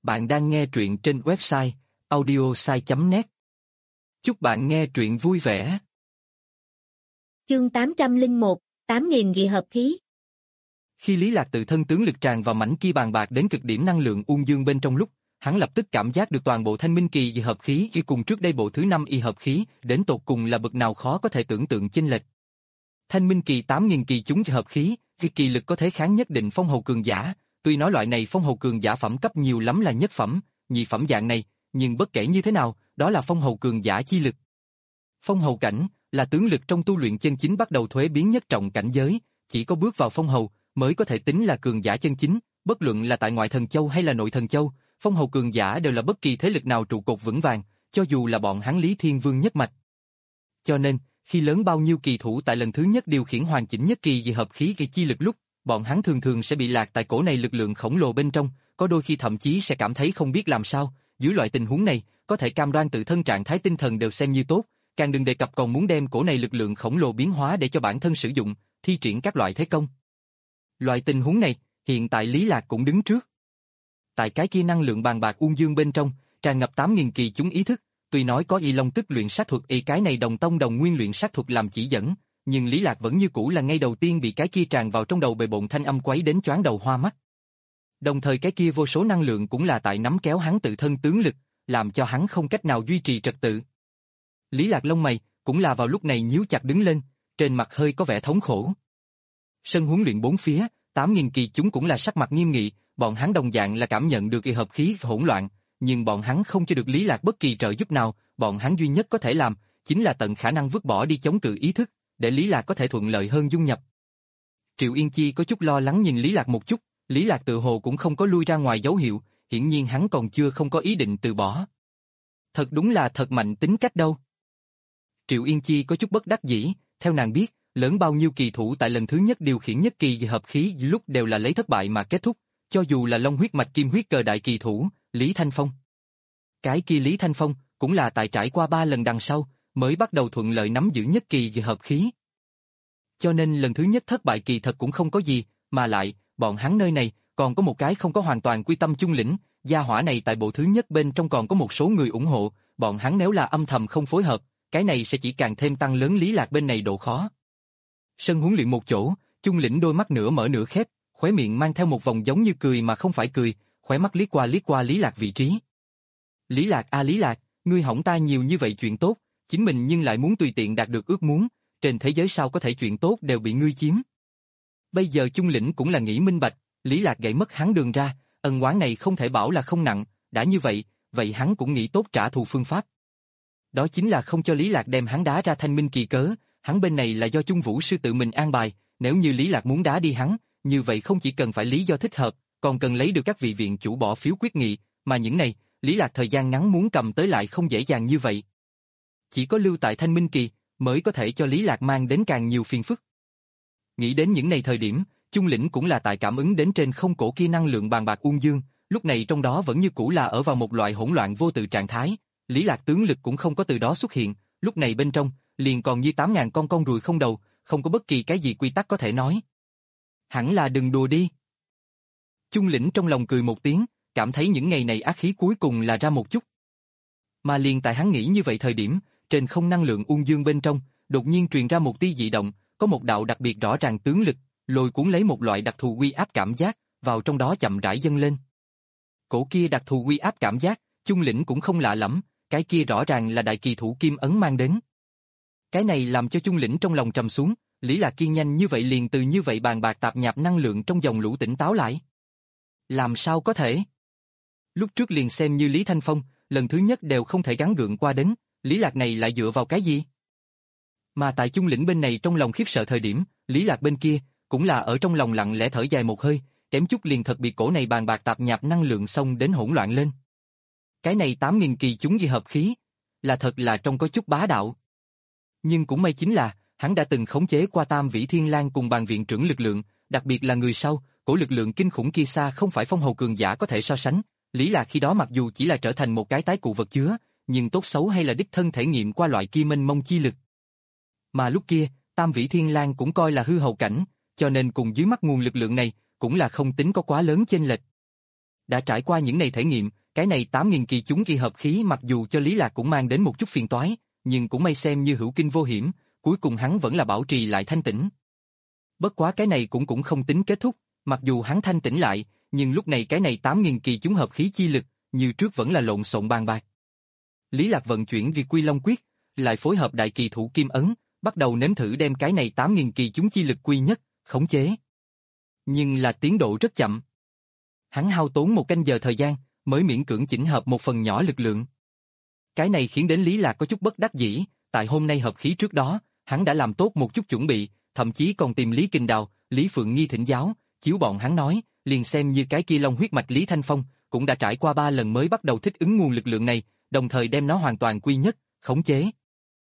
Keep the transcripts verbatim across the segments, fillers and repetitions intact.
Bạn đang nghe truyện trên website audiosai chấm net. Chúc bạn nghe truyện vui vẻ. Chương tám trăm lẻ một, tám nghìn gị hợp khí. Khi Lý Lạc tự thân tướng lực tràn vào mảnh kia bàn bạc đến cực điểm năng lượng ung dương bên trong lúc, hắn lập tức cảm giác được toàn bộ thanh minh kỳ dị hợp khí khi cùng trước đây bộ thứ năm y hợp khí, đến tột cùng là bậc nào khó có thể tưởng tượng chênh lệch. Thanh minh kỳ tám nghìn kỳ chúng hợp khí, khi kỳ lực có thế kháng nhất định phong hầu cường giả, tuy nói loại này phong hầu cường giả phẩm cấp nhiều lắm là nhất phẩm, nhị phẩm dạng này, nhưng bất kể như thế nào, đó là phong hầu cường giả chi lực. Phong hầu cảnh là tướng lực trong tu luyện chân chính bắt đầu thuế biến nhất trọng cảnh giới, chỉ có bước vào phong hầu mới có thể tính là cường giả chân chính, bất luận là tại ngoại thần châu hay là nội thần châu, phong hầu cường giả đều là bất kỳ thế lực nào trụ cột vững vàng, cho dù là bọn hắn Lý Thiên Vương nhất mạch. Cho nên, khi lớn bao nhiêu kỳ thủ tại lần thứ nhất điều khiển hoàn chỉnh nhất kỳ dị hợp khí gây chi lực lúc, bọn hắn thường thường sẽ bị lạc tại cổ này lực lượng khổng lồ bên trong, có đôi khi thậm chí sẽ cảm thấy không biết làm sao, dưới loại tình huống này, có thể cam đoan tự thân trạng thái tinh thần đều xem như tốt, càng đừng đề cập còn muốn đem cổ này lực lượng khổng lồ biến hóa để cho bản thân sử dụng, thi triển các loại thế công. Loại tình huống này, hiện tại Lý Lạc cũng đứng trước. Tại cái kia năng lượng bàn bạc ung dương bên trong, tràn ngập tám nghìn kỳ chúng ý thức, tuy nói có y long tức luyện sát thuật y cái này đồng tông đồng nguyên luyện sát thuật làm chỉ dẫn, nhưng Lý Lạc vẫn như cũ là ngay đầu tiên bị cái kia tràn vào trong đầu bề bộn thanh âm quấy đến choáng đầu hoa mắt. Đồng thời cái kia vô số năng lượng cũng là tại nắm kéo hắn tự thân tướng lực, làm cho hắn không cách nào duy trì trật tự. Lý Lạc lông mày cũng là vào lúc này nhíu chặt đứng lên, trên mặt hơi có vẻ thống khổ. Sân huấn luyện bốn phía, tám nghìn kỳ chúng cũng là sắc mặt nghiêm nghị, bọn hắn đồng dạng là cảm nhận được y hợp khí hỗn loạn, nhưng bọn hắn không cho được Lý Lạc bất kỳ trợ giúp nào, bọn hắn duy nhất có thể làm chính là tận khả năng vứt bỏ đi chống cự ý thức, để Lý Lạc có thể thuận lợi hơn dung nhập. Triệu Yên Chi có chút lo lắng nhìn Lý Lạc một chút, Lý Lạc tự hồ cũng không có lui ra ngoài dấu hiệu, hiển nhiên hắn còn chưa không có ý định từ bỏ. Thật đúng là thật mạnh tính cách đâu. Triệu Yên Chi có chút bất đắc dĩ, theo nàng biết, lớn bao nhiêu kỳ thủ tại lần thứ nhất điều khiển nhất kỳ hợp khí lúc đều là lấy thất bại mà kết thúc, cho dù là long huyết mạch kim huyết cờ đại kỳ thủ, Lý Thanh Phong. Cái kia Lý Thanh Phong cũng là tại trải qua ba lần đằng sau, mới bắt đầu thuận lợi nắm giữ nhất kỳ hợp khí. Cho nên lần thứ nhất thất bại kỳ thật cũng không có gì, mà lại, bọn hắn nơi này còn có một cái không có hoàn toàn quy tâm chung lĩnh, gia hỏa này tại bộ thứ nhất bên trong còn có một số người ủng hộ, bọn hắn nếu là âm thầm không phối hợp, cái này sẽ chỉ càng thêm tăng lớn Lý Lạc bên này độ khó. Sân huấn luyện một chỗ, chung lĩnh đôi mắt nửa mở nửa khép, khóe miệng mang theo một vòng giống như cười mà không phải cười, khóe mắt liếc qua liếc qua Lý Lạc vị trí. Lý Lạc a Lý Lạc, ngươi hỏng ta nhiều như vậy chuyện tốt, chính mình nhưng lại muốn tùy tiện đạt được ước muốn, trên thế giới sao có thể chuyện tốt đều bị ngươi chiếm. Bây giờ chung lĩnh cũng là nghĩ minh bạch, Lý Lạc gãy mất hắn đường ra, ân oán này không thể bảo là không nặng, đã như vậy, vậy hắn cũng nghĩ tốt trả thù phương pháp. Đó chính là không cho Lý Lạc đem hắn đá ra thanh minh kỳ cớ, hắn bên này là do Chung Vũ sư tự mình an bài, nếu như Lý Lạc muốn đá đi hắn, như vậy không chỉ cần phải lý do thích hợp, còn cần lấy được các vị viện chủ bỏ phiếu quyết nghị, mà những này, Lý Lạc thời gian ngắn muốn cầm tới lại không dễ dàng như vậy. Chỉ có lưu tại thanh minh kỳ, mới có thể cho Lý Lạc mang đến càng nhiều phiền phức. Nghĩ đến những này thời điểm, Chung lĩnh cũng là tại cảm ứng đến trên không cổ kia năng lượng bàn bạc ung dương, lúc này trong đó vẫn như cũ là ở vào một loại hỗn loạn vô tự trạng thái, Lý Lạc tướng lực cũng không có từ đó xuất hiện, lúc này bên trong, liền còn như tám ngàn con con ruồi không đầu, không có bất kỳ cái gì quy tắc có thể nói. Hẳn là đừng đùa đi. Chung lĩnh trong lòng cười một tiếng, cảm thấy những ngày này ác khí cuối cùng là ra một chút. Mà liền tại hắn nghĩ như vậy thời điểm, trên không năng lượng ung dương bên trong, đột nhiên truyền ra một tia dị động, có một đạo đặc biệt rõ ràng tướng lực, lôi cuốn lấy một loại đặc thù uy áp cảm giác, vào trong đó chậm rãi dâng lên. Cổ kia đặc thù uy áp cảm giác, Chung lĩnh cũng không lạ lắm, cái kia rõ ràng là đại kỳ thủ kim ấn mang đến. Cái này làm cho Chung lĩnh trong lòng trầm xuống, Lý Lạc kiên nhanh như vậy liền từ như vậy bàn bạc tạp nhạp năng lượng trong dòng lũ tỉnh táo lại. Làm sao có thể? Lúc trước liền xem như Lý Thanh Phong, lần thứ nhất đều không thể gắng gượng qua đến, Lý Lạc này lại dựa vào cái gì? Mà tại Chung lĩnh bên này trong lòng khiếp sợ thời điểm, Lý Lạc bên kia, cũng là ở trong lòng lặng lẽ thở dài một hơi, kém chút liền thật bị cổ này bàn bạc tạp nhạp năng lượng xông đến hỗn loạn lên. Cái này tám nghìn kỳ chúng di hợp khí, là thật là trong có chút bá đạo. Nhưng cũng may chính là, hắn đã từng khống chế qua Tam Vĩ Thiên Lang cùng bàn viện trưởng lực lượng, đặc biệt là người sau, cổ lực lượng kinh khủng kia xa không phải phong hầu cường giả có thể so sánh. Lý Lạc khi đó mặc dù chỉ là trở thành một cái tái cụ vật chứa, nhưng tốt xấu hay là đích thân thể nghiệm qua loại kia mênh mông chi lực. Mà lúc kia, Tam Vĩ Thiên Lang cũng coi là hư hầu cảnh, cho nên cùng dưới mắt nguồn lực lượng này, cũng là không tính có quá lớn chênh lệch. Đã trải qua những này thể nghiệm, cái này tám nghìn kỳ chúng kỳ hợp khí mặc dù cho Lý Lạc cũng mang đến một chút phiền toái, nhưng cũng may xem như hữu kinh vô hiểm, cuối cùng hắn vẫn là bảo trì lại thanh tĩnh. Bất quá cái này cũng cũng không tính kết thúc, mặc dù hắn thanh tĩnh lại, nhưng lúc này cái này tám nghìn kỳ chúng hợp khí chi lực, như trước vẫn là lộn xộn bàn bạc. Lý Lạc vận chuyển Việt Quy Long Quyết, lại phối hợp đại kỳ thủ kim ấn, bắt đầu nếm thử đem cái này tám nghìn kỳ chúng chi lực quy nhất, khống chế. Nhưng là tiến độ rất chậm. Hắn hao tốn một canh giờ thời gian, mới miễn cưỡng chỉnh hợp một phần nhỏ lực lượng. Cái này khiến đến Lý Lạc có chút bất đắc dĩ, tại hôm nay hợp khí trước đó, hắn đã làm tốt một chút chuẩn bị, thậm chí còn tìm Lý Kinh Đào, Lý Phượng Nghi thỉnh giáo, chiếu bọn hắn nói, liền xem như cái kia long huyết mạch Lý Thanh Phong, cũng đã trải qua ba lần mới bắt đầu thích ứng nguồn lực lượng này, đồng thời đem nó hoàn toàn quy nhất, khống chế.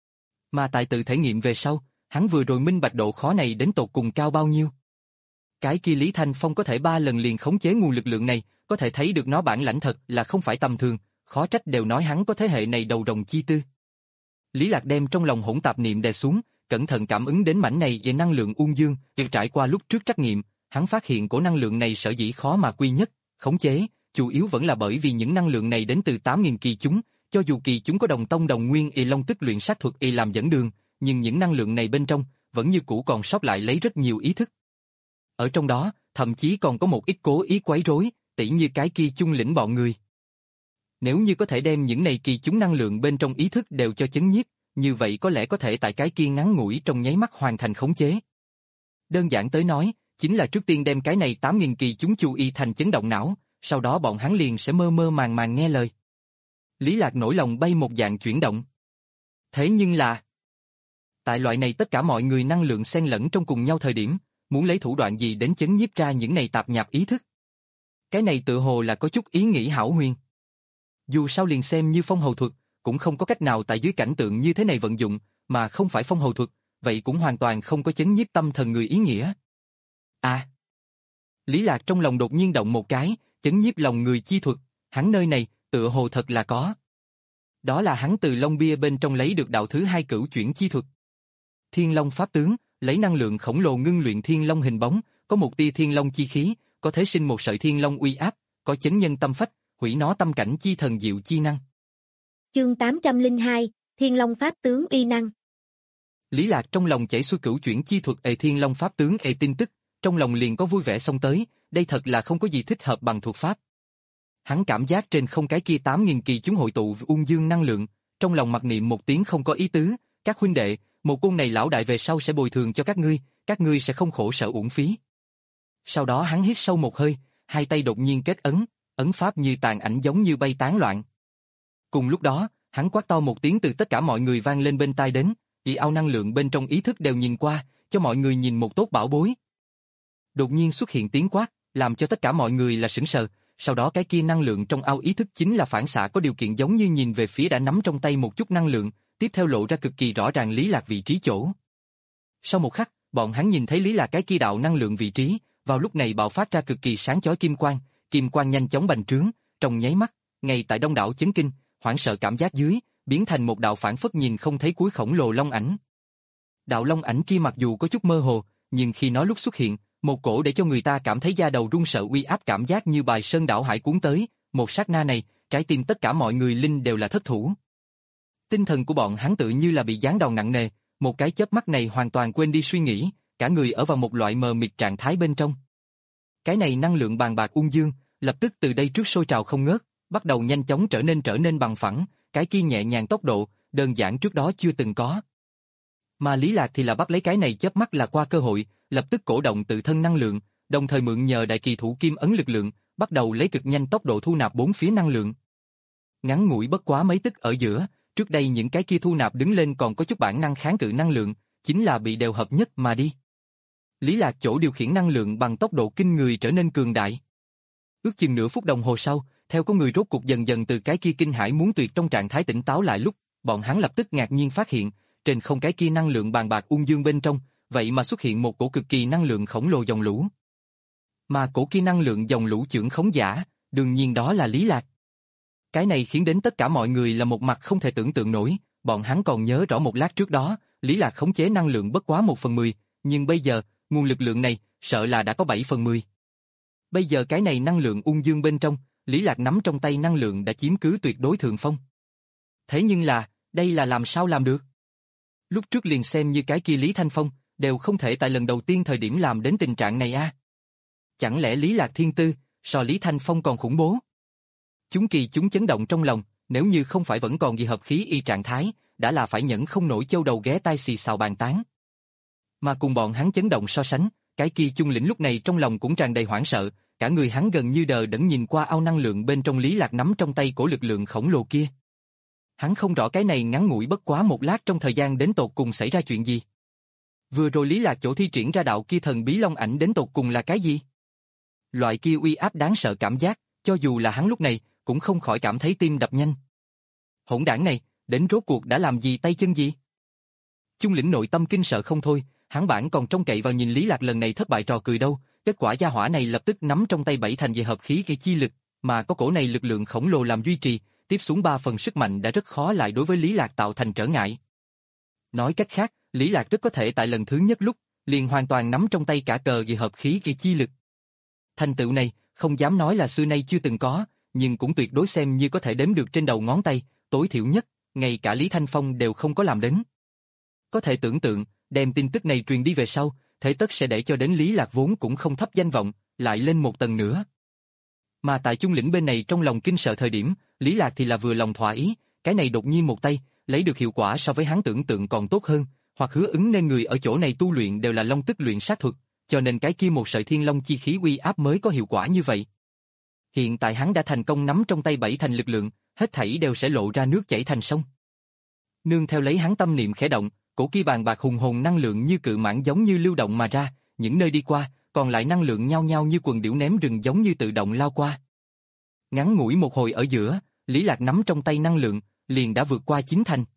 Mà tại tự thể nghiệm về sau, hắn vừa rồi minh bạch độ khó này đến tột cùng cao bao nhiêu. Cái kia Lý Thanh Phong có thể ba lần liền khống chế nguồn lực lượng này, có thể thấy được nó bản lãnh thật là không phải tầm thường, khó trách đều nói hắn có thế hệ này đầu rồng chi tư. Lý Lạc đem trong lòng hỗn tạp niệm đè xuống, cẩn thận cảm ứng đến mảnh này về năng lượng uông dương, việc trải qua lúc trước trắc nghiệm, hắn phát hiện cổ năng lượng này sở dĩ khó mà quy nhất, khống chế, chủ yếu vẫn là bởi vì những năng lượng này đến từ tám nghìn kỳ chúng, cho dù kỳ chúng có đồng tông đồng nguyên y long tức luyện sát thuật y làm dẫn đường, nhưng những năng lượng này bên trong vẫn như cũ còn sót lại lấy rất nhiều ý thức. Ở trong đó, thậm chí còn có một ít cố ý quấy rối, tỉ như cái kia chung lĩnh bọn người. Nếu như có thể đem những này kỳ chúng năng lượng bên trong ý thức đều cho chấn nhiếp, như vậy có lẽ có thể tại cái kia ngắn ngủi trong nháy mắt hoàn thành khống chế. Đơn giản tới nói, chính là trước tiên đem cái này tám nghìn kỳ chúng chu y thành chấn động não, sau đó bọn hắn liền sẽ mơ mơ màng màng nghe lời. Lý Lạc nổi lòng bay một dạng chuyển động. Thế nhưng là, tại loại này tất cả mọi người năng lượng xen lẫn trong cùng nhau thời điểm, muốn lấy thủ đoạn gì đến chấn nhiếp ra những này tạp nhạp ý thức. Cái này tự hồ là có chút ý nghĩ hão huyền. Dù sao liền xem như phong hầu thuật, cũng không có cách nào tại dưới cảnh tượng như thế này vận dụng, mà không phải phong hầu thuật, vậy cũng hoàn toàn không có chấn nhiếp tâm thần người ý nghĩa. À! Lý Lạc trong lòng đột nhiên động một cái, chấn nhiếp lòng người chi thuật, hắn nơi này, tựa hồ thật là có. Đó là hắn từ Long Bia bên trong lấy được đạo thứ hai cửu chuyển chi thuật. Thiên Long Pháp Tướng, lấy năng lượng khổng lồ ngưng luyện Thiên Long hình bóng, có một tia Thiên Long chi khí, có thể sinh một sợi Thiên Long uy áp, có chấn nhân tâm phách, hủy nó tâm cảnh chi thần diệu chi năng. Chương tám trăm lẻ hai, Thiên Long Pháp Tướng uy năng. Lý Lạc trong lòng chảy xuôi cửu chuyển chi thuật ề Thiên Long Pháp Tướng ề tin tức, trong lòng liền có vui vẻ xông tới, đây thật là không có gì thích hợp bằng thuật pháp. Hắn cảm giác trên không cái kia tám nghìn kỳ chúng hội tụ ung dương năng lượng, trong lòng mặc niệm một tiếng không có ý tứ, các huynh đệ, một cung này lão đại về sau sẽ bồi thường cho các ngươi, các ngươi sẽ không khổ sở uổng phí. Sau đó hắn hít sâu một hơi, hai tay đột nhiên kết ấn, ấn pháp như tàn ảnh giống như bay tán loạn. Cùng lúc đó, hắn quát to một tiếng từ tất cả mọi người vang lên bên tai đến, ỷ ao năng lượng bên trong ý thức đều nhìn qua, cho mọi người nhìn một tốt bảo bối. Đột nhiên xuất hiện tiếng quát, làm cho tất cả mọi người là sững sờ, sau đó cái kia năng lượng trong ao ý thức chính là phản xạ có điều kiện giống như nhìn về phía đã nắm trong tay một chút năng lượng, tiếp theo lộ ra cực kỳ rõ ràng Lý Lạc vị trí chỗ. Sau một khắc, bọn hắn nhìn thấy Lý Lạc cái kia đạo năng lượng vị trí, vào lúc này bạo phát ra cực kỳ sáng chói kim quang, kim quang nhanh chóng bành trướng, trong nháy mắt, ngay tại đông đảo chấn kinh, hoảng sợ cảm giác dưới, biến thành một đạo phản phất nhìn không thấy cuối khổng lồ long ảnh. Đạo long ảnh kia mặc dù có chút mơ hồ, nhưng khi nó lúc xuất hiện, một cổ để cho người ta cảm thấy da đầu run sợ uy áp cảm giác như bài sơn đảo hải cuốn tới, một sát na này, trái tim tất cả mọi người linh đều là thất thủ. Tinh thần của bọn hắn tự như là bị giáng đòn nặng nề, một cái chớp mắt này hoàn toàn quên đi suy nghĩ, cả người ở vào một loại mờ mịt trạng thái bên trong. Cái này năng lượng bàn bạc ung dương, lập tức từ đây trước sôi trào không ngớt, bắt đầu nhanh chóng trở nên trở nên bằng phẳng, cái kia nhẹ nhàng tốc độ, đơn giản trước đó chưa từng có. Mà Lý Lạc thì là bắt lấy cái này chớp mắt là qua cơ hội, lập tức cổ động tự thân năng lượng, đồng thời mượn nhờ đại kỳ thủ kim ấn lực lượng, bắt đầu lấy cực nhanh tốc độ thu nạp bốn phía năng lượng. Ngắn ngủi bất quá mấy tức ở giữa, trước đây những cái kia thu nạp đứng lên còn có chút bản năng kháng cự năng lượng, chính là bị đều hợp nhất mà đi. Lý Lạc chỗ điều khiển năng lượng bằng tốc độ kinh người trở nên cường đại. Ước chừng nửa phút đồng hồ sau, theo có người rốt cuộc dần dần từ cái kia kinh hãi muốn tuyệt trong trạng thái tỉnh táo lại lúc, bọn hắn lập tức ngạc nhiên phát hiện, trên không cái kia năng lượng bàn bạc ung dương bên trong, vậy mà xuất hiện một cổ cực kỳ năng lượng khổng lồ dòng lũ. Mà cổ kia năng lượng dòng lũ trưởng khống giả, đương nhiên đó là Lý Lạc. Cái này khiến đến tất cả mọi người là một mặt không thể tưởng tượng nổi, bọn hắn còn nhớ rõ một lát trước đó, Lý Lạc khống chế năng lượng bất quá một phần mười, nhưng bây giờ, nguồn lực lượng này, sợ là đã có bảy phần mười. Bây giờ cái này năng lượng ung dương bên trong, Lý Lạc nắm trong tay năng lượng đã chiếm cứ tuyệt đối thượng phong. Thế nhưng là, đây là làm sao làm được? Lúc trước liền xem như cái kia Lý Thanh Phong, đều không thể tại lần đầu tiên thời điểm làm đến tình trạng này a. À? Chẳng lẽ Lý Lạc thiên tư, so Lý Thanh Phong còn khủng bố? Chúng kỳ chúng chấn động trong lòng, nếu như không phải vẫn còn gì hợp khí y trạng thái, đã là phải nhẫn không nổi châu đầu ghé tai xì xào bàn tán. Mà cùng bọn hắn chấn động so sánh, cái kia Chung Lĩnh lúc này trong lòng cũng tràn đầy hoảng sợ, cả người hắn gần như đờ đẫn nhìn qua ao năng lượng bên trong Lý Lạc nắm trong tay cổ lực lượng khổng lồ kia. Hắn không rõ cái này ngắn ngủi bất quá một lát trong thời gian đến tột cùng xảy ra chuyện gì. Vừa rồi Lý Lạc chỗ thi triển ra đạo kia thần bí long ảnh đến tột cùng là cái gì? Loại kia uy áp đáng sợ cảm giác, cho dù là hắn lúc này, cũng không khỏi cảm thấy tim đập nhanh. Hỗn đảng này, đến rốt cuộc đã làm gì tay chân gì? Chung Lĩnh nội tâm kinh sợ không thôi, hắn bản còn trông cậy vào nhìn Lý Lạc lần này thất bại trò cười đâu, kết quả gia hỏa này lập tức nắm trong tay bảy thành về hợp khí gây chi lực, mà có cổ này lực lượng khổng lồ làm duy trì, tiếp xuống ba phần sức mạnh đã rất khó lại đối với Lý Lạc tạo thành trở ngại. Nói cách khác, Lý Lạc rất có thể tại lần thứ nhất lúc, liền hoàn toàn nắm trong tay cả cờ về hợp khí gây chi lực. Thành tựu này, không dám nói là xưa nay chưa từng có, nhưng cũng tuyệt đối xem như có thể đếm được trên đầu ngón tay, tối thiểu nhất, ngay cả Lý Thanh Phong đều không có làm đến. Có thể tưởng tượng, đem tin tức này truyền đi về sau, thế tất sẽ để cho đến Lý Lạc vốn cũng không thấp danh vọng, lại lên một tầng nữa. Mà tại Chung Lĩnh bên này trong lòng kinh sợ thời điểm, Lý Lạc thì là vừa lòng thỏa ý, cái này đột nhiên một tay, lấy được hiệu quả so với hắn tưởng tượng còn tốt hơn, hoặc hứa ứng nên người ở chỗ này tu luyện đều là long tức luyện sát thuật, cho nên cái kia một sợi thiên long chi khí uy áp mới có hiệu quả như vậy. Hiện tại hắn đã thành công nắm trong tay bảy thành lực lượng, hết thảy đều sẽ lộ ra nước chảy thành sông. Nương theo lấy hắn tâm niệm khẽ động, cổ kia bàn bạc hùng hồn năng lượng như cự mãng giống như lưu động mà ra, những nơi đi qua, còn lại năng lượng nhao nhao như quần điểu ném rừng giống như tự động lao qua. Ngắn ngủi một hồi ở giữa, Lý Lạc nắm trong tay năng lượng, liền đã vượt qua chín thành.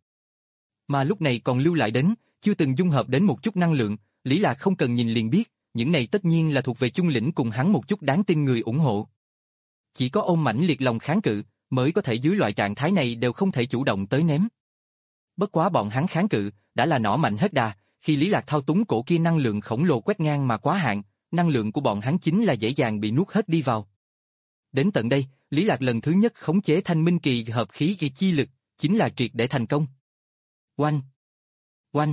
Mà lúc này còn lưu lại đến, chưa từng dung hợp đến một chút năng lượng, Lý Lạc không cần nhìn liền biết, những này tất nhiên là thuộc về Chung Lĩnh cùng hắn một chút đáng tin người ủng hộ. Chỉ có ôm mãnh liệt lòng kháng cự, mới có thể dưới loại trạng thái này đều không thể chủ động tới ném. Bất quá bọn hắn kháng cự, đã là nỏ mạnh hết đà, khi Lý Lạc thao túng cổ kia năng lượng khổng lồ quét ngang mà quá hạn, năng lượng của bọn hắn chính là dễ dàng bị nuốt hết đi vào. Đến tận đây, Lý Lạc lần thứ nhất khống chế thanh minh kỳ hợp khí kỳ chi lực, chính là triệt để thành công. Oanh! Oanh!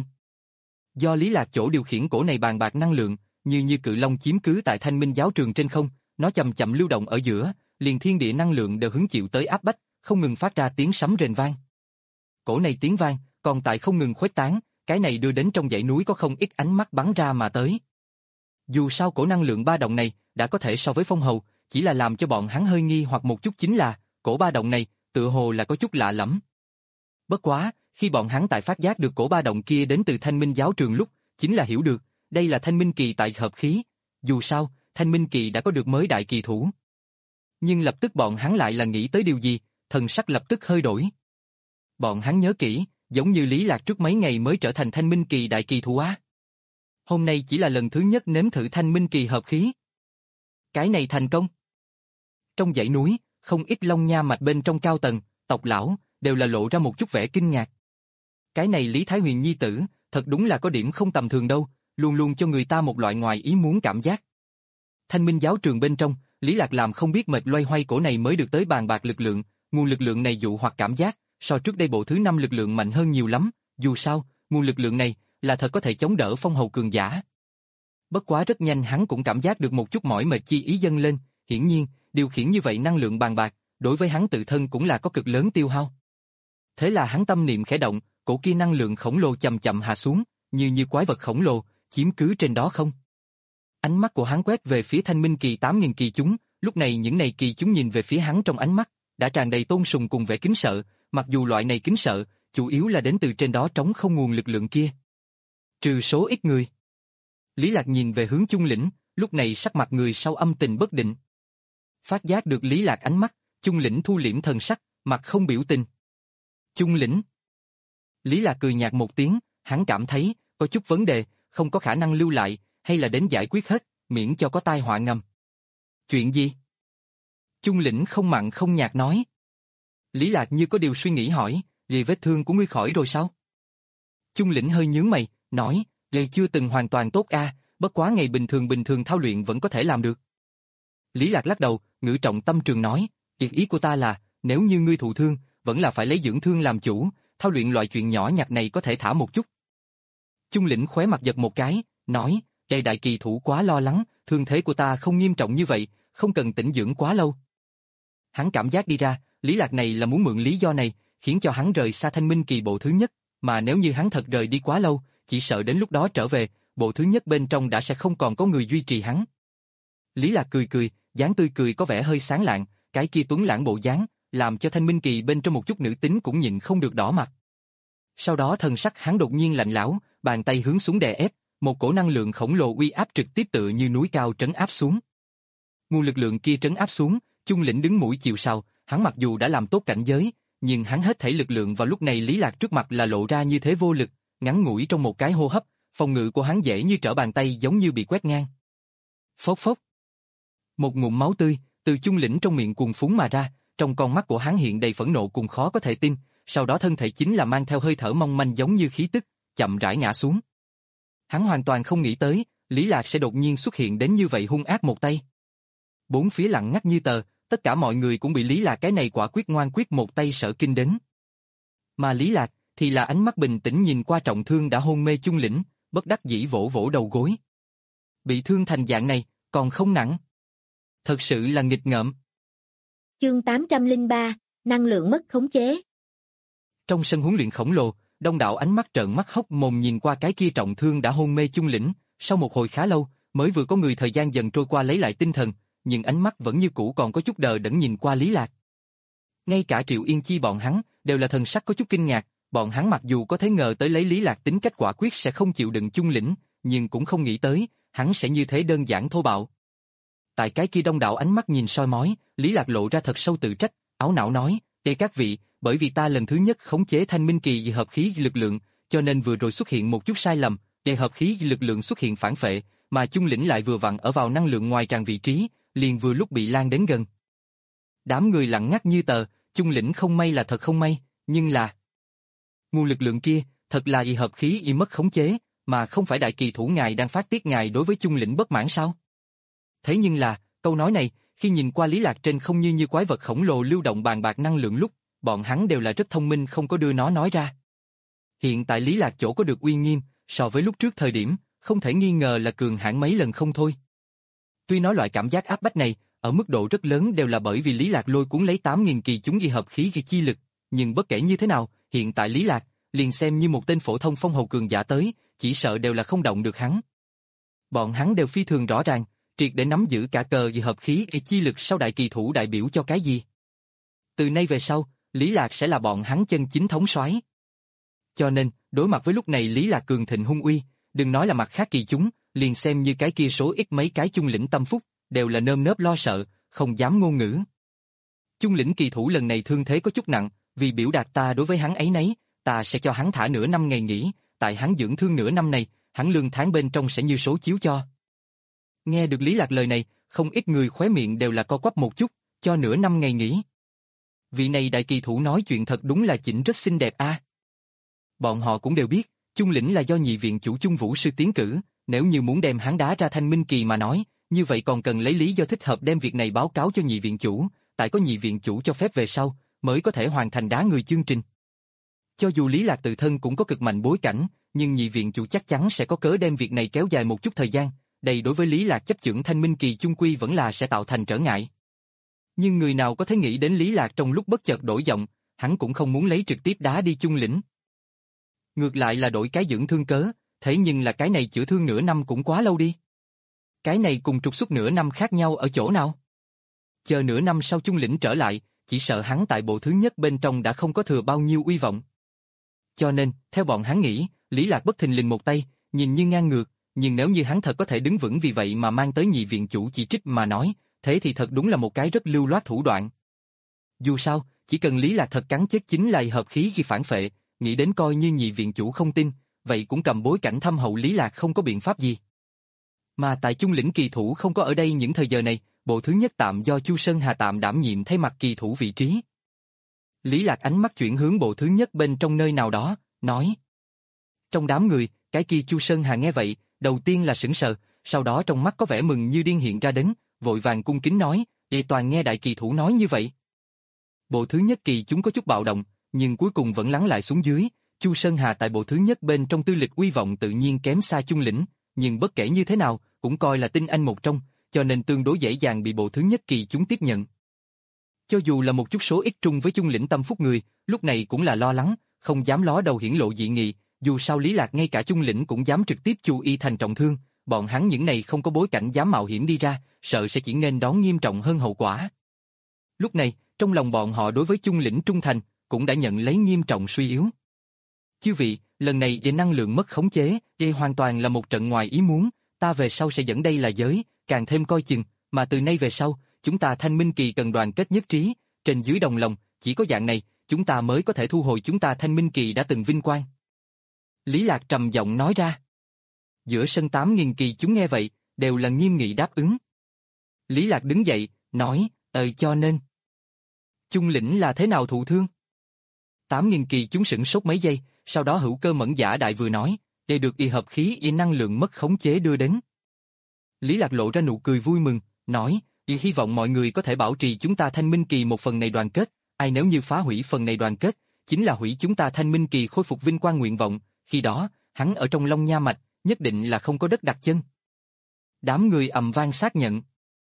Do Lý Lạc chỗ điều khiển cổ này bàn bạc năng lượng, như như cự long chiếm cứ tại thanh minh giáo trường trên không, nó chậm chậm lưu động ở giữa, liền thiên địa năng lượng đều hứng chịu tới áp bách, không ngừng phát ra tiếng sấm rền vang. Cổ này tiếng vang, còn tại không ngừng khuếch tán, cái này đưa đến trong dãy núi có không ít ánh mắt bắn ra mà tới. Dù sao cổ năng lượng ba động này, đã có thể so với phong hầu, chỉ là làm cho bọn hắn hơi nghi hoặc một chút chính là, cổ ba động này, tựa hồ là có chút lạ lẫm. Bất quá, khi bọn hắn tại phát giác được cổ ba động kia đến từ thanh minh giáo trường lúc, chính là hiểu được, đây là thanh minh kỳ tại hợp khí, dù sao, thanh minh kỳ đã có được mới đại kỳ thủ. Nhưng lập tức bọn hắn lại là nghĩ tới điều gì, thần sắc lập tức hơi đổi. Bọn hắn nhớ kỹ, giống như Lý Lạc trước mấy ngày mới trở thành thanh minh kỳ đại kỳ thủ á. Hôm nay chỉ là lần thứ nhất nếm thử thanh minh kỳ hợp khí. Cái này thành công. Trong dãy núi, không ít long nha mạch bên trong cao tầng, tộc lão, đều là lộ ra một chút vẻ kinh ngạc. Cái này Lý Thái Huyền nhi tử, thật đúng là có điểm không tầm thường đâu, luôn luôn cho người ta một loại ngoài ý muốn cảm giác. Thanh minh giáo trường bên trong, Lý Lạc làm không biết mệt loay hoay cổ này mới được tới bàn bạc lực lượng, nguồn lực lượng này dụ hoặc cảm giác, so trước đây bộ thứ năm lực lượng mạnh hơn nhiều lắm, dù sao, nguồn lực lượng này, là thật có thể chống đỡ phong hầu cường giả. Bất quá rất nhanh hắn cũng cảm giác được một chút mỏi mệt chi ý dâng lên, hiển nhiên, điều khiển như vậy năng lượng bàn bạc, đối với hắn tự thân cũng là có cực lớn tiêu hao. Thế là hắn tâm niệm khẽ động, cổ kia năng lượng khổng lồ chậm chậm hạ xuống, như như quái vật khổng lồ, chiếm cứ trên đó không. Ánh mắt của hắn quét về phía thanh minh kỳ tám nghìn kỳ chúng, lúc này những này kỳ chúng nhìn về phía hắn trong ánh mắt, đã tràn đầy tôn sùng cùng vẻ kính sợ, mặc dù loại này kính sợ, chủ yếu là đến từ trên đó trống không nguồn lực lượng kia. Trừ số ít người. Lý Lạc nhìn về hướng Chung Lĩnh, lúc này sắc mặt người sau âm tình bất định. Phát giác được Lý Lạc ánh mắt, Chung Lĩnh thu liễm thần sắc, mặt không biểu tình. Chung Lĩnh. Lý Lạc cười nhạt một tiếng, hắn cảm thấy, có chút vấn đề, không có khả năng lưu lại, hay là đến giải quyết hết, miễn cho có tai họa ngầm. Chuyện gì? Chung Lĩnh không mặn không nhạt nói. Lý Lạc như có điều suy nghĩ hỏi, vì vết thương của ngươi khỏi rồi sao? Chung Lĩnh hơi nhướng mày, nói, lời chưa từng hoàn toàn tốt a, bất quá ngày bình thường bình thường thao luyện vẫn có thể làm được. Lý Lạc lắc đầu, ngữ trọng tâm trường nói, Ý ý của ta là, nếu như ngươi thụ thương, vẫn là phải lấy dưỡng thương làm chủ, thao luyện loại chuyện nhỏ nhặt này có thể thả một chút. Chung lĩnh khóe mặt giật một cái, nói, đây đại kỳ thủ quá lo lắng, thương thế của ta không nghiêm trọng như vậy, không cần tĩnh dưỡng quá lâu. Hắn cảm giác đi ra, Lý Lạc này là muốn mượn lý do này, khiến cho hắn rời xa Thanh Minh Kỳ bộ thứ nhất, mà nếu như hắn thật rời đi quá lâu, chỉ sợ đến lúc đó trở về, bộ thứ nhất bên trong đã sẽ không còn có người duy trì hắn. Lý Lạc cười cười, dáng tươi cười có vẻ hơi sáng lạng, cái kia tuấn lãng bộ dáng, làm cho Thanh Minh Kỳ bên trong một chút nữ tính cũng nhịn không được đỏ mặt. Sau đó thần sắc hắn đột nhiên lạnh lẽo, bàn tay hướng xuống đè ép, một cổ năng lượng khổng lồ uy áp trực tiếp tựa như núi cao trấn áp xuống. Nguồn lực lượng kia trấn áp xuống, Chung lĩnh đứng mũi chịu sào, hắn mặc dù đã làm tốt cảnh giới, nhưng hắn hết thảy lực lượng vào lúc này Lý Lạc trước mặt là lộ ra như thế vô lực, ngắn ngủi trong một cái hô hấp, phòng ngự của hắn dễ như trở bàn tay giống như bị quét ngang. Phốc phốc. Một ngụm máu tươi từ Chung lĩnh trong miệng cuồn phún mà ra, trong con mắt của hắn hiện đầy phẫn nộ cùng khó có thể tin, sau đó thân thể chính là mang theo hơi thở mong manh giống như khí tức, chậm rãi ngã xuống. Hắn hoàn toàn không nghĩ tới, Lý Lạc sẽ đột nhiên xuất hiện đến như vậy hung ác một tay. Bốn phía lặng ngắt như tờ, tất cả mọi người cũng bị Lý Lạc cái này quả quyết ngoan quyết một tay sở kinh đến. Mà Lý Lạc thì là ánh mắt bình tĩnh nhìn qua trọng thương đã hôn mê Chung lĩnh, bất đắc dĩ vỗ vỗ đầu gối. Bị thương thành dạng này, còn không nặng. Thật sự là nghịch ngợm. Chương tám trăm lẻ ba, năng lượng mất khống chế. Trong sân huấn luyện khổng lồ, đông đảo ánh mắt trợn mắt hốc mồm nhìn qua cái kia trọng thương đã hôn mê Chung lĩnh, sau một hồi khá lâu, mới vừa có người thời gian dần trôi qua lấy lại tinh thần, nhưng ánh mắt vẫn như cũ còn có chút đờ đẫn nhìn qua Lý Lạc. Ngay cả Triệu Yên Chi bọn hắn, đều là thần sắc có chút kinh ngạc, bọn hắn mặc dù có thể ngờ tới lấy Lý Lạc tính cách quả quyết sẽ không chịu đựng Chung lĩnh, nhưng cũng không nghĩ tới, hắn sẽ như thế đơn giản thô bạo. Tại cái kia đông đảo ánh mắt nhìn soi mói, Lý Lạc lộ ra thật sâu tự trách, áo não nói, "Ê các vị, bởi vì ta lần thứ nhất khống chế Thanh Minh Kỳ vì hợp khí lực lượng, cho nên vừa rồi xuất hiện một chút sai lầm, để hợp khí lực lượng xuất hiện phản phệ, mà Chung lĩnh lại vừa vặn ở vào năng lượng ngoài tràn vị trí, liền vừa lúc bị lan đến gần." Đám người lặng ngắt như tờ, Chung lĩnh không may là thật không may, nhưng là nguồn lực lượng kia, thật là y hợp khí y mất khống chế, mà không phải đại kỳ thủ ngài đang phát tiết ngài đối với Chung lĩnh bất mãn sao? Thế nhưng là, câu nói này, khi nhìn qua Lý Lạc trên không như như quái vật khổng lồ lưu động bàn bạc năng lượng lúc, bọn hắn đều là rất thông minh không có đưa nó nói ra. Hiện tại Lý Lạc chỗ có được uy nghiêm, so với lúc trước thời điểm, không thể nghi ngờ là cường hãn mấy lần không thôi. Tuy nói loại cảm giác áp bách này, ở mức độ rất lớn đều là bởi vì Lý Lạc lôi cuốn lấy tám nghìn kỳ chúng ghi hợp khí ghi chi lực, nhưng bất kể như thế nào, hiện tại Lý Lạc, liền xem như một tên phổ thông phong hầu cường giả tới, chỉ sợ đều là không động được hắn. Bọn hắn đều phi thường rõ ràng, triệt để nắm giữ cả cờ ghi hợp khí ghi chi lực sau đại kỳ thủ đại biểu cho cái gì. Từ nay về sau, Lý Lạc sẽ là bọn hắn chân chính thống soái. Cho nên, đối mặt với lúc này Lý Lạc cường thịnh hung uy, đừng nói là mặt khác kỳ chúng, liền xem như cái kia số ít mấy cái Chung lĩnh tâm phúc, đều là nơm nớp lo sợ, không dám ngôn ngữ. Chung lĩnh kỳ thủ lần này thương thế có chút nặng, vì biểu đạt ta đối với hắn ấy nấy, ta sẽ cho hắn thả nửa năm ngày nghỉ, tại hắn dưỡng thương nửa năm này, hắn lương tháng bên trong sẽ như số chiếu cho. Nghe được Lý Lạc lời này, không ít người khóe miệng đều là co quắp một chút, cho nửa năm ngày nghỉ. Vị này đại kỳ thủ nói chuyện thật đúng là chỉnh rất xinh đẹp a. À. Bọn họ cũng đều biết, Chung lĩnh là do nhị viện chủ Chung Vũ sư tiến cử, nếu như muốn đem hắn đá ra Thanh Minh Kỳ mà nói, như vậy còn cần lấy lý do thích hợp đem việc này báo cáo cho nhị viện chủ, tại có nhị viện chủ cho phép về sau, mới có thể hoàn thành đá người chương trình. Cho dù Lý Lạc tự thân cũng có cực mạnh bối cảnh, nhưng nhị viện chủ chắc chắn sẽ có cớ đem việc này kéo dài một chút thời gian, đây đối với Lý Lạc chấp chưởng Thanh Minh Kỳ chung quy vẫn là sẽ tạo thành trở ngại. Nhưng người nào có thể nghĩ đến Lý Lạc trong lúc bất chợt đổi giọng, hắn cũng không muốn lấy trực tiếp đá đi Chung lĩnh. Ngược lại là đổi cái dưỡng thương cớ, thế nhưng là cái này chữa thương nửa năm cũng quá lâu đi. Cái này cùng trục xuất nửa năm khác nhau ở chỗ nào? Chờ nửa năm sau Chung lĩnh trở lại, chỉ sợ hắn tại bộ thứ nhất bên trong đã không có thừa bao nhiêu uy vọng. Cho nên, theo bọn hắn nghĩ, Lý Lạc bất thình lình một tay, nhìn như ngang ngược, nhưng nếu như hắn thật có thể đứng vững vì vậy mà mang tới nhị viện chủ chỉ trích mà nói, thế thì thật đúng là một cái rất lưu loát thủ đoạn. Dù sao, chỉ cần Lý Lạc thật cắn chết chính là hợp khí khi phản phệ, nghĩ đến coi như nhị viện chủ không tin, vậy cũng cầm bối cảnh thâm hậu Lý Lạc không có biện pháp gì. Mà tại Chung lĩnh kỳ thủ không có ở đây những thời giờ này, bộ thứ nhất tạm do Chu Sơn Hà tạm đảm nhiệm thay mặt kỳ thủ vị trí. Lý Lạc ánh mắt chuyển hướng bộ thứ nhất bên trong nơi nào đó, nói. Trong đám người, cái kia Chu Sơn Hà nghe vậy, đầu tiên là sững sờ, sau đó trong mắt có vẻ mừng như điên hiện ra đến, vội vàng cung kính nói, "Đệ toàn nghe đại kỳ thủ nói như vậy." Bộ thứ nhất kỳ chúng có chút bạo động, nhưng cuối cùng vẫn lắng lại xuống dưới. Chu Sơn Hà tại bộ thứ nhất bên trong tư lịch uy vọng tự nhiên kém xa Chung lĩnh, nhưng bất kể như thế nào, cũng coi là tinh anh một trong, cho nên tương đối dễ dàng bị bộ thứ nhất kỳ chúng tiếp nhận. Cho dù là một chút số ít trung với Chung lĩnh tâm phúc người, lúc này cũng là lo lắng, không dám ló đầu hiển lộ dị nghị, dù sao Lý Lạc ngay cả Chung lĩnh cũng dám trực tiếp chu y thành trọng thương, bọn hắn những này không có bối cảnh dám mạo hiểm đi ra, sợ sẽ chỉ nghênh đón nghiêm trọng hơn hậu quả. Lúc này, trong lòng bọn họ đối với Chung lĩnh trung thành, cũng đã nhận lấy nghiêm trọng suy yếu. Chư vị, lần này để năng lượng mất khống chế, đây hoàn toàn là một trận ngoài ý muốn, ta về sau sẽ dẫn đây là giới, càng thêm coi chừng, mà từ nay về sau, chúng ta Thanh Minh Kỳ cần đoàn kết nhất trí, trên dưới đồng lòng, chỉ có dạng này, chúng ta mới có thể thu hồi chúng ta Thanh Minh Kỳ đã từng vinh quang. Lý Lạc trầm giọng nói ra. Giữa sân tám nghìn kỳ chúng nghe vậy, đều là nghiêm nghị đáp ứng. Lý Lạc đứng dậy, nói, ờ cho nên. Chung lĩnh là thế nào thụ thương? tám nghìn kỳ chúng sửng sốt mấy giây, sau đó Hữu Cơ Mẫn giả đại vừa nói, để được y hợp khí y năng lượng mất khống chế đưa đến. Lý Lạc lộ ra nụ cười vui mừng, nói, y hy vọng mọi người có thể bảo trì chúng ta Thanh Minh Kỳ một phần này đoàn kết, ai nếu như phá hủy phần này đoàn kết, chính là hủy chúng ta Thanh Minh Kỳ khôi phục vinh quang nguyện vọng, khi đó, hắn ở trong Long Nha Mạch, nhất định là không có đất đặt chân. Đám người ầm vang xác nhận.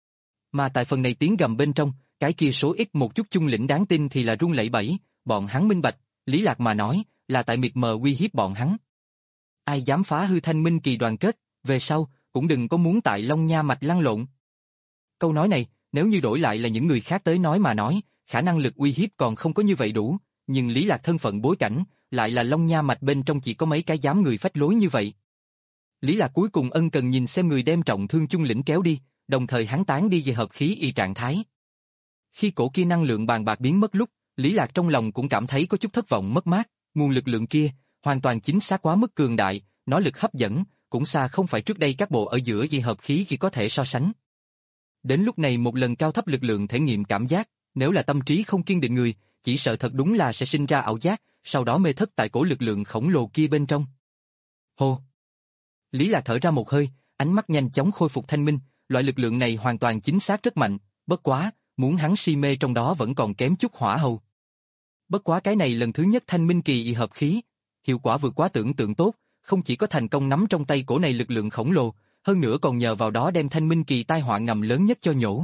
Mà tại phần này tiếng gầm bên trong, cái kia số ít một chút Chung lĩnh đáng tin thì là run lẩy bẩy, bọn hắn minh bạch, Lý Lạc mà nói, là tại miệt mờ uy hiếp bọn hắn. Ai dám phá hư Thanh Minh Kỳ đoàn kết, về sau, cũng đừng có muốn tại Long Nha Mạch lăn lộn. Câu nói này, nếu như đổi lại là những người khác tới nói mà nói, khả năng lực uy hiếp còn không có như vậy đủ, nhưng Lý Lạc thân phận bối cảnh, lại là Long Nha Mạch bên trong chỉ có mấy cái dám người phách lối như vậy. Lý Lạc cuối cùng ân cần nhìn xem người đem trọng thương Chung lĩnh kéo đi, đồng thời hắn tán đi về hợp khí y trạng thái. Khi cổ kia năng lượng bàn bạc biến mất lúc, Lý Lạc trong lòng cũng cảm thấy có chút thất vọng mất mát, nguồn lực lượng kia, hoàn toàn chính xác quá mức cường đại, nó lực hấp dẫn, cũng xa không phải trước đây các bộ ở giữa dị hợp khí khi có thể so sánh. Đến lúc này một lần cao thấp lực lượng thể nghiệm cảm giác, nếu là tâm trí không kiên định người, chỉ sợ thật đúng là sẽ sinh ra ảo giác, sau đó mê thất tại cổ lực lượng khổng lồ kia bên trong. Hô! Lý Lạc thở ra một hơi, ánh mắt nhanh chóng khôi phục thanh minh, loại lực lượng này hoàn toàn chính xác rất mạnh, bất quá, muốn hắn si mê trong đó vẫn còn kém chút hỏa hầu. Bất quá cái này lần thứ nhất Thanh Minh Kỳ y hợp khí, hiệu quả vượt quá tưởng tượng tốt, không chỉ có thành công nắm trong tay cổ này lực lượng khổng lồ, hơn nữa còn nhờ vào đó đem Thanh Minh Kỳ tai họa ngầm lớn nhất cho nhổ.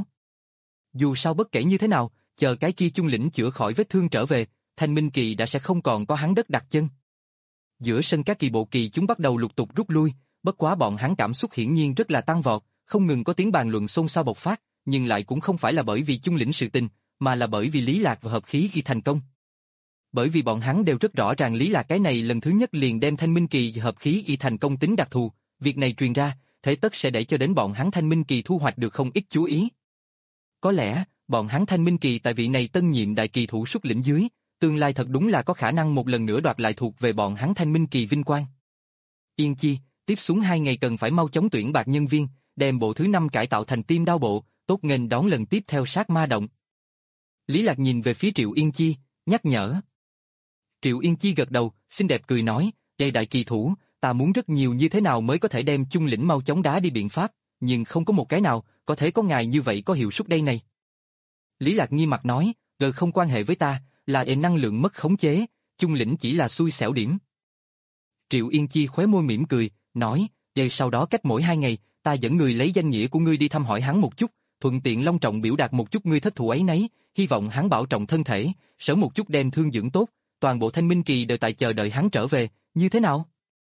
Dù sao bất kể như thế nào, chờ cái kia Chung lĩnh chữa khỏi vết thương trở về, Thanh Minh Kỳ đã sẽ không còn có hắn đất đặt chân. Giữa sân các kỳ bộ kỳ chúng bắt đầu lục tục rút lui, bất quá bọn hắn cảm xúc hiển nhiên rất là tăng vọt, không ngừng có tiếng bàn luận xôn xao bộc phát, nhưng lại cũng không phải là bởi vì Chung lĩnh sự tình, mà là bởi vì Lý Lạc và hợp khí khi thành công. Bởi vì bọn hắn đều rất rõ ràng Lý Lạc cái này lần thứ nhất liền đem Thanh Minh Kỳ hợp khí y thành công tính đặc thù, việc này truyền ra, thế tất sẽ để cho đến bọn hắn Thanh Minh Kỳ thu hoạch được không ít chú ý. Có lẽ, bọn hắn Thanh Minh Kỳ tại vị này tân nhiệm đại kỳ thủ xuất lĩnh dưới, tương lai thật đúng là có khả năng một lần nữa đoạt lại thuộc về bọn hắn Thanh Minh Kỳ vinh quang. Yên chi, tiếp xuống hai ngày cần phải mau chóng tuyển bạc nhân viên, đem bộ thứ năm cải tạo thành Tim Đao bộ, tốt nghênh đón lần tiếp theo sát ma động. Lý Lạc nhìn về phía Triệu Yên Chi, nhắc nhở. Triệu Yên Chi gật đầu, xinh đẹp cười nói, đây đại kỳ thủ, ta muốn rất nhiều như thế nào mới có thể đem Chung lĩnh mau chóng đá đi biện pháp, nhưng không có một cái nào, có thể có ngài như vậy có hiệu suất đây này. Lý Lạc nghi mặt nói, gờ không quan hệ với ta, là ệ năng lượng mất khống chế, Chung lĩnh chỉ là xui xẻo điểm. Triệu Yên Chi khóe môi mỉm cười, nói, giờ sau đó cách mỗi hai ngày, ta dẫn người lấy danh nghĩa của ngươi đi thăm hỏi hắn một chút, thuận tiện long trọng biểu đạt một chút ngươi thất thù ấy nấy, hy vọng hắn bảo trọng thân thể, sớm một chút đem thương dưỡng tốt, toàn bộ Thanh Minh Kỳ đều tại chờ đợi hắn trở về, như thế nào?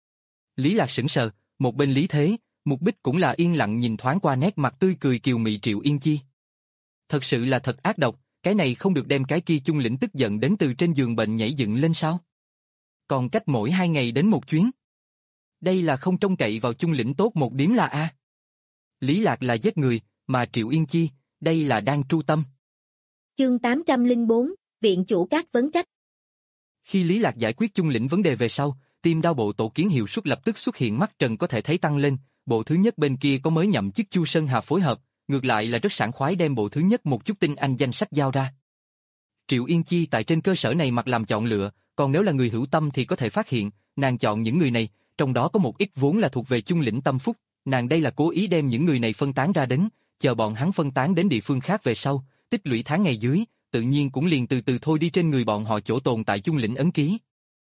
Lý Lạc sững sờ, một bên Lý Thế, Mục Bích cũng là yên lặng nhìn thoáng qua nét mặt tươi cười kiều mị Triệu Yên Chi. Thật sự là thật ác độc, cái này không được đem cái kia Chung lĩnh tức giận đến từ trên giường bệnh nhảy dựng lên sao? Còn cách mỗi hai ngày đến một chuyến. Đây là không trông cậy vào Chung lĩnh tốt một điểm là a. Lý Lạc là giết người, mà Triệu Yên Chi, đây là đang tru tâm. Chương tám trăm lẻ bốn, Viện chủ các vấn trách. Khi Lý Lạc giải quyết Chung lĩnh vấn đề về sau, Tim Đao bộ tổ kiến hiệu suất lập tức xuất hiện mắt trần có thể thấy tăng lên, bộ thứ nhất bên kia có mới nhậm chức Chu Sơn Hà phối hợp, ngược lại là rất sảng khoái đem bộ thứ nhất một chút tinh anh danh sách giao ra. Triệu Yên Chi tại trên cơ sở này mặc làm chọn lựa, còn nếu là người hữu tâm thì có thể phát hiện, nàng chọn những người này, trong đó có một ít vốn là thuộc về Chung lĩnh tâm phúc, nàng đây là cố ý đem những người này phân tán ra đến, chờ bọn hắn phân tán đến địa phương khác về sau, tích lũy tháng ngày dưới, tự nhiên cũng liền từ từ thôi đi trên người bọn họ chỗ tồn tại chung lĩnh ấn ký.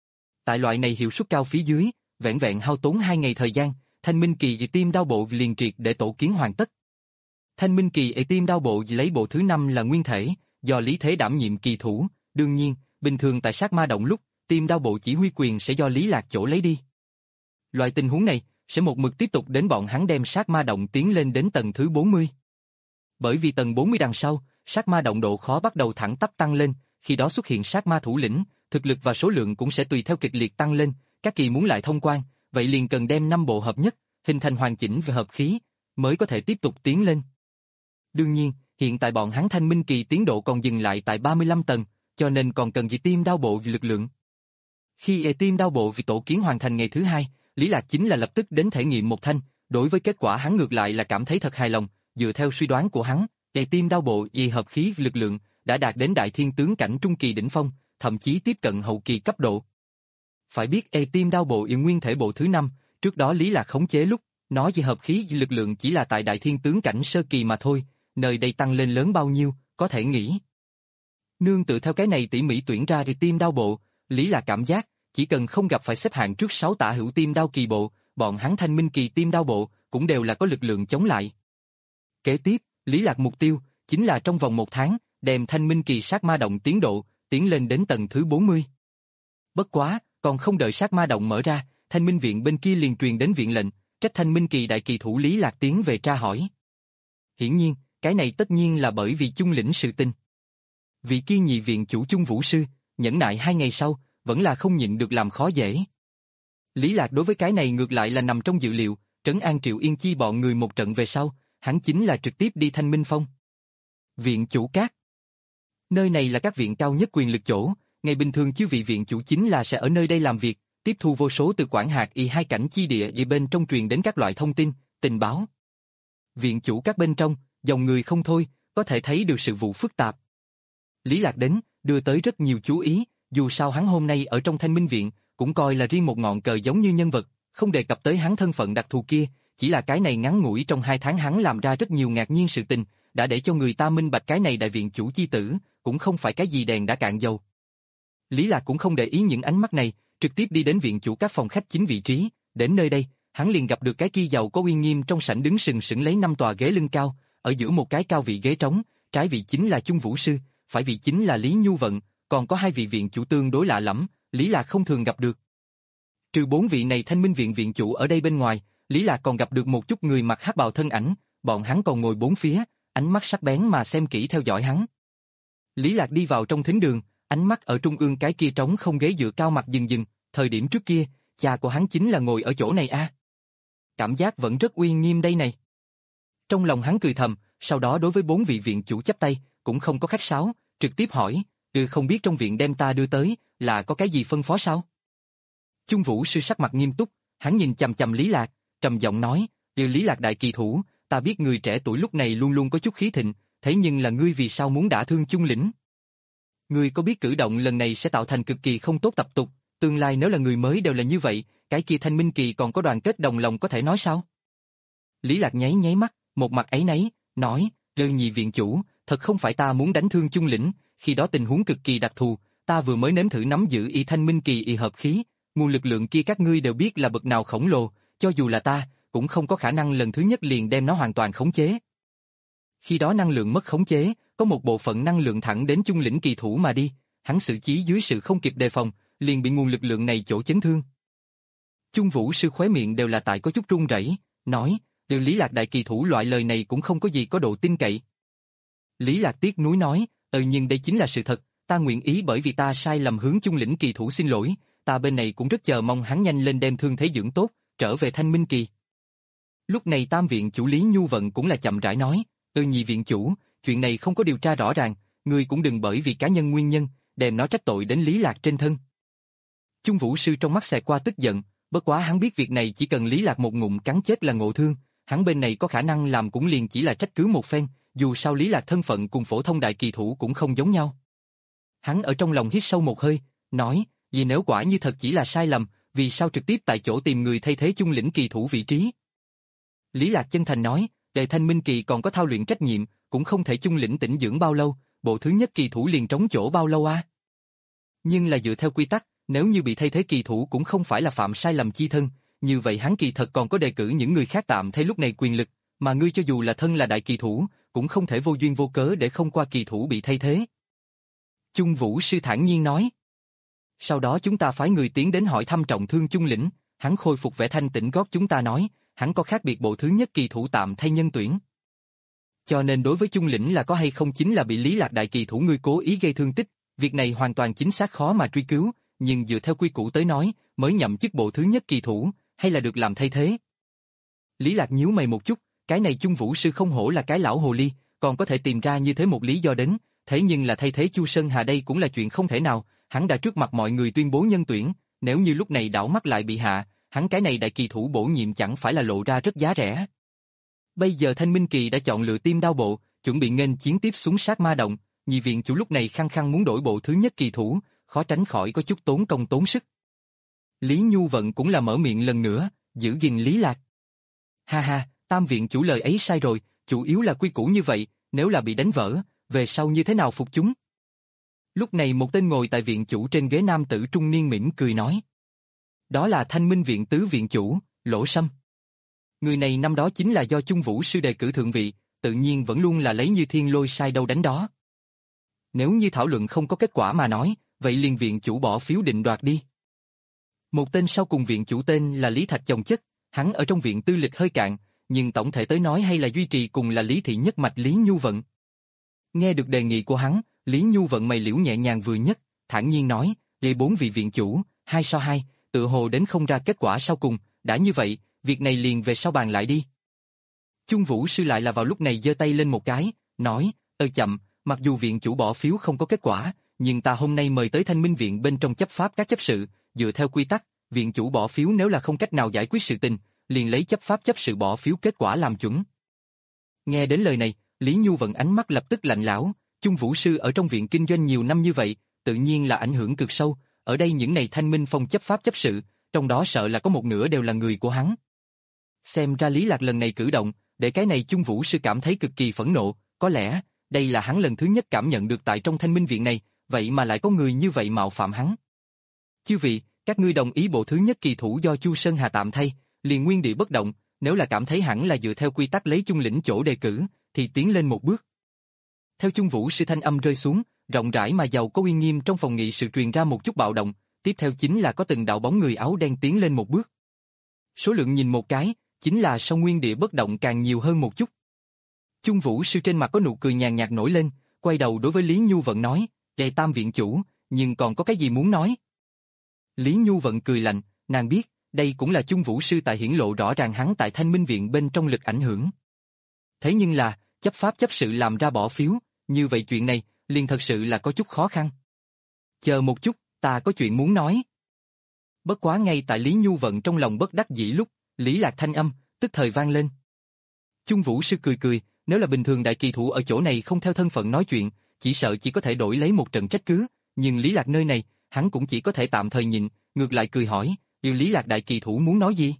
Tại loại này hiệu suất cao phía dưới, vẹn vẹn hao tốn hai ngày thời gian, Thanh Minh Kỳ Tim Đao Bộ liền triệt để tổ kiến hoàn tất. Thanh Minh Kỳ Tim Đao Bộ lấy bộ thứ năm là nguyên thể, do Lý Thế đảm nhiệm kỳ thủ, đương nhiên, bình thường tại sát ma động lúc, Tim Đao Bộ chỉ huy quyền sẽ do Lý Lạc chỗ lấy đi. Loại tình huống này sẽ một mực tiếp tục đến bọn hắn đem sát ma động tiến lên đến tầng thứ bốn mươi. Bởi vì tầng bốn mươi đằng sau, sát ma động độ khó bắt đầu thẳng tắp tăng lên, khi đó xuất hiện sát ma thủ lĩnh, thực lực và số lượng cũng sẽ tùy theo kịch liệt tăng lên, các kỳ muốn lại thông quan, vậy liền cần đem năm bộ hợp nhất, hình thành hoàn chỉnh về hợp khí, mới có thể tiếp tục tiến lên. Đương nhiên, hiện tại bọn hắn Thanh Minh Kỳ tiến độ còn dừng lại tại ba mươi lăm tầng, cho nên còn cần gì Tim Đao Bộ vì lực lượng. Khi e Tim Đao Bộ vì tổ kiến hoàn thành ngày thứ hai, Lý Lạc chính là lập tức đến thể nghiệm một thanh, đối với kết quả hắn ngược lại là cảm thấy thật hài lòng, dựa theo suy đoán của hắn, e Tim Đao Bộ vì hợp khí lực lượng đã đạt đến đại thiên tướng cảnh trung kỳ đỉnh phong, thậm chí tiếp cận hậu kỳ cấp độ. Phải biết e Tim Đao Bộ yêu nguyên thể bộ thứ năm, trước đó Lý Lạc khống chế lúc, nó về hợp khí lực lượng chỉ là tại đại thiên tướng cảnh sơ kỳ mà thôi, nơi đây tăng lên lớn bao nhiêu, có thể nghĩ. Nương tự theo cái này tỉ mỉ tuyển ra e Tim Đao Bộ, Lý Lạc cảm giác, chỉ cần không gặp phải xếp hạng trước sáu tả hữu Tim Đao kỳ bộ, bọn hắn Thanh Minh Kỳ Tim Đao Bộ cũng đều là có lực lượng chống lại. Kế tiếp, Lý Lạc mục tiêu chính là trong vòng một tháng, đem Thanh Minh Kỳ sát ma động tiến độ tiến lên đến tầng thứ bốn mươi. Bất quá, còn không đợi sát ma động mở ra, Thanh Minh viện bên kia liền truyền đến viện lệnh, trách Thanh Minh Kỳ đại kỳ thủ Lý Lạc tiến về tra hỏi. Hiển nhiên, cái này tất nhiên là bởi vì chung lĩnh sự tình. Vị kia nhị viện chủ Chung Vũ Sư, nhẫn nại hai ngày sau, vẫn là không nhịn được làm khó dễ. Lý Lạc đối với cái này ngược lại là nằm trong dự liệu, trấn an Triệu Yên Chi bọn người một trận về sau, hắn chính là trực tiếp đi Thanh Minh Phong. Viện chủ các. Nơi này là các viện cao nhất quyền lực chỗ, ngày bình thường chư vị viện chủ chính là sẽ ở nơi đây làm việc, tiếp thu vô số từ quản hạt y hai cảnh chi địa y bên trong truyền đến các loại thông tin, tình báo. Viện chủ các bên trong, dòng người không thôi, có thể thấy được sự vụ phức tạp. Lý Lạc đến, đưa tới rất nhiều chú ý, dù sao hắn hôm nay ở trong Thanh Minh viện, cũng coi là riêng một ngọn cờ giống như nhân vật, không đề cập tới hắn thân phận đặc thù kia, chỉ là cái này ngắn ngủi trong hai tháng hắn làm ra rất nhiều ngạc nhiên sự tình, đã để cho người ta minh bạch cái này đại viện chủ chi tử, cũng không phải cái gì đèn đã cạn dầu. Lý Lạc cũng không để ý những ánh mắt này, trực tiếp đi đến viện chủ các phòng khách chính vị trí, đến nơi đây, hắn liền gặp được cái kia giàu có uy nghiêm trong sảnh đứng sừng sững lấy năm tòa ghế lưng cao, ở giữa một cái cao vị ghế trống, trái vị chính là Chung Vũ Sư, phải vị chính là Lý Nhu Vận, còn có hai vị viện chủ tương đối lạ lẫm, Lý Lạc không thường gặp được. Trừ bốn vị này Thanh Minh viện viện chủ ở đây bên ngoài, Lý Lạc còn gặp được một chút người mặc hắc bào thân ảnh, bọn hắn còn ngồi bốn phía, ánh mắt sắc bén mà xem kỹ theo dõi hắn. Lý Lạc đi vào trong thính đường, ánh mắt ở trung ương cái kia trống không ghế dựa cao mặt dừng dừng, thời điểm trước kia, cha của hắn chính là ngồi ở chỗ này a. À. Cảm giác vẫn rất uy nghiêm đây này. Trong lòng hắn cười thầm, sau đó đối với bốn vị viện chủ chắp tay, cũng không có khách sáo, trực tiếp hỏi, "Ừ, không biết trong viện đem ta đưa tới, là có cái gì phân phó sao?" Chung Vũ Sư sắc mặt nghiêm túc, hắn nhìn chằm chằm Lý Lạc, trầm giọng nói, "Ừ, Lý Lạc đại kỳ thủ, ta biết người trẻ tuổi lúc này luôn luôn có chút khí thịnh, thế nhưng là ngươi vì sao muốn đả thương Chung lĩnh? Ngươi có biết cử động lần này sẽ tạo thành cực kỳ không tốt tập tục, tương lai nếu là người mới đều là như vậy, cái kia Thanh Minh Kỳ còn có đoàn kết đồng lòng có thể nói sao?" Lý Lạc nháy nháy mắt, một mặt áy náy, nói, "Đơn nhị viện chủ, thật không phải ta muốn đánh thương Chung lĩnh, khi đó tình huống cực kỳ đặc thù, ta vừa mới nếm thử nắm giữ y Thanh Minh Kỳ y hợp khí, nguồn lực lượng kia các ngươi đều biết là bậc nào khổng lồ, cho dù là ta, cũng không có khả năng lần thứ nhất liền đem nó hoàn toàn khống chế. Khi đó năng lượng mất khống chế, có một bộ phận năng lượng thẳng đến Chung lĩnh kỳ thủ mà đi, hắn xử trí dưới sự không kịp đề phòng, liền bị nguồn lực lượng này chỗ chấn thương." Chung Vũ Sư khóe miệng đều là tại có chút run rẩy, nói, "Từ Lý Lạc đại kỳ thủ loại lời này cũng không có gì có độ tin cậy." Lý Lạc tiếc nuối nói, "Ừ, nhưng đây chính là sự thật, ta nguyện ý bởi vì ta sai lầm hướng Chung lĩnh kỳ thủ xin lỗi, ta bên này cũng rất chờ mong hắn nhanh lên đem thương thế dưỡng tốt, trở về Thanh Minh Kỳ." Lúc này Tam viện chủ Lý Nhu Vận cũng là chậm rãi nói, "Ừ, nhị viện chủ, chuyện này không có điều tra rõ ràng, ngươi cũng đừng bởi vì cá nhân nguyên nhân, đem nó trách tội đến Lý Lạc trên thân." Chung Vũ Sư trong mắt xẹt qua tức giận, bất quá hắn biết việc này chỉ cần Lý Lạc một ngụm cắn chết là ngộ thương, hắn bên này có khả năng làm cũng liền chỉ là trách cứ một phen, dù sao Lý Lạc thân phận cùng phổ thông đại kỳ thủ cũng không giống nhau. Hắn ở trong lòng hít sâu một hơi, nói, vì nếu quả như thật chỉ là sai lầm, vì sao trực tiếp tại chỗ tìm người thay thế Chung lĩnh kỳ thủ vị trí? Lý Lạc chân thành nói, Đệ Thanh Minh Kỳ còn có thao luyện trách nhiệm, cũng không thể Chung lĩnh tĩnh dưỡng bao lâu, bộ thứ nhất kỳ thủ liền trống chỗ bao lâu à? Nhưng là dựa theo quy tắc, nếu như bị thay thế kỳ thủ cũng không phải là phạm sai lầm chi thân, như vậy hắn kỳ thật còn có đề cử những người khác tạm thay lúc này quyền lực, mà ngươi cho dù là thân là đại kỳ thủ, cũng không thể vô duyên vô cớ để không qua kỳ thủ bị thay thế. Chung Vũ Sư thản nhiên nói. Sau đó chúng ta phái người tiến đến hỏi thăm trọng thương Chung lĩnh, hắn khôi phục vẻ thanh tĩnh gót chúng ta nói, hắn có khác biệt bộ thứ nhất kỳ thủ tạm thay nhân tuyển. Cho nên đối với Chung lĩnh là có hay không chính là bị Lý Lạc đại kỳ thủ ngươi cố ý gây thương tích, việc này hoàn toàn chính xác khó mà truy cứu, nhưng dựa theo quy củ tới nói, mới nhậm chức bộ thứ nhất kỳ thủ, hay là được làm thay thế. Lý Lạc nhíu mày một chút, cái này Chung Vũ Sư không hổ là cái lão hồ ly, còn có thể tìm ra như thế một lý do đến, thế nhưng là thay thế Chu Sơn Hà đây cũng là chuyện không thể nào, hắn đã trước mặt mọi người tuyên bố nhân tuyển, nếu như lúc này đảo mắt lại bị hạ, hắn cái này đại kỳ thủ bổ nhiệm chẳng phải là lộ ra rất giá rẻ. Bây giờ Thanh Minh Kỳ đã chọn lựa Tim Đao bộ, chuẩn bị nghênh chiến tiếp xuống sát ma động, nhị viện chủ lúc này khăng khăng muốn đổi bộ thứ nhất kỳ thủ, khó tránh khỏi có chút tốn công tốn sức. Lý Nhu Vận cũng là mở miệng lần nữa, giữ gìn Lý Lạc. Ha ha, Tam viện chủ lời ấy sai rồi, chủ yếu là quy củ như vậy, nếu là bị đánh vỡ, về sau như thế nào phục chúng? Lúc này một tên ngồi tại viện chủ trên ghế nam tử trung niên mỉm cười nói. Đó là Thanh Minh viện tứ viện chủ, Lỗ Sâm. Người này năm đó chính là do Chung Vũ Sư đề cử thượng vị, tự nhiên vẫn luôn là lấy như thiên lôi sai đâu đánh đó. Nếu như thảo luận không có kết quả mà nói, vậy liền viện chủ bỏ phiếu định đoạt đi. Một tên sau cùng viện chủ tên là Lý Thạch Chồng Chất, hắn ở trong viện tư lịch hơi cạn, nhưng tổng thể tới nói hay là duy trì cùng là Lý thị nhất mạch Lý Nhu Vận. Nghe được đề nghị của hắn, Lý Nhu Vận mày liễu nhẹ nhàng vừa nhất, thản nhiên nói, để bốn vị viện chủ, hai so hai, tự hồ đến không ra kết quả sau cùng, đã như vậy, việc này liền về sau bàn lại đi. Chung Vũ Sư lại là vào lúc này giơ tay lên một cái, nói, ơ chậm, mặc dù viện chủ bỏ phiếu không có kết quả, nhưng ta hôm nay mời tới Thanh Minh viện bên trong chấp pháp các chấp sự, dựa theo quy tắc, viện chủ bỏ phiếu nếu là không cách nào giải quyết sự tình, liền lấy chấp pháp chấp sự bỏ phiếu kết quả làm chuẩn. Nghe đến lời này, Lý Nhu Vận ánh mắt lập tức lạnh lẽo, Chung Vũ Sư ở trong viện kinh doanh nhiều năm như vậy, tự nhiên là ảnh hưởng cực sâu, ở đây những này Thanh Minh phong chấp pháp chấp sự, trong đó sợ là có một nửa đều là người của hắn. Xem ra Lý Lạc lần này cử động, để cái này Chung Vũ Sư cảm thấy cực kỳ phẫn nộ, có lẽ, đây là hắn lần thứ nhất cảm nhận được tại trong Thanh Minh viện này, vậy mà lại có người như vậy mạo phạm hắn. Chư vị, các ngươi đồng ý bộ thứ nhất kỳ thủ do Chu Sơn Hà tạm thay, liền nguyên địa bất động, nếu là cảm thấy hẳn là dựa theo quy tắc lấy Chung lĩnh chỗ đề cử, thì tiến lên một bước. Theo Chung Vũ Sư thanh âm rơi xuống, rộng rãi mà giàu có uy nghiêm trong phòng nghị sự truyền ra một chút bạo động, tiếp theo chính là có từng đạo bóng người áo đen tiến lên một bước. Số lượng nhìn một cái, chính là sau nguyên địa bất động càng nhiều hơn một chút. Chung Vũ Sư trên mặt có nụ cười nhàn nhạt nổi lên, quay đầu đối với Lý Nhu Vận nói, "Đề Tam viện chủ, nhưng còn có cái gì muốn nói?" Lý Nhu Vận cười lạnh, nàng biết, đây cũng là Chung Vũ Sư tại hiển lộ rõ ràng hắn tại Thanh Minh viện bên trong lực ảnh hưởng. Thế nhưng là, chấp pháp chấp sự làm ra bỏ phiếu, như vậy chuyện này, liền thật sự là có chút khó khăn. Chờ một chút, ta có chuyện muốn nói. Bất quá ngay tại Lý Nhu Vận trong lòng bất đắc dĩ lúc, Lý Lạc thanh âm, tức thời vang lên. Chung Vũ Sư cười cười, nếu là bình thường đại kỳ thủ ở chỗ này không theo thân phận nói chuyện, chỉ sợ chỉ có thể đổi lấy một trận trách cứ, nhưng Lý Lạc nơi này, hắn cũng chỉ có thể tạm thời nhịn, ngược lại cười hỏi, yêu Lý Lạc đại kỳ thủ muốn nói gì?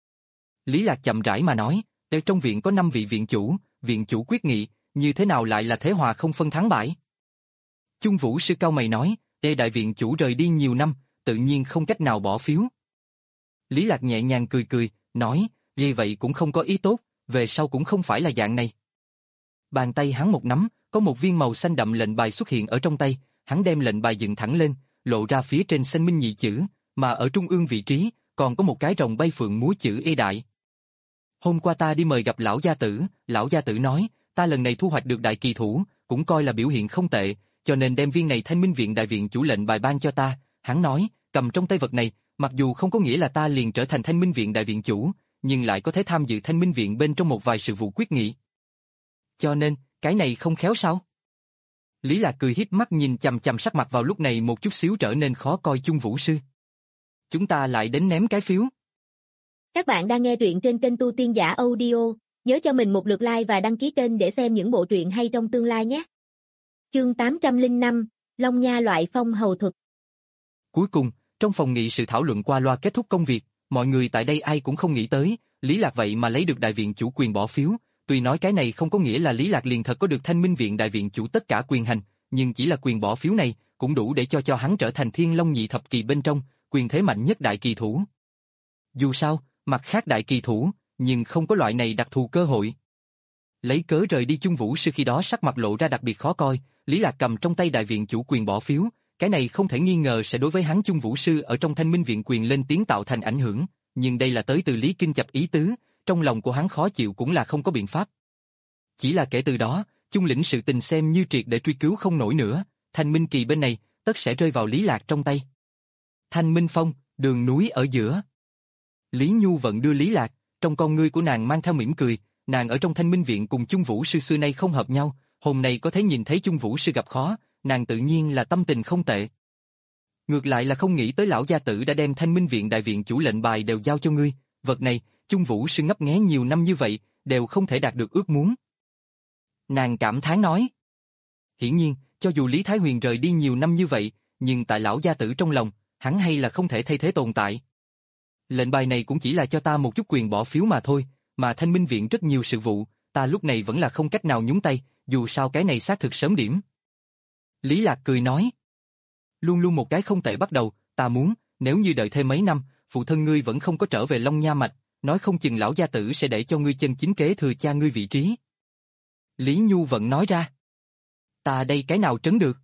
Lý Lạc chậm rãi mà nói, ở trong viện có năm vị viện chủ, viện chủ quyết nghị, như thế nào lại là thế hòa không phân thắng bại? Chung Vũ Sư cau mày nói, Tê đại viện chủ rời đi nhiều năm, tự nhiên không cách nào bỏ phiếu. Lý Lạc nhẹ nhàng cười cười, nói, vì vậy cũng không có ý tốt, về sau cũng không phải là dạng này. Bàn tay hắn một nắm, có một viên màu xanh đậm lệnh bài xuất hiện ở trong tay, hắn đem lệnh bài dựng thẳng lên, lộ ra phía trên xanh minh nhị chữ, mà ở trung ương vị trí, còn có một cái rồng bay phượng múa chữ Ê Đại. Hôm qua ta đi mời gặp lão gia tử, lão gia tử nói, ta lần này thu hoạch được đại kỳ thủ, cũng coi là biểu hiện không tệ, cho nên đem viên này Thanh Minh viện đại viện chủ lệnh bài ban cho ta, hắn nói, cầm trong tay vật này, mặc dù không có nghĩa là ta liền trở thành Thanh Minh viện đại viện chủ, nhưng lại có thể tham dự Thanh Minh viện bên trong một vài sự vụ quyết nghị. Cho nên, cái này không khéo sao? Lý Lạc cười híp mắt nhìn chằm chằm sắc mặt vào lúc này một chút xíu trở nên khó coi Chung Vũ Sư. Chúng ta lại đến ném cái phiếu. Các bạn đang nghe truyện trên kênh Tu Tiên Giả Audio, nhớ cho mình một lượt like và đăng ký kênh để xem những bộ truyện hay trong tương lai nhé. Chương tám trăm lẻ năm, Long Nha loại phong hầu thuật. Cuối cùng, trong phòng nghị sự thảo luận qua loa kết thúc công việc, mọi người tại đây ai cũng không nghĩ tới, Lý Lạc vậy mà lấy được đại viện chủ quyền bỏ phiếu, tuy nói cái này không có nghĩa là Lý Lạc liền thật có được Thanh Minh viện đại viện chủ tất cả quyền hành, nhưng chỉ là quyền bỏ phiếu này cũng đủ để cho cho hắn trở thành Thiên Long nhị thập kỳ bên trong, quyền thế mạnh nhất đại kỳ thủ. Dù sao, mặt khác đại kỳ thủ, nhưng không có loại này đặc thù cơ hội. Lấy cớ rời đi Chung Vũ Sư khi đó sắc mặt lộ ra đặc biệt khó coi, Lý Lạc cầm trong tay đại viện chủ quyền bỏ phiếu, cái này không thể nghi ngờ sẽ đối với hắn Chung Vũ Sư ở trong Thanh Minh viện quyền lên tiếng tạo thành ảnh hưởng, nhưng đây là tới từ Lý Kinh Chập ý tứ, trong lòng của hắn khó chịu cũng là không có biện pháp. Chỉ là kể từ đó, Chung lĩnh sự tình xem như triệt để truy cứu không nổi nữa, Thanh Minh kỳ bên này, tất sẽ rơi vào Lý Lạc trong tay. Thanh Minh Phong, đường núi ở giữa. Lý Nhu Vận đưa Lý Lạc, trong con ngươi của nàng mang theo mỉm cười, nàng ở trong Thanh Minh viện cùng Chung Vũ Sư xưa nay không hợp nhau, hôm nay có thấy nhìn thấy Chung Vũ Sư gặp khó, nàng tự nhiên là tâm tình không tệ. Ngược lại là không nghĩ tới lão gia tử đã đem Thanh Minh viện đại viện chủ lệnh bài đều giao cho ngươi, vật này, Chung Vũ Sư ngấp nghé nhiều năm như vậy, đều không thể đạt được ước muốn. Nàng cảm thán nói. Hiển nhiên, cho dù Lý Thái Huyền rời đi nhiều năm như vậy, nhưng tại lão gia tử trong lòng, hắn hay là không thể thay thế tồn tại. Lệnh bài này cũng chỉ là cho ta một chút quyền bỏ phiếu mà thôi, mà Thanh Minh viện rất nhiều sự vụ, ta lúc này vẫn là không cách nào nhúng tay, dù sao cái này xác thực sớm điểm. Lý Lạc cười nói. Luôn luôn một cái không tệ bắt đầu, ta muốn, nếu như đợi thêm mấy năm, phụ thân ngươi vẫn không có trở về Long Nha Mạch, nói không chừng lão gia tử sẽ để cho ngươi chân chính kế thừa cha ngươi vị trí. Lý Nhu Vận nói ra. Ta đây cái nào trấn được?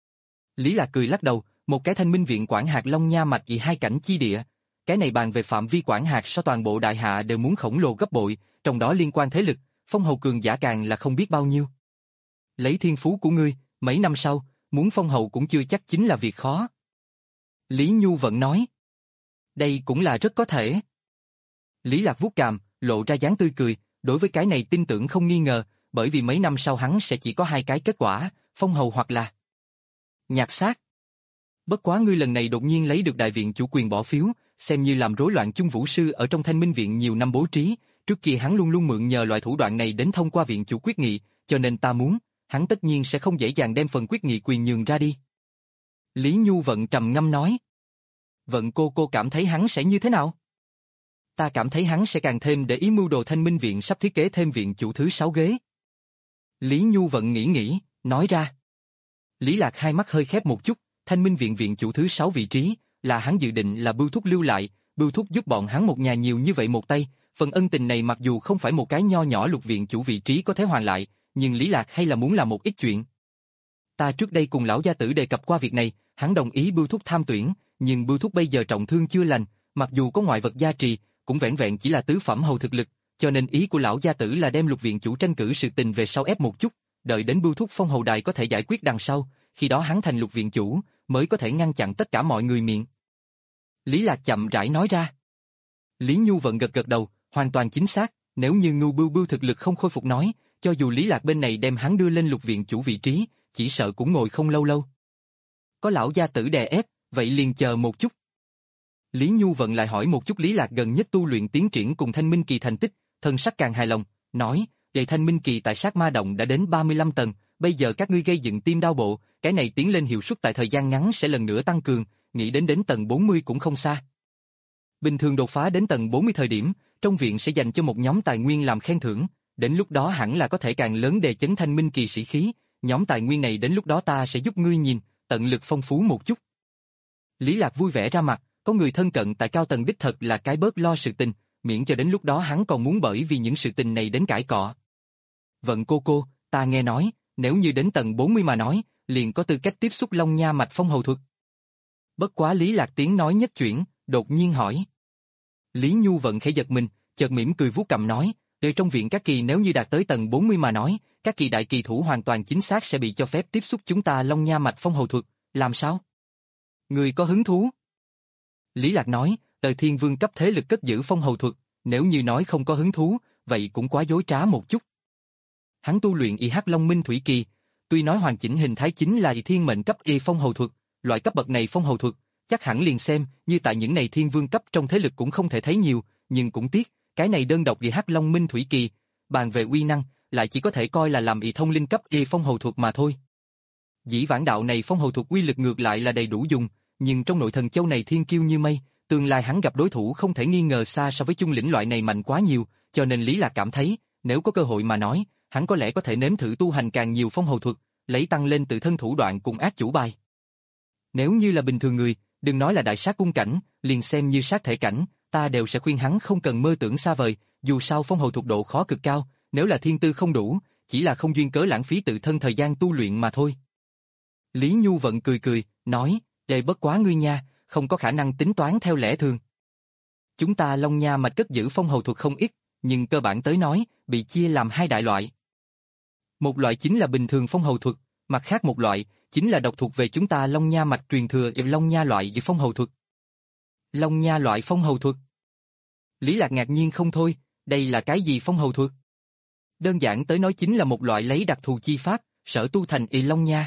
Lý Lạc cười lắc đầu, một cái Thanh Minh viện quản hạt Long Nha Mạch vì hai cảnh chi địa, cái này bàn về phạm vi quản hạt so toàn bộ đại hạ đều muốn khổng lồ gấp bội, trong đó liên quan thế lực, phong hầu cường giả càng là không biết bao nhiêu. Lấy thiên phú của ngươi, mấy năm sau, muốn phong hầu cũng chưa chắc chính là việc khó. Lý Nhu Vận nói. Đây cũng là rất có thể. Lý Lạc vuốt cằm, lộ ra dáng tươi cười, đối với cái này tin tưởng không nghi ngờ, bởi vì mấy năm sau hắn sẽ chỉ có hai cái kết quả, phong hầu hoặc là nhặt xác. Bất quá ngươi lần này đột nhiên lấy được đại viện chủ quyền bỏ phiếu, xem như làm rối loạn Chung Vũ Sư ở trong Thanh Minh viện nhiều năm bố trí, trước kia hắn luôn luôn mượn nhờ loại thủ đoạn này đến thông qua viện chủ quyết nghị, cho nên ta muốn, hắn tất nhiên sẽ không dễ dàng đem phần quyết nghị quyền nhường ra đi. Lý Nhu Vận trầm ngâm nói. Vận cô cô cảm thấy hắn sẽ như thế nào? Ta cảm thấy hắn sẽ càng thêm để ý mưu đồ Thanh Minh viện sắp thiết kế thêm viện chủ thứ sáu ghế. Lý Nhu Vận nghĩ nghĩ, nói ra. Lý Lạc hai mắt hơi khép một chút, Thanh Minh viện viện chủ thứ sáu vị trí, là hắn dự định là Bưu Thúc lưu lại, Bưu Thúc giúp bọn hắn một nhà nhiều như vậy một tay, phần ân tình này mặc dù không phải một cái nho nhỏ lục viện chủ vị trí có thể hoàn lại, nhưng Lý Lạc hay là muốn làm một ít chuyện. Ta trước đây cùng lão gia tử đề cập qua việc này, hắn đồng ý Bưu Thúc tham tuyển, nhưng Bưu Thúc bây giờ trọng thương chưa lành, mặc dù có ngoại vật gia trì, cũng vẹn vẹn chỉ là tứ phẩm hầu thực lực, cho nên ý của lão gia tử là đem lục viện chủ tranh cử sự tình về sau ép một chút, đợi đến Bưu Thúc phong hầu đài có thể giải quyết đằng sau, khi đó hắn thành lục viện chủ, mới có thể ngăn chặn tất cả mọi người miệng. Lý Lạc chậm rãi nói ra. Lý Nhu Vận gật gật đầu, hoàn toàn chính xác, nếu như Ngưu Bưu Bưu thực lực không khôi phục nói, cho dù Lý Lạc bên này đem hắn đưa lên lục viện chủ vị trí, chỉ sợ cũng ngồi không lâu lâu. Có lão gia tử đè ép, vậy liền chờ một chút. Lý Nhu Vận lại hỏi một chút Lý Lạc gần nhất tu luyện tiến triển cùng Thanh Minh Kỳ thành tích, thân sắc càng hài lòng, nói, về Thanh Minh Kỳ tại sát ma động đã đến ba mươi lăm tầng, bây giờ các ngươi gây dựng tim đao bộ, cái này tiến lên hiệu suất tại thời gian ngắn sẽ lần nữa tăng cường, nghĩ đến đến tầng bốn mươi cũng không xa. Bình thường đột phá đến tầng bốn mươi thời điểm, trong viện sẽ dành cho một nhóm tài nguyên làm khen thưởng, đến lúc đó hẳn là có thể càng lớn đề chấn Thanh Minh Kỳ sĩ khí, nhóm tài nguyên này đến lúc đó ta sẽ giúp ngươi nhìn, tận lực phong phú một chút. Lý Lạc vui vẻ ra mặt, có người thân cận tại cao tầng đích thật là cái bớt lo sự tình, miễn cho đến lúc đó hắn còn muốn bởi vì những sự tình này đến cãi cọ. Vận cô cô, ta nghe nói, nếu như đến tầng bốn mươi mà nói, liền có tư cách tiếp xúc Long Nha Mạch phong hầu thuật. Bất quá Lý Lạc tiếng nói nhất chuyển, đột nhiên hỏi. Lý Nhu Vận khẽ giật mình, chợt mỉm cười vuốt cằm nói, ở trong viện các kỳ nếu như đạt tới tầng bốn mươi mà nói, các kỳ đại kỳ thủ hoàn toàn chính xác sẽ bị cho phép tiếp xúc chúng ta Long Nha Mạch phong hầu thuật, làm sao? Người có hứng thú? Lý Lạc nói, tờ thiên vương cấp thế lực cất giữ phong hầu thuật, nếu như nói không có hứng thú, vậy cũng quá dối trá một chút. Hắn tu luyện Y Hắc Long Minh Thủy Kỳ, tuy nói hoàn chỉnh hình thái chính là thiên mệnh cấp y phong hầu thuật, loại cấp bậc này phong hầu thuật, chắc hẳn liền xem, như tại những này thiên vương cấp trong thế lực cũng không thể thấy nhiều, nhưng cũng tiếc, cái này đơn độc Y Hắc Long Minh Thủy Kỳ, bàn về uy năng, lại chỉ có thể coi là làm y thông linh cấp y phong hầu thuật mà thôi. Dĩ vãng đạo này phong hầu thuật uy lực ngược lại là đầy đủ dùng, nhưng trong nội thần châu này thiên kiêu như mây, tương lai hắn gặp đối thủ không thể nghi ngờ xa so với chung lĩnh loại này mạnh quá nhiều, cho nên Lý Lạc cảm thấy, nếu có cơ hội mà nói, hắn có lẽ có thể nếm thử tu hành càng nhiều phong hầu thuật, lấy tăng lên tự thân thủ đoạn cùng ác chủ bài. Nếu như là bình thường người, đừng nói là đại sát cung cảnh, liền xem như sát thể cảnh, ta đều sẽ khuyên hắn không cần mơ tưởng xa vời, dù sao phong hầu thuật độ khó cực cao, nếu là thiên tư không đủ, chỉ là không duyên cớ lãng phí tự thân thời gian tu luyện mà thôi. Lý Nhu Vận cười cười, nói, đây bất quá ngươi nha, không có khả năng tính toán theo lẽ thường. Chúng ta Long Nha mạch cất giữ phong hầu thuật không ít, nhưng cơ bản tới nói, bị chia làm hai đại loại. Một loại chính là bình thường phong hầu thuật, mặt khác một loại chính là độc thuộc về chúng ta Long Nha mạch truyền thừa Long Nha loại phong hầu thuật. Long Nha loại phong hầu thuật. Lý Lạc ngạc nhiên không thôi, đây là cái gì phong hầu thuật? Đơn giản tới nói chính là một loại lấy đặc thù chi pháp, sở tu thành y Long Nha.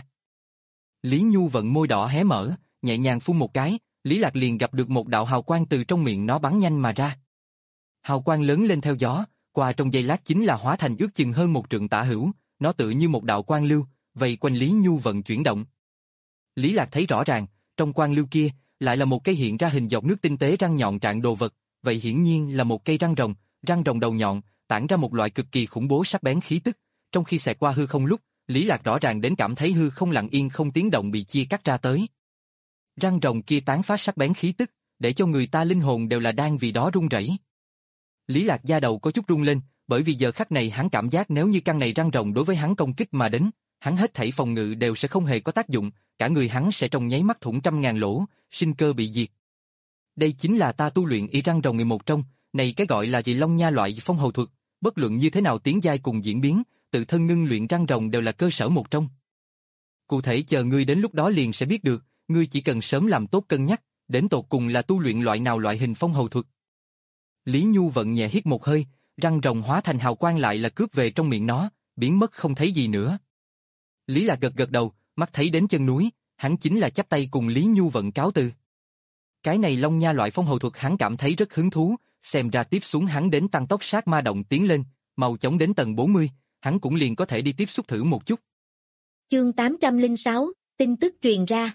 Lý Nhu Vận môi đỏ hé mở, nhẹ nhàng phun một cái, Lý Lạc liền gặp được một đạo hào quang từ trong miệng nó bắn nhanh mà ra. Hào quang lớn lên theo gió, qua trong giây lát chính là hóa thành ước chừng hơn một trượng tả hữu, nó tự như một đạo quang lưu, vây quanh Lý Nhu Vận chuyển động. Lý Lạc thấy rõ ràng, trong quang lưu kia, lại là một cây hiện ra hình dọc nước tinh tế răng nhọn trạng đồ vật, vậy hiển nhiên là một cây răng rồng, răng rồng đầu nhọn, tản ra một loại cực kỳ khủng bố sắc bén khí tức, trong khi xẹt qua hư không lúc, Lý Lạc rõ ràng đến cảm thấy hư không lặng yên không tiếng động bị chia cắt ra tới. Răng rồng kia tán phát sắc bén khí tức, để cho người ta linh hồn đều là đang vì đó run rẩy. Lý Lạc da đầu có chút run lên, bởi vì giờ khắc này hắn cảm giác nếu như căn này răng rồng đối với hắn công kích mà đến, hắn hết thảy phòng ngự đều sẽ không hề có tác dụng, cả người hắn sẽ trong nháy mắt thủng trăm ngàn lỗ, sinh cơ bị diệt. Đây chính là ta tu luyện y răng rồng người một trong, này cái gọi là dị Long Nha loại phong hầu thuật, bất luận như thế nào tiến giai cùng diễn biến, tự thân ngưng luyện răng rồng đều là cơ sở một trong. Cụ thể chờ ngươi đến lúc đó liền sẽ biết được, ngươi chỉ cần sớm làm tốt cân nhắc, đến tột cùng là tu luyện loại nào loại hình phong hầu thuật. Lý Nhu Vận nhẹ hít một hơi, răng rồng hóa thành hào quang lại là cướp về trong miệng nó, biến mất không thấy gì nữa. Lý Lạc gật gật đầu, mắt thấy đến chân núi, hắn chính là chắp tay cùng Lý Nhu Vận cáo từ. Cái này Long Nha loại phong hầu thuật hắn cảm thấy rất hứng thú, xem ra tiếp xuống hắn đến tăng tốc sát ma động tiến lên, mau chóng đến tầng bốn mươi, hắn cũng liền có thể đi tiếp xúc thử một chút. Chương tám trăm lẻ sáu, tin tức truyền ra.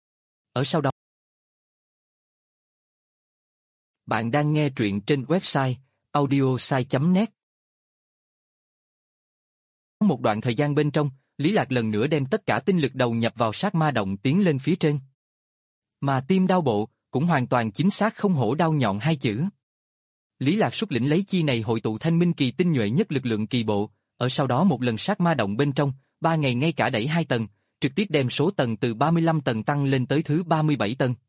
Ở sau đó, bạn đang nghe truyện trên website audiosai chấm net. Một đoạn thời gian bên trong, Lý Lạc lần nữa đem tất cả tinh lực đầu nhập vào sát ma động tiến lên phía trên. Mà tim đao bộ, cũng hoàn toàn chính xác không hổ đao nhọn hai chữ. Lý Lạc xuất lĩnh lấy chi này hội tụ thanh minh kỳ tinh nhuệ nhất lực lượng kỳ bộ, ở sau đó một lần sát ma động bên trong, ba ngày ngay cả đẩy hai tầng, trực tiếp đem số tầng từ ba mươi lăm tầng tăng lên tới thứ ba mươi bảy tầng.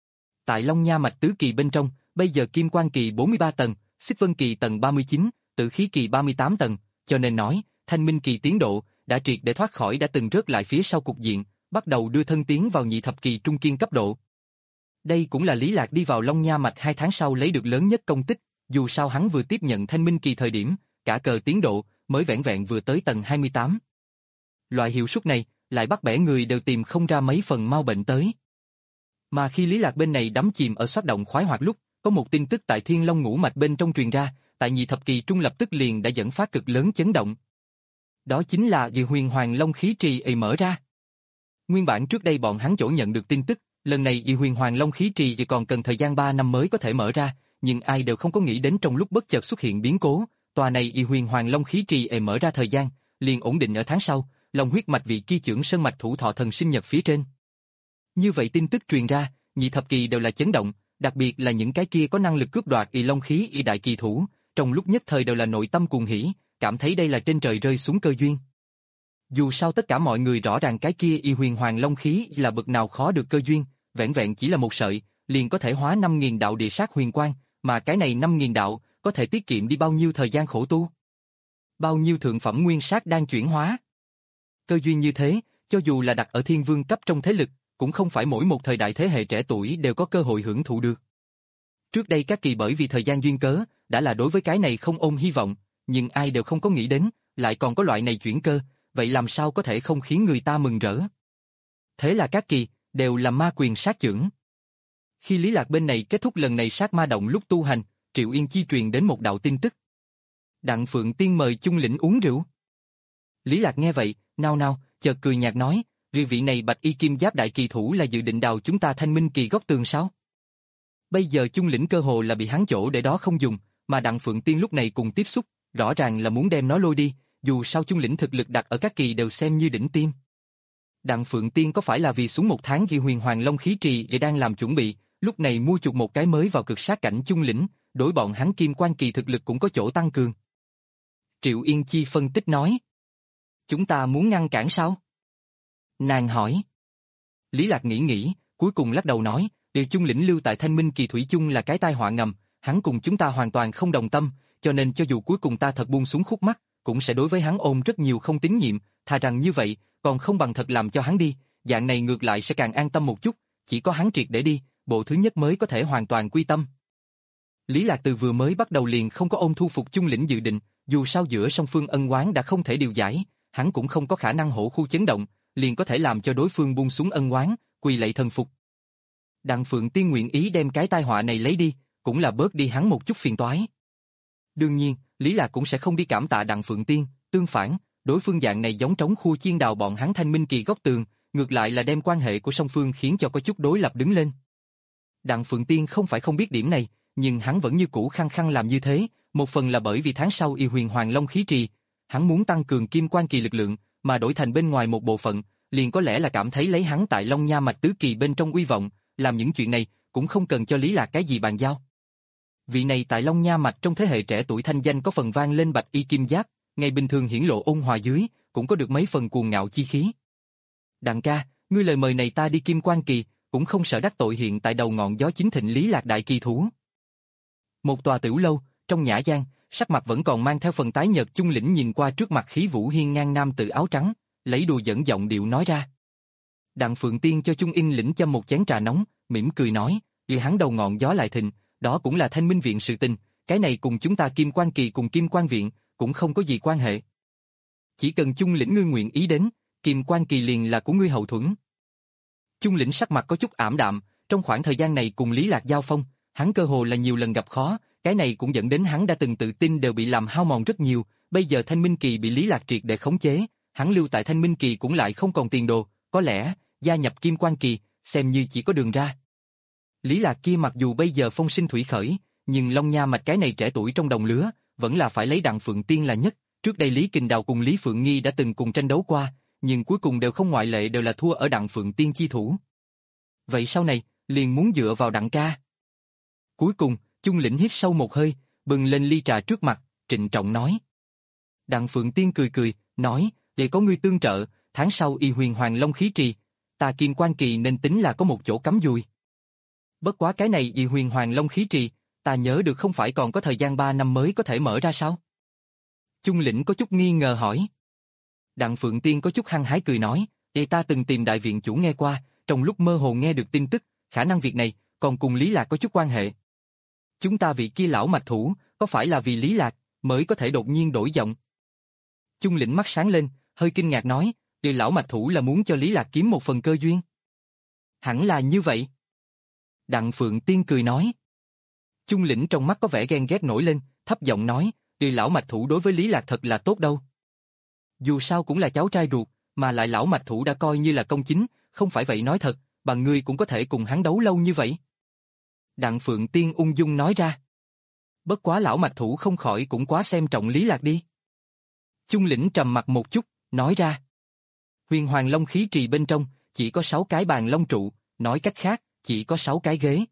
Tại Long Nha mạch tứ kỳ bên trong, bây giờ Kim Quan kỳ bốn mươi ba tầng, Xích Vân kỳ tầng ba mươi chín, Tử Khí kỳ ba mươi tám tầng, cho nên nói, thanh minh kỳ tiến độ đã triệt để thoát khỏi đã từng rớt lại phía sau cục diện, bắt đầu đưa thân tiến vào nhị thập kỳ trung kiên cấp độ. Đây cũng là Lý Lạc đi vào Long Nha mạch hai tháng sau lấy được lớn nhất công tích, dù sao hắn vừa tiếp nhận thanh minh kỳ thời điểm, cả cờ tiến độ mới vẹn vẹn vừa tới tầng hai mươi tám. Loại hiệu suất này lại bắt bẻ người đều tìm không ra mấy phần mau bệnh tới. Mà khi Lý Lạc bên này đắm chìm ở xoát động khoái hoạt lúc, có một tin tức tại Thiên Long ngũ mạch bên trong truyền ra, tại nhị thập kỳ trung lập tức liền đã dẫn phát cực lớn chấn động. Đó chính là Dị Huyền Hoàng Long khí trì ấy mở ra. Nguyên bản trước đây bọn hắn chỗ nhận được tin tức, lần này Dị Huyền Hoàng Long khí trì chỉ còn cần thời gian ba năm mới có thể mở ra, nhưng ai đều không có nghĩ đến trong lúc bất chợt xuất hiện biến cố, tòa này Dị Huyền Hoàng Long khí trì ấy mở ra thời gian, liền ổn định ở tháng sau, Long huyết mạch vị kia trưởng sơn mạch thủ thọ thần sinh nhật phía trên. Như vậy tin tức truyền ra, nhị thập kỳ đều là chấn động, đặc biệt là những cái kia có năng lực cướp đoạt y long khí y đại kỳ thủ, trong lúc nhất thời đều là nội tâm cuồng hỉ, cảm thấy đây là trên trời rơi xuống cơ duyên. Dù sao tất cả mọi người rõ ràng cái kia y huyền hoàng long khí là bậc nào khó được cơ duyên, vẹn vẹn chỉ là một sợi, liền có thể hóa năm nghìn đạo địa sát huyền quang, mà cái này năm nghìn đạo có thể tiết kiệm đi bao nhiêu thời gian khổ tu. Bao nhiêu thượng phẩm nguyên sát đang chuyển hóa. Cơ duyên như thế, cho dù là đặt ở thiên vương cấp trong thế lực, cũng không phải mỗi một thời đại thế hệ trẻ tuổi đều có cơ hội hưởng thụ được. Trước đây các kỳ bởi vì thời gian duyên cớ, đã là đối với cái này không ôm hy vọng, nhưng ai đều không có nghĩ đến, lại còn có loại này chuyển cơ, vậy làm sao có thể không khiến người ta mừng rỡ. Thế là các kỳ, đều là ma quyền sát chưởng. Khi Lý Lạc bên này kết thúc lần này sát ma động lúc tu hành, Triệu Yên Chi truyền đến một đạo tin tức. Đặng Phượng Tiên mời chung lĩnh uống rượu. Lý Lạc nghe vậy, nao nao, chợt cười nhạt nói, vị vị này bạch y kim giáp đại kỳ thủ là dự định đào chúng ta thanh minh kỳ góc tường sao? Bây giờ chung lĩnh cơ hồ là bị hắn chỗ để đó không dùng, mà Đặng Phượng Tiên lúc này cùng tiếp xúc, rõ ràng là muốn đem nó lôi đi, dù sao chung lĩnh thực lực đặt ở các kỳ đều xem như đỉnh tiêm. Đặng Phượng Tiên có phải là vì xuống một tháng ghi huyền hoàng long khí trì để đang làm chuẩn bị, lúc này mua chuộc một cái mới vào cực sát cảnh chung lĩnh, đối bọn hắn kim quan kỳ thực lực cũng có chỗ tăng cường. Triệu Yên Chi phân tích nói. Chúng ta muốn ngăn cản sao? Nàng hỏi. Lý Lạc nghĩ nghĩ, cuối cùng lắc đầu nói, điều chung lĩnh lưu tại Thanh Minh Kỳ thủy chung là cái tai họa ngầm, hắn cùng chúng ta hoàn toàn không đồng tâm, cho nên cho dù cuối cùng ta thật buông xuống khúc mắc, cũng sẽ đối với hắn ôm rất nhiều không tín nhiệm, thà rằng như vậy, còn không bằng thật làm cho hắn đi, dạng này ngược lại sẽ càng an tâm một chút, chỉ có hắn triệt để đi, bộ thứ nhất mới có thể hoàn toàn quy tâm. Lý Lạc từ vừa mới bắt đầu liền không có ôm thu phục chung lĩnh dự định, dù sao giữa song phương ân oán đã không thể điều giải, hắn cũng không có khả năng hổ khu chấn động, liền có thể làm cho đối phương buông xuống ân oán, quỳ lạy thần phục. Đặng Phượng Tiên nguyện ý đem cái tai họa này lấy đi, cũng là bớt đi hắn một chút phiền toái. Đương nhiên, Lý Lạc cũng sẽ không đi cảm tạ Đặng Phượng Tiên, tương phản, đối phương dạng này giống trống khua chiên đào bọn hắn Thanh Minh Kỳ góc tường, ngược lại là đem quan hệ của song phương khiến cho có chút đối lập đứng lên. Đặng Phượng Tiên không phải không biết điểm này, nhưng hắn vẫn như cũ khăng khăng làm như thế, một phần là bởi vì tháng sau y huyền hoàng long khí trì, hắn muốn tăng cường kim quan kỳ lực lượng, mà đổi thành bên ngoài một bộ phận, liền có lẽ là cảm thấy lấy hắn tại Long Nha mạch tứ kỳ bên trong uy vọng, làm những chuyện này cũng không cần cho Lý Lạc cái gì bàn giao. Vị này tại Long Nha mạch trong thế hệ trẻ tuổi thanh danh có phần vang lên bạch y kim giáp, ngày bình thường hiển lộ ôn hòa dưới, cũng có được mấy phần cuồng ngạo chi khí. Đặng ca, ngươi lời mời này ta đi kim quan kỳ, cũng không sợ đắc tội hiện tại đầu ngọn gió chính thịnh Lý Lạc đại kỳ thú. Một tòa tiểu lâu, trong nhã gian, sắc mặt vẫn còn mang theo phần tái nhợt chung lĩnh nhìn qua trước mặt khí vũ hiên ngang nam tử áo trắng, lấy đùa dẫn giọng điệu nói ra. Đặng Phượng Tiên cho Chung In lĩnh châm một chén trà nóng, mỉm cười nói, vì hắn đầu ngọn gió lại thịnh, đó cũng là Thanh Minh viện sự tình, cái này cùng chúng ta Kim Quan Kỳ cùng Kim Quan viện cũng không có gì quan hệ. Chỉ cần Chung lĩnh ngươi nguyện ý đến, Kim Quan Kỳ liền là của ngươi hậu thuẫn. Chung lĩnh sắc mặt có chút ảm đạm, trong khoảng thời gian này cùng Lý Lạc giao phong, hắn cơ hồ là nhiều lần gặp khó, cái này cũng dẫn đến hắn đã từng tự tin đều bị làm hao mòn rất nhiều, bây giờ Thanh Minh Kỳ bị Lý Lạc triệt để khống chế, hắn lưu tại Thanh Minh Kỳ cũng lại không còn tiền đồ, có lẽ gia nhập Kim Quan Kỳ xem như chỉ có đường ra. Lý Lạc kia mặc dù bây giờ phong sinh thủy khởi, nhưng Long Nha mạch cái này trẻ tuổi trong đồng lứa, vẫn là phải lấy Đặng Phượng Tiên là nhất, trước đây Lý Kình Đào cùng Lý Phượng Nghi đã từng cùng tranh đấu qua, nhưng cuối cùng đều không ngoại lệ đều là thua ở Đặng Phượng Tiên chi thủ. Vậy sau này, liền muốn dựa vào Đặng ca. Cuối cùng, Chung lĩnh hít sâu một hơi, bừng lên ly trà trước mặt, trịnh trọng nói. Đặng Phượng Tiên cười cười, nói, để có ngươi tương trợ, tháng sau y huyền hoàng long khí trì, ta Kim Quan Kỳ nên tính là có một chỗ cắm dùi. Bất quá cái này y huyền hoàng long khí trì, ta nhớ được không phải còn có thời gian ba năm mới có thể mở ra sao? Chung lĩnh có chút nghi ngờ hỏi. Đặng Phượng Tiên có chút hăng hái cười nói, để ta từng tìm đại viện chủ nghe qua, trong lúc mơ hồ nghe được tin tức, khả năng việc này còn cùng Lý Lạc có chút quan hệ. Chúng ta vị kia lão mạch thủ, có phải là vì Lý Lạc mới có thể đột nhiên đổi giọng? Chung lĩnh mắt sáng lên, hơi kinh ngạc nói, điều lão mạch thủ là muốn cho Lý Lạc kiếm một phần cơ duyên. Hẳn là như vậy. Đặng Phượng Tiên cười nói. Chung lĩnh trong mắt có vẻ ghen ghét nổi lên, thấp giọng nói, điều lão mạch thủ đối với Lý Lạc thật là tốt đâu. Dù sao cũng là cháu trai ruột, mà lại lão mạch thủ đã coi như là công chính, không phải vậy nói thật, bằng ngươi cũng có thể cùng hắn đấu lâu như vậy. Đặng Phượng Tiên ung dung nói ra. Bất quá lão mạch thủ không khỏi cũng quá xem trọng Lý Lạc đi. Chung lĩnh trầm mặt một chút, nói ra. Huyền Hoàng Long khí trì bên trong, chỉ có sáu cái bàn long trụ, nói cách khác, chỉ có sáu cái ghế.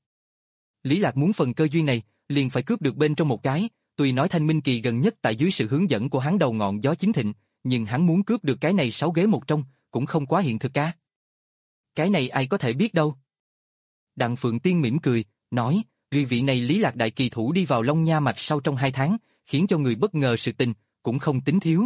Lý Lạc muốn phần cơ duyên này, liền phải cướp được bên trong một cái, tuy nói Thanh Minh Kỳ gần nhất tại dưới sự hướng dẫn của hắn đầu ngọn gió chính thịnh, nhưng hắn muốn cướp được cái này sáu ghế một trong, cũng không quá hiện thực ca. Cái này ai có thể biết đâu. Đặng Phượng Tiên mỉm cười, nói, vì vị này Lý Lạc đại kỳ thủ đi vào Long Nha mạch sau trong hai tháng, khiến cho người bất ngờ sự tình, cũng không tính thiếu.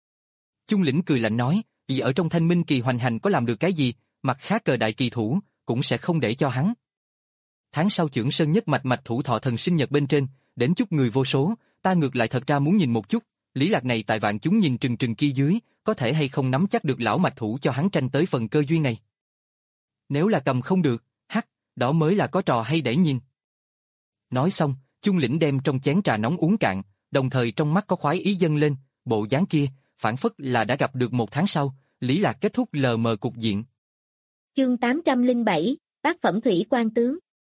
Chung lĩnh cười lạnh nói, vì ở trong Thanh Minh Kỳ hoành hành có làm được cái gì, mặt khác cờ đại kỳ thủ, cũng sẽ không để cho hắn. Tháng sau Chưởng Sơn nhất mạch mạch thủ thọ thần sinh nhật bên trên, đến chút người vô số, ta ngược lại thật ra muốn nhìn một chút, Lý Lạc này tại vạn chúng nhìn trừng trừng kia dưới, có thể hay không nắm chắc được lão mạch thủ cho hắn tranh tới phần cơ duyên này. Nếu là cầm không được, hắc, đó mới là có trò hay để nhìn. Nói xong, Chung lĩnh đem trong chén trà nóng uống cạn, đồng thời trong mắt có khoái ý dâng lên, bộ dáng kia, phản phất là đã gặp được một tháng sau, Lý Lạc kết thúc lờ mờ cục diện. Chương tám trăm lẻ bảy, Bát phẩm thủy quan tướng.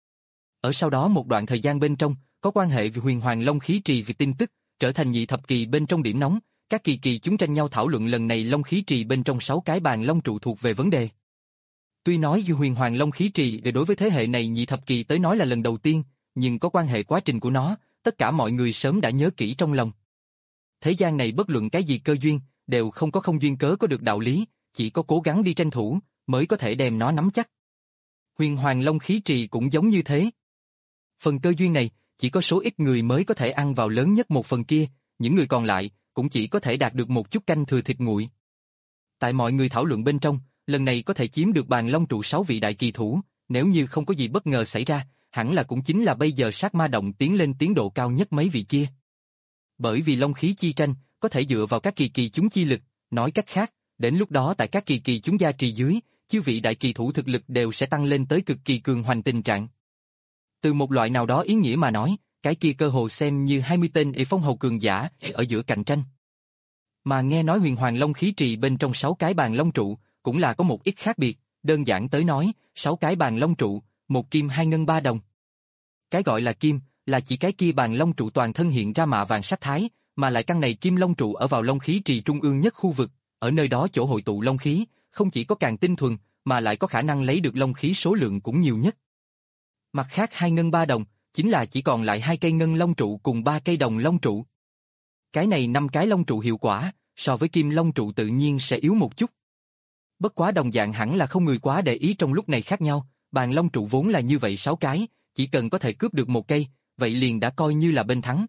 Ở sau đó một đoạn thời gian bên trong, có quan hệ với huyền hoàng long khí trì vì tin tức, trở thành nhị thập kỳ bên trong điểm nóng, Các kỳ kỳ chúng tranh nhau thảo luận lần này long khí trì bên trong sáu cái bàn long trụ thuộc về vấn đề. Tuy nói như huyền hoàng long khí trì để đối với thế hệ này nhị thập kỳ tới nói là lần đầu tiên, nhưng có quan hệ quá trình của nó, tất cả mọi người sớm đã nhớ kỹ trong lòng. Thế gian này bất luận cái gì cơ duyên, đều không có không duyên cớ có được đạo lý, chỉ có cố gắng đi tranh thủ, mới có thể đem nó nắm chắc. Huyền hoàng long khí trì cũng giống như thế. Phần cơ duyên này, chỉ có số ít người mới có thể ăn vào lớn nhất một phần kia, những người còn lại, cũng chỉ có thể đạt được một chút canh thừa thịt nguội. Tại mọi người thảo luận bên trong, lần này có thể chiếm được bàn long trụ sáu vị đại kỳ thủ, nếu như không có gì bất ngờ xảy ra, hẳn là cũng chính là bây giờ sát ma động tiến lên tiến độ cao nhất mấy vị kia. Bởi vì long khí chi tranh, có thể dựa vào các kỳ kỳ chúng chi lực, nói cách khác, đến lúc đó tại các kỳ kỳ chúng gia trì dưới, chư vị đại kỳ thủ thực lực đều sẽ tăng lên tới cực kỳ cường hoành tình trạng. Từ một loại nào đó ý nghĩa mà nói, cái kia cơ hồ xem như hai mươi tên ỷ phong hầu cường giả ở giữa cạnh tranh. Mà nghe nói huyền hoàng long khí trì bên trong sáu cái bàn long trụ, cũng là có một ít khác biệt, đơn giản tới nói, sáu cái bàn long trụ, một kim hai ngân ba đồng. Cái gọi là kim, là chỉ cái kia bàn long trụ toàn thân hiện ra mạ vàng sắc thái, mà lại căn này kim long trụ ở vào long khí trì trung ương nhất khu vực, ở nơi đó chỗ hội tụ long khí, không chỉ có càng tinh thuần, mà lại có khả năng lấy được long khí số lượng cũng nhiều nhất. Mặt khác hai ngân ba đồng, chính là chỉ còn lại hai cây ngân long trụ cùng ba cây đồng long trụ. Cái này năm cái long trụ hiệu quả, so với kim long trụ tự nhiên sẽ yếu một chút. Bất quá đồng dạng hẳn là không người quá để ý trong lúc này khác nhau, bàn long trụ vốn là như vậy sáu cái, chỉ cần có thể cướp được một cây, vậy liền đã coi như là bên thắng.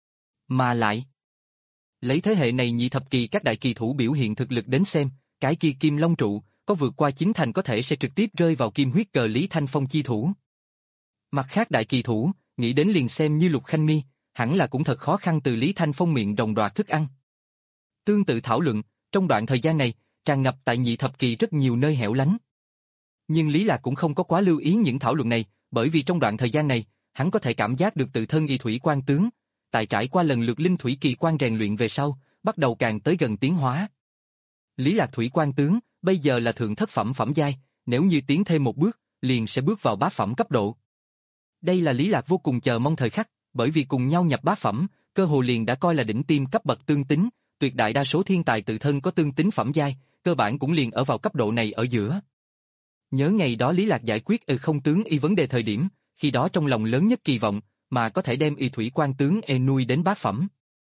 Mà lại, lấy thế hệ này nhị thập kỳ các đại kỳ thủ biểu hiện thực lực đến xem, cái kia kim long trụ, có vượt qua chín thành có thể sẽ trực tiếp rơi vào kim huyết cờ Lý Thanh Phong chi thủ. Mặt khác đại kỳ thủ, nghĩ đến liền xem như Lục Khanh Mi, hẳn là cũng thật khó khăn từ Lý Thanh Phong miệng đồng đoạt thức ăn. Tương tự thảo luận, trong đoạn thời gian này, tràn ngập tại nhị thập kỳ rất nhiều nơi hẻo lánh. Nhưng Lý Lạc cũng không có quá lưu ý những thảo luận này, bởi vì trong đoạn thời gian này, hắn có thể cảm giác được tự thân y thủy quan tướng, tại trải qua lần lượt linh thủy kỳ quan rèn luyện về sau, bắt đầu càng tới gần tiến hóa. Lý Lạc thủy quan tướng, bây giờ là thượng thất phẩm phẩm giai, nếu như tiến thêm một bước, liền sẽ bước vào bát phẩm cấp độ. Đây là Lý Lạc vô cùng chờ mong thời khắc, bởi vì cùng nhau nhập bát phẩm, cơ hồ liền đã coi là đỉnh tiêm cấp bậc tương tính, tuyệt đại đa số thiên tài tự thân có tương tính phẩm giai, cơ bản cũng liền ở vào cấp độ này ở giữa. Nhớ ngày đó Lý Lạc giải quyết y không tướng y vấn đề thời điểm, khi đó trong lòng lớn nhất kỳ vọng, mà có thể đem y thủy quan tướng e nuôi đến bát phẩm.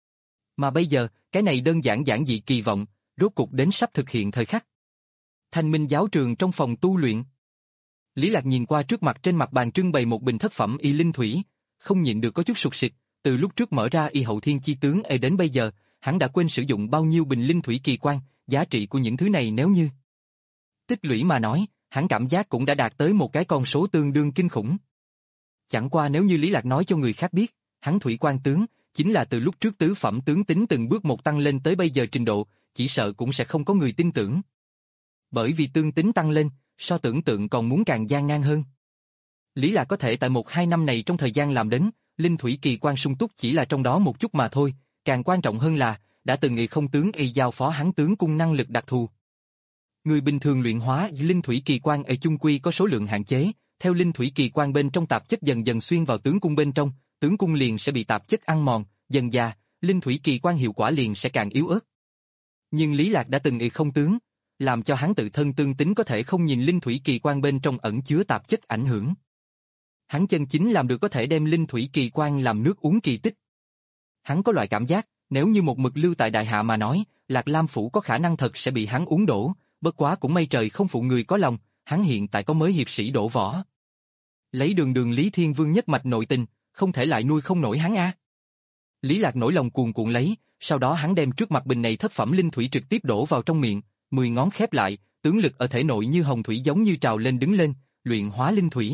Mà bây giờ, cái này đơn giản giản dị kỳ vọng, rốt cục đến sắp thực hiện thời khắc. Thanh Minh giáo trường trong phòng tu luyện. Lý Lạc nhìn qua trước mặt trên mặt bàn trưng bày một bình thất phẩm y linh thủy, không nhịn được có chút sụt sịt, từ lúc trước mở ra y hậu thiên chi tướng e đến bây giờ, hắn đã quên sử dụng bao nhiêu bình linh thủy kỳ quan, giá trị của những thứ này nếu như tích lũy mà nói, hắn cảm giác cũng đã đạt tới một cái con số tương đương kinh khủng. Chẳng qua nếu như Lý Lạc nói cho người khác biết, hắn thủy quan tướng, chính là từ lúc trước tứ phẩm tướng tính từng bước một tăng lên tới bây giờ trình độ, chỉ sợ cũng sẽ không có người tin tưởng. Bởi vì tương tính tăng lên, so tưởng tượng còn muốn càng gian nan hơn. Lý Lạc có thể tại một hai năm này trong thời gian làm đến, linh thủy kỳ quan sung túc chỉ là trong đó một chút mà thôi, càng quan trọng hơn là, đã từng nghị không tướng y giao phó hắn tướng cung năng lực đặc thù. Người bình thường luyện hóa linh thủy kỳ quan ở chung quy có số lượng hạn chế, theo linh thủy kỳ quan bên trong tạp chất dần dần xuyên vào tướng cung bên trong, tướng cung liền sẽ bị tạp chất ăn mòn, dần dà, linh thủy kỳ quan hiệu quả liền sẽ càng yếu ớt. Nhưng Lý Lạc đã từng nghị không tướng, làm cho hắn tự thân tương tính có thể không nhìn linh thủy kỳ quan bên trong ẩn chứa tạp chất ảnh hưởng. Hắn chân chính làm được có thể đem linh thủy kỳ quan làm nước uống kỳ tích. Hắn có loại cảm giác, nếu như một mực lưu tại đại hạ mà nói, Lạc Lam phủ có khả năng thật sẽ bị hắn uống đổ, bất quá cũng may trời không phụ người có lòng, hắn hiện tại có mới hiệp sĩ đổ võ. Lấy đường đường Lý Thiên Vương nhất mạch nội tình, không thể lại nuôi không nổi hắn a. Lý Lạc nổi lòng cuồn cuộn lấy, sau đó hắn đem trước mặt bình này thất phẩm linh thủy trực tiếp đổ vào trong miệng, mười ngón khép lại, tướng lực ở thể nội như hồng thủy giống như trào lên đứng lên, luyện hóa linh thủy.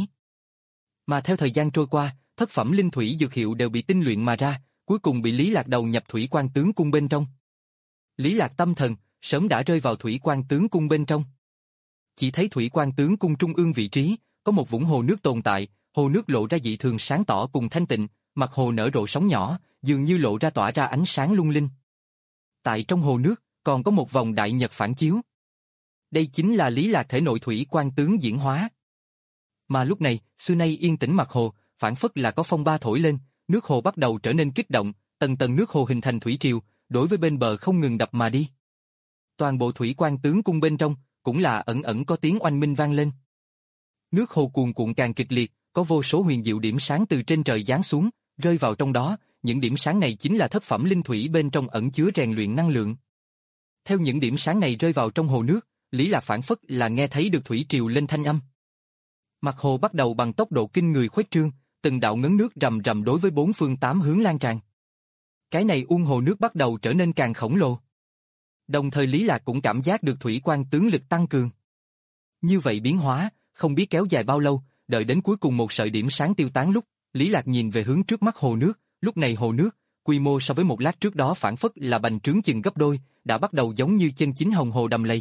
Mà theo thời gian trôi qua, thất phẩm linh thủy dược hiệu đều bị tinh luyện mà ra, cuối cùng bị Lý Lạc đầu nhập thủy quan tướng cung bên trong. Lý Lạc tâm thần, sớm đã rơi vào thủy quan tướng cung bên trong. Chỉ thấy thủy quan tướng cung trung ương vị trí, có một vũng hồ nước tồn tại, hồ nước lộ ra dị thường sáng tỏ cùng thanh tịnh, mặt hồ nở rộ sóng nhỏ, dường như lộ ra tỏa ra ánh sáng lung linh. Tại trong hồ nước, còn có một vòng đại nhật phản chiếu. Đây chính là Lý Lạc thể nội thủy quan tướng diễn hóa. Mà lúc này, xưa nay yên tĩnh mặt hồ, phản phất là có phong ba thổi lên, nước hồ bắt đầu trở nên kích động, tầng tầng nước hồ hình thành thủy triều, đối với bên bờ không ngừng đập mà đi. Toàn bộ thủy quan tướng cung bên trong, cũng là ẩn ẩn có tiếng oanh minh vang lên. Nước hồ cuồn cuộn càng kịch liệt, có vô số huyền diệu điểm sáng từ trên trời giáng xuống, rơi vào trong đó, những điểm sáng này chính là thất phẩm linh thủy bên trong ẩn chứa rèn luyện năng lượng. Theo những điểm sáng này rơi vào trong hồ nước, Lý Lạc phảng phất là nghe thấy được thủy triều lên thanh âm. Mặt hồ bắt đầu bằng tốc độ kinh người khuếch trương, từng đạo ngấn nước rầm rầm đối với bốn phương tám hướng lan tràn. Cái này uông hồ nước bắt đầu trở nên càng khổng lồ. Đồng thời Lý Lạc cũng cảm giác được thủy quan tướng lực tăng cường. Như vậy biến hóa, không biết kéo dài bao lâu, đợi đến cuối cùng một sợi điểm sáng tiêu tán lúc, Lý Lạc nhìn về hướng trước mắt hồ nước, lúc này hồ nước, quy mô so với một lát trước đó phản phất là bành trướng chừng gấp đôi, đã bắt đầu giống như chân chính hồng hồ đầm lầy.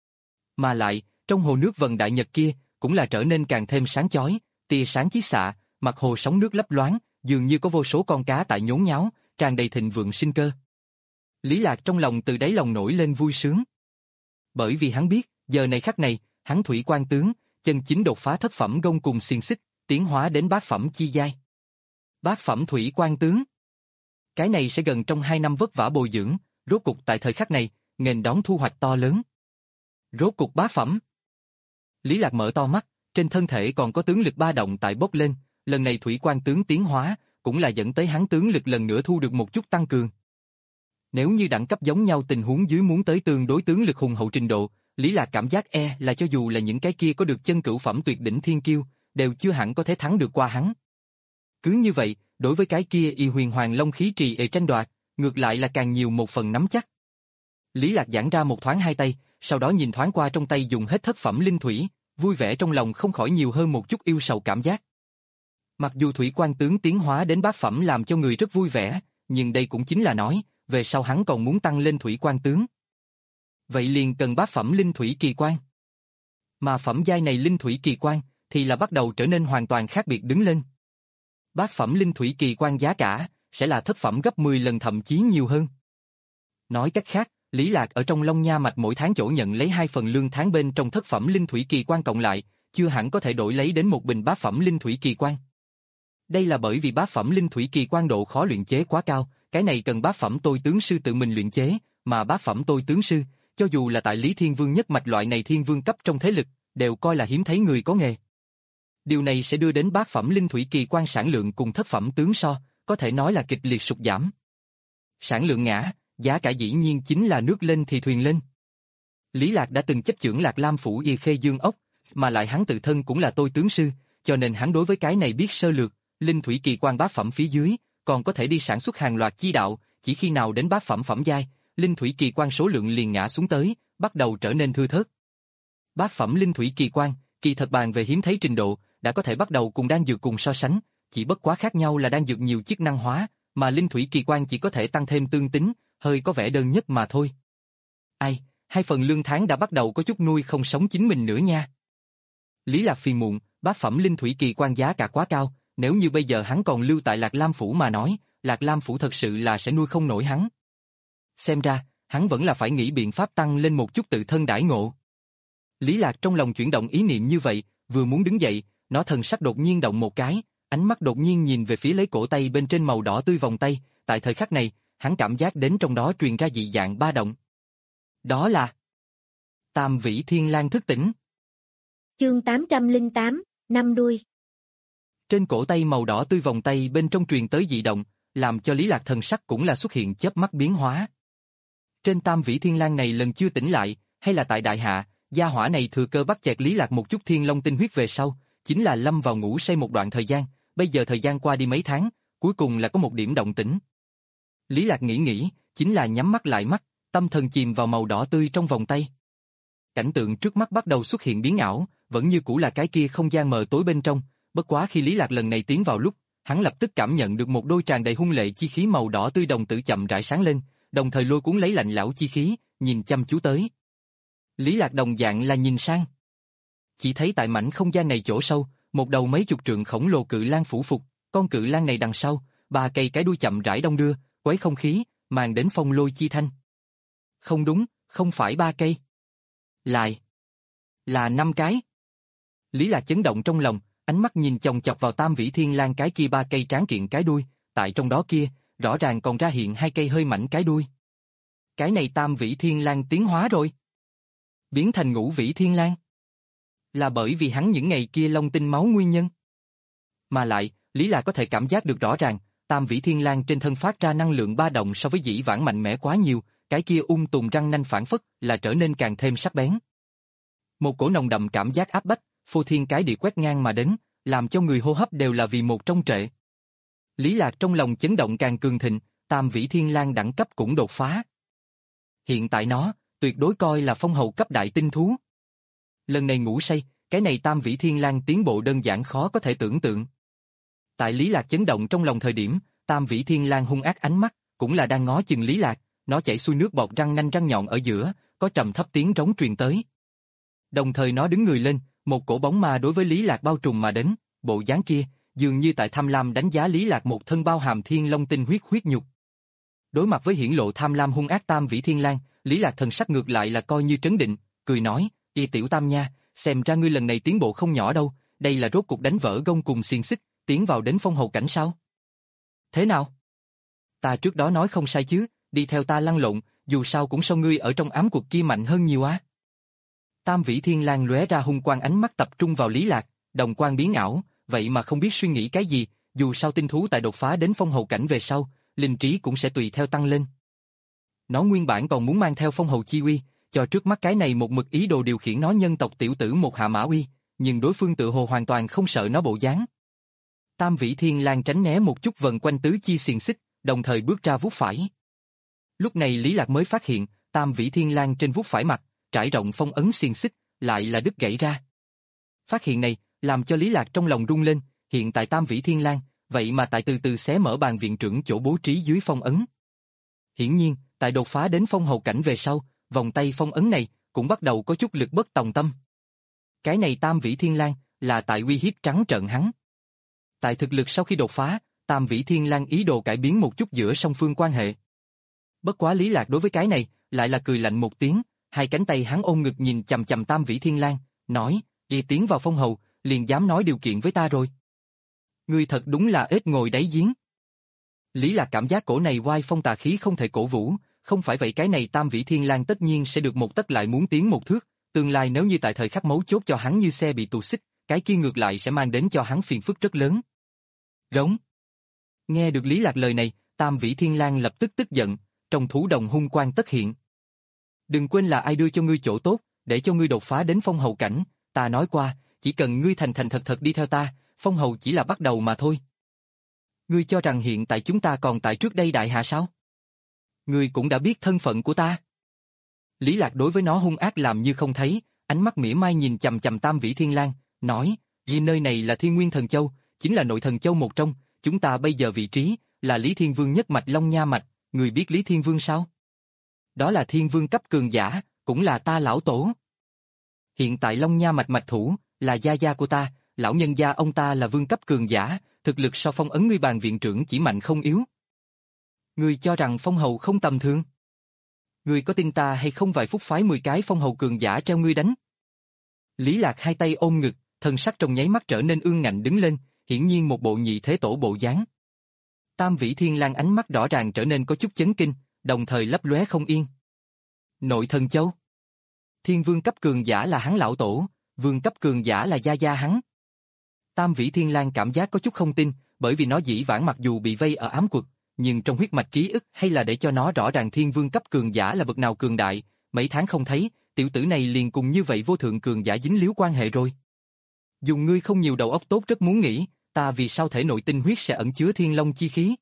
Mà lại, trong hồ nước vần đại nhật kia, cũng là trở nên càng thêm sáng chói, tia sáng chiết xạ, mặt hồ sóng nước lấp loáng, dường như có vô số con cá tại nhốn nháo, tràn đầy thịnh vượng sinh cơ. Lý Lạc trong lòng từ đáy lòng nổi lên vui sướng. Bởi vì hắn biết, giờ này khắc này, hắn thủy quan tướng, chân chính đột phá thất phẩm gông cùng xiềng xích, tiến hóa đến bát phẩm chi giai. Bát phẩm thủy quan tướng. Cái này sẽ gần trong hai năm vất vả bồi dưỡng, rốt cục tại thời khắc này, nghênh đón thu hoạch to lớn. Rốt cục bát phẩm. Lý Lạc mở to mắt, trên thân thể còn có tướng lực ba động tại bốc lên, lần này thủy quan tướng tiến hóa, cũng là dẫn tới hắn tướng lực lần nữa thu được một chút tăng cường. Nếu như đẳng cấp giống nhau tình huống dưới muốn tới tương đối tướng lực hùng hậu trình độ, Lý Lạc cảm giác e là cho dù là những cái kia có được chân cửu phẩm tuyệt đỉnh thiên kiêu, đều chưa hẳn có thể thắng được qua hắn. Cứ như vậy, đối với cái kia y huyền hoàng long khí trì ệ tranh đoạt, ngược lại là càng nhiều một phần nắm chắc. Lý Lạc giãn ra một thoáng hai tay, sau đó nhìn thoáng qua trong tay dùng hết thất phẩm linh thủy, vui vẻ trong lòng không khỏi nhiều hơn một chút yêu sầu cảm giác. Mặc dù thủy quan tướng tiến hóa đến bát phẩm làm cho người rất vui vẻ, nhưng đây cũng chính là nói, về sau hắn còn muốn tăng lên thủy quan tướng. Vậy liền cần bát phẩm linh thủy kỳ quan. Mà phẩm giai này linh thủy kỳ quan, thì là bắt đầu trở nên hoàn toàn khác biệt đứng lên. Bát phẩm linh thủy kỳ quan giá cả, sẽ là thất phẩm gấp mười lần thậm chí nhiều hơn. Nói cách khác, Lý Lạc ở trong Long Nha Mạch mỗi tháng chỗ nhận lấy hai phần lương tháng bên trong thất phẩm linh thủy kỳ quan cộng lại, chưa hẳn có thể đổi lấy đến một bình bát phẩm linh thủy kỳ quan. Đây là bởi vì bát phẩm linh thủy kỳ quan độ khó luyện chế quá cao, cái này cần bát phẩm tôi tướng sư tự mình luyện chế, mà bát phẩm tôi tướng sư, cho dù là tại Lý Thiên Vương nhất mạch loại này thiên vương cấp trong thế lực, đều coi là hiếm thấy người có nghề. Điều này sẽ đưa đến bát phẩm linh thủy kỳ quan sản lượng cùng thất phẩm tướng so, có thể nói là kịch liệt sụt giảm. Sản lượng ngã, giá cả dĩ nhiên chính là nước lên thì thuyền lên. Lý Lạc đã từng chấp chưởng Lạc Lam phủ Y Khê Dương ốc, mà lại hắn tự thân cũng là tôi tướng sư, cho nên hắn đối với cái này biết sơ lược, linh thủy kỳ quan bát phẩm phía dưới, còn có thể đi sản xuất hàng loạt chi đạo, chỉ khi nào đến bát phẩm phẩm giai, linh thủy kỳ quan số lượng liền ngã xuống tới, bắt đầu trở nên thưa thớt. Bát phẩm linh thủy kỳ quan, kỳ thật bàn về hiếm thấy trình độ, đã có thể bắt đầu cùng đan dược cùng so sánh, chỉ bất quá khác nhau là đan dược nhiều chức năng hóa, mà linh thủy kỳ quan chỉ có thể tăng thêm tương tính, hơi có vẻ đơn nhất mà thôi. Ai, hai phần lương tháng đã bắt đầu có chút nuôi không sống chính mình nữa nha. Lý Lạc phiền muộn, bát phẩm linh thủy kỳ quan giá cả quá cao, nếu như bây giờ hắn còn lưu tại Lạc Lam phủ mà nói, Lạc Lam phủ thật sự là sẽ nuôi không nổi hắn. Xem ra, hắn vẫn là phải nghĩ biện pháp tăng lên một chút tự thân đãi ngộ. Lý Lạc trong lòng chuyển động ý niệm như vậy, vừa muốn đứng dậy, nó thần sắc đột nhiên động một cái, ánh mắt đột nhiên nhìn về phía lấy cổ tay bên trên màu đỏ tươi vòng tay, tại thời khắc này, hắn cảm giác đến trong đó truyền ra dị dạng ba động. Đó là Tam Vĩ Thiên Lang thức tỉnh. Chương tám trăm lẻ tám, năm đuôi. Trên cổ tay màu đỏ tươi vòng tay bên trong truyền tới dị động, làm cho Lý Lạc thần sắc cũng là xuất hiện chớp mắt biến hóa. Trên Tam Vĩ Thiên Lang này lần chưa tỉnh lại, hay là tại đại hạ, gia hỏa này thừa cơ bắt chẹt Lý Lạc một chút thiên long tinh huyết về sau, chính là lâm vào ngủ say một đoạn thời gian, bây giờ thời gian qua đi mấy tháng, cuối cùng là có một điểm động tĩnh. Lý Lạc nghĩ nghĩ, chính là nhắm mắt lại mắt, tâm thần chìm vào màu đỏ tươi trong vòng tay. Cảnh tượng trước mắt bắt đầu xuất hiện biến ảo, vẫn như cũ là cái kia không gian mờ tối bên trong, bất quá khi Lý Lạc lần này tiến vào lúc, hắn lập tức cảm nhận được một đôi tràn đầy hung lệ chi khí màu đỏ tươi đồng tử chậm rãi sáng lên, đồng thời lôi cuốn lấy lạnh lẽo chi khí, nhìn chăm chú tới. Lý Lạc đồng dạng là nhìn sang. Chỉ thấy tại mảnh không gian này chỗ sâu, một đầu mấy chục trượng khổng lồ cự lang phủ phục, con cự lang này đằng sau, ba cây cái đuôi chậm rãi đong đưa, quấy không khí, màn đến phong lôi chi thanh. Không đúng, không phải ba cây. Lại là năm cái. Lý Lạc chấn động trong lòng, ánh mắt nhìn chòng chọc vào Tam Vĩ Thiên Lang cái kia ba cây tráng kiện cái đuôi, tại trong đó kia, rõ ràng còn ra hiện hai cây hơi mảnh cái đuôi. Cái này Tam Vĩ Thiên Lang tiến hóa rồi. Biến thành Ngũ Vĩ Thiên Lang. Là bởi vì hắn những ngày kia long tinh máu nguyên nhân. Mà lại, Lý Lạc có thể cảm giác được rõ ràng, Tam Vĩ Thiên Lang trên thân phát ra năng lượng ba động so với dĩ vãng mạnh mẽ quá nhiều, cái kia ung tùm răng nanh phản phất là trở nên càng thêm sắc bén. Một cổ nồng đậm cảm giác áp bách, phô thiên cái địa quét ngang mà đến, làm cho người hô hấp đều là vì một trong trệ. Lý Lạc trong lòng chấn động càng cường thịnh, Tam Vĩ Thiên Lang đẳng cấp cũng đột phá. Hiện tại nó, tuyệt đối coi là phong hầu cấp đại tinh thú. Lần này ngủ say, cái này Tam Vĩ Thiên Lang tiến bộ đơn giản khó có thể tưởng tượng. Tại Lý Lạc chấn động trong lòng thời điểm, Tam Vĩ Thiên Lang hung ác ánh mắt, cũng là đang ngó chừng Lý Lạc, nó chảy xuôi nước bọt răng nanh răng nhọn ở giữa, có trầm thấp tiếng trống truyền tới. Đồng thời nó đứng người lên, một cổ bóng ma đối với Lý Lạc bao trùm mà đến, bộ dáng kia, dường như tại tham lam đánh giá Lý Lạc một thân bao hàm thiên long tinh huyết huyết nhục. Đối mặt với hiển lộ tham lam hung ác Tam Vĩ Thiên Lang, Lý Lạc thần sắc ngược lại là coi như trấn định, cười nói, "Y tiểu Tam nha, xem ra ngươi lần này tiến bộ không nhỏ đâu, đây là rốt cuộc đánh vỡ gông cùng xiềng xích, tiến vào đến phong hầu cảnh sao? Thế nào? Ta trước đó nói không sai chứ, đi theo ta lăn lộn, dù sao cũng so ngươi ở trong ám cuộc kia mạnh hơn nhiều á." Tam Vĩ Thiên Lang lóe ra hung quang ánh mắt tập trung vào Lý Lạc, đồng quang biến ảo, vậy mà không biết suy nghĩ cái gì, dù sao tinh thú tại đột phá đến phong hầu cảnh về sau, linh trí cũng sẽ tùy theo tăng lên. Nó nguyên bản còn muốn mang theo phong hầu chi uy, cho trước mắt cái này một mực ý đồ điều khiển nó nhân tộc tiểu tử một hạ mã uy, nhưng đối phương tự hồ hoàn toàn không sợ nó bộ dáng. Tam Vĩ Thiên Lang tránh né một chút vần quanh tứ chi xiềng xích, đồng thời bước ra vuốt phải. Lúc này Lý Lạc mới phát hiện, Tam Vĩ Thiên Lang trên vuốt phải mặt, trải rộng phong ấn xiềng xích, lại là đứt gãy ra. Phát hiện này, làm cho Lý Lạc trong lòng rung lên, hiện tại Tam Vĩ Thiên Lang, vậy mà tại từ từ xé mở bàn viện trưởng chỗ bố trí dưới phong ấn. Hiển nhiên, tại đột phá đến phong hầu cảnh về sau, vòng tay phong ấn này, cũng bắt đầu có chút lực bất tòng tâm. Cái này Tam Vĩ Thiên Lang, là tại uy hiếp trắng trợn hắn. Tại thực lực sau khi đột phá, Tam Vĩ Thiên Lang ý đồ cải biến một chút giữa song phương quan hệ. Bất quá Lý Lạc đối với cái này, lại là cười lạnh một tiếng, hai cánh tay hắn ôm ngực nhìn chằm chằm Tam Vĩ Thiên Lang, nói, "Y tiến vào phong hầu, liền dám nói điều kiện với ta rồi. Ngươi thật đúng là ếch ngồi đáy giếng." Lý Lạc cảm giác cổ này oai phong tà khí không thể cổ vũ, không phải vậy cái này Tam Vĩ Thiên Lang tất nhiên sẽ được một tấc lại muốn tiến một thước, tương lai nếu như tại thời khắc mấu chốt cho hắn như xe bị tù xích, cái kia ngược lại sẽ mang đến cho hắn phiền phức rất lớn. Rống. Nghe được Lý Lạc lời này, Tam Vĩ Thiên Lang lập tức tức giận, trong thú đồng hung quang tất hiện. "Đừng quên là ai đưa cho ngươi chỗ tốt, để cho ngươi đột phá đến phong hầu cảnh, ta nói qua, chỉ cần ngươi thành thành thật thật đi theo ta, phong hầu chỉ là bắt đầu mà thôi. Ngươi cho rằng hiện tại chúng ta còn tại trước đây đại hạ sao? Ngươi cũng đã biết thân phận của ta." Lý Lạc đối với nó hung ác làm như không thấy, ánh mắt mỉa mai nhìn chằm chằm Tam Vĩ Thiên Lang, nói, "Vì nơi này là Thiên Nguyên Thần Châu, chính là nội thần châu một trong, chúng ta bây giờ vị trí là Lý Thiên Vương nhất mạch Long Nha mạch, người biết Lý Thiên Vương sao? Đó là Thiên Vương cấp cường giả, cũng là ta lão tổ. Hiện tại Long Nha mạch mạch thủ là gia gia của ta, lão nhân gia ông ta là vương cấp cường giả, thực lực so phong ấn ngươi bàn viện trưởng chỉ mạnh không yếu. Ngươi cho rằng phong hầu không tầm thường? Ngươi có tin ta hay không vài phút phái mười cái phong hầu cường giả treo ngươi đánh?" Lý Lạc hai tay ôm ngực, thần sắc trong nháy mắt trở nên ương ngạnh đứng lên, hiển nhiên một bộ nhị thế tổ bộ dáng. Tam Vĩ Thiên Lang ánh mắt rõ ràng trở nên có chút chấn kinh, đồng thời lấp lóe không yên. Nội thần châu? Thiên vương cấp cường giả là hắn lão tổ, vương cấp cường giả là gia gia hắn. Tam Vĩ Thiên Lang cảm giác có chút không tin, bởi vì nó dĩ vãng mặc dù bị vây ở ám quật, nhưng trong huyết mạch ký ức hay là để cho nó rõ ràng thiên vương cấp cường giả là bậc nào cường đại, mấy tháng không thấy, tiểu tử này liền cùng như vậy vô thượng cường giả dính líu quan hệ rồi. Dùng ngươi không nhiều đầu óc tốt rất muốn nghĩ, ta vì sao thể nội tinh huyết sẽ ẩn chứa thiên long chi khí?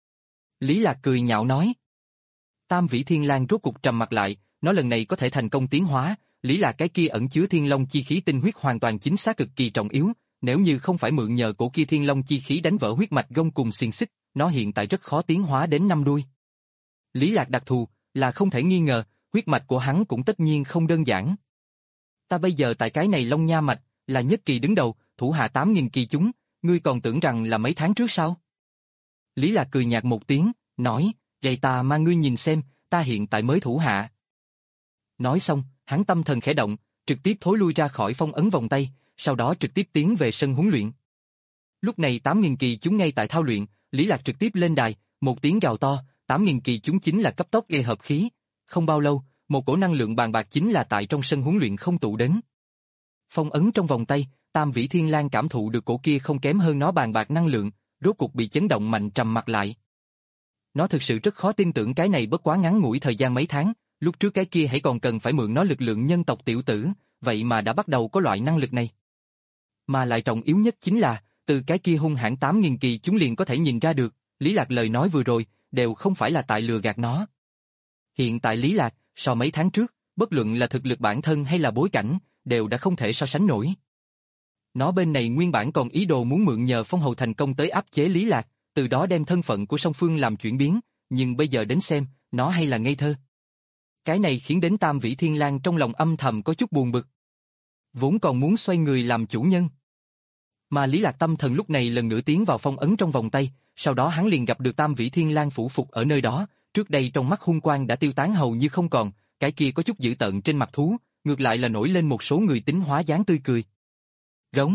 Lý Lạc cười nhạo nói. Tam Vĩ Thiên Lang rốt cục trầm mặt lại, nó lần này có thể thành công tiến hóa, Lý Lạc cái kia ẩn chứa thiên long chi khí tinh huyết hoàn toàn chính xác cực kỳ trọng yếu, nếu như không phải mượn nhờ cổ kia thiên long chi khí đánh vỡ huyết mạch gông cùng xiềng xích, nó hiện tại rất khó tiến hóa đến năm đuôi. Lý Lạc đặc thù, là không thể nghi ngờ, huyết mạch của hắn cũng tất nhiên không đơn giản. Ta bây giờ tại cái này Long Nha mạch, là nhất kỳ đứng đầu, thủ hạ tám nghìn kỳ chúng, ngươi còn tưởng rằng là mấy tháng trước sao? Lý Lạc cười nhạt một tiếng, nói, vậy ta mà ngươi nhìn xem, ta hiện tại mới thủ hạ. Nói xong, hắn tâm thần khẽ động, trực tiếp thối lui ra khỏi phong ấn vòng tay, sau đó trực tiếp tiến về sân huấn luyện. Lúc này tám nghìn kỳ chúng ngay tại thao luyện, Lý Lạc trực tiếp lên đài, một tiếng gào to, tám nghìn kỳ chúng chính là cấp tốc gây hợp khí, Không bao lâu, một cổ năng lượng bàn bạc chính là tại trong sân huấn luyện không tụ đến. Phong ấn trong vòng tay, Tam Vĩ Thiên Lang cảm thụ được cổ kia không kém hơn nó bàn bạc năng lượng, rốt cuộc bị chấn động mạnh trầm mặt lại. Nó thực sự rất khó tin tưởng cái này bất quá ngắn ngủi thời gian mấy tháng, lúc trước cái kia hãy còn cần phải mượn nó lực lượng nhân tộc tiểu tử, vậy mà đã bắt đầu có loại năng lực này. Mà lại trọng yếu nhất chính là, từ cái kia hung hãn tám nghìn kỳ chúng liền có thể nhìn ra được, Lý Lạc lời nói vừa rồi, đều không phải là tại lừa gạt nó. Hiện tại Lý Lạc, so mấy tháng trước, bất luận là thực lực bản thân hay là bối cảnh, đều đã không thể so sánh nổi. Nó bên này nguyên bản còn ý đồ muốn mượn nhờ Phong Hầu thành công tới áp chế Lý Lạc, từ đó đem thân phận của song phương làm chuyển biến, nhưng bây giờ đến xem, nó hay là ngây thơ. Cái này khiến đến Tam Vĩ Thiên Lang trong lòng âm thầm có chút buồn bực. Vốn còn muốn xoay người làm chủ nhân. Mà Lý Lạc tâm thần lúc này lần nữa tiến vào phong ấn trong vòng tay, sau đó hắn liền gặp được Tam Vĩ Thiên Lang phủ phục ở nơi đó, trước đây trong mắt hung quang đã tiêu tán hầu như không còn, cái kia có chút dữ tợn trên mặt thú, ngược lại là nổi lên một số người tính hóa dáng tươi cười. Rống.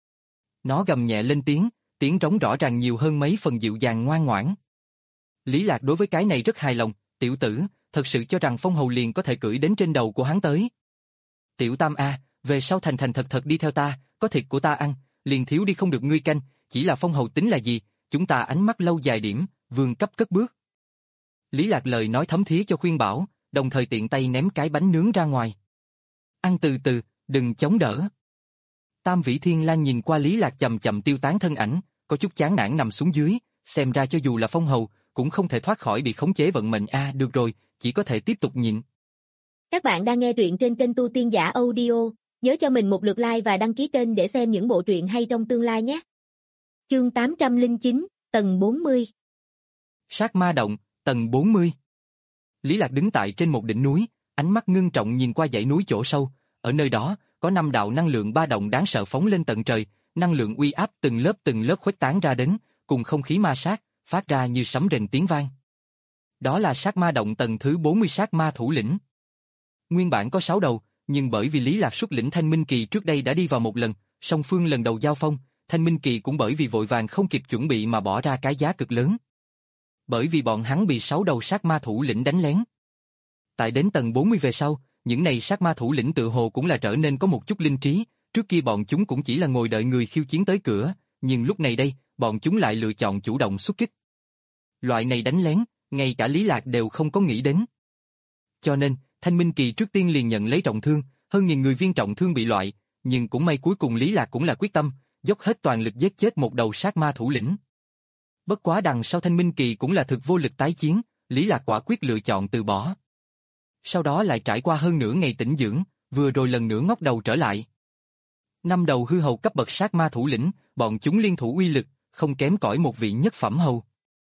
Nó gầm nhẹ lên tiếng, tiếng rống rõ ràng nhiều hơn mấy phần dịu dàng ngoan ngoãn. Lý Lạc đối với cái này rất hài lòng, tiểu tử, thật sự cho rằng Phong Hầu liền có thể cưỡi đến trên đầu của hắn tới. Tiểu Tam A, về sau thành thành thật thật đi theo ta, có thịt của ta ăn, liền thiếu đi không được ngươi canh, chỉ là Phong Hầu tính là gì, chúng ta ánh mắt lâu dài điểm, vương cấp cất bước. Lý Lạc lời nói thấm thía cho khuyên bảo, đồng thời tiện tay ném cái bánh nướng ra ngoài. Ăn từ từ, đừng chống đỡ. Tam Vĩ Thiên Lang nhìn qua Lý Lạc chậm chậm tiêu tán thân ảnh, có chút chán nản nằm xuống dưới, xem ra cho dù là Phong Hầu, cũng không thể thoát khỏi bị khống chế vận mệnh a, à, được rồi, chỉ có thể tiếp tục nhịn. Các bạn đang nghe truyện trên kênh Tu Tiên Giả Audio, nhớ cho mình một lượt like và đăng ký kênh để xem những bộ truyện hay trong tương lai nhé. Chương tám trăm lẻ chín, tầng bốn mươi. Sát ma động, tầng bốn mươi. Lý Lạc đứng tại trên một đỉnh núi, ánh mắt ngưng trọng nhìn qua dãy núi chỗ sâu, ở nơi đó, có năm đạo năng lượng ba động đáng sợ phóng lên tận trời, năng lượng uy áp từng lớp từng lớp khuếch tán ra đến, cùng không khí ma sát, phát ra như sấm rền tiếng vang. Đó là sát ma động tầng thứ bốn mươi sát ma thủ lĩnh. Nguyên bản có sáu đầu, nhưng bởi vì Lý Lạc xuất lĩnh Thanh Minh Kỳ trước đây đã đi vào một lần, song phương lần đầu giao phong, Thanh Minh Kỳ cũng bởi vì vội vàng không kịp chuẩn bị mà bỏ ra cái giá cực lớn. Bởi vì bọn hắn bị sáu đầu sát ma thủ lĩnh đánh lén. Tại đến tầng bốn mươi về sau, những này sát ma thủ lĩnh tự hồ cũng là trở nên có một chút linh trí, trước kia bọn chúng cũng chỉ là ngồi đợi người khiêu chiến tới cửa, nhưng lúc này đây, bọn chúng lại lựa chọn chủ động xuất kích. Loại này đánh lén, ngay cả Lý Lạc đều không có nghĩ đến. Cho nên, Thanh Minh Kỳ trước tiên liền nhận lấy trọng thương, hơn nghìn người viên trọng thương bị loại, nhưng cũng may cuối cùng Lý Lạc cũng là quyết tâm, dốc hết toàn lực giết chết một đầu sát ma thủ lĩnh. Bất quá đằng sau Thanh Minh Kỳ cũng là thực vô lực tái chiến, Lý Lạc quả quyết lựa chọn từ bỏ. Sau đó lại trải qua hơn nửa ngày tĩnh dưỡng, vừa rồi lần nữa ngóc đầu trở lại. Năm đầu hư hầu cấp bậc sát ma thủ lĩnh, bọn chúng liên thủ uy lực, không kém cỏi một vị nhất phẩm hầu.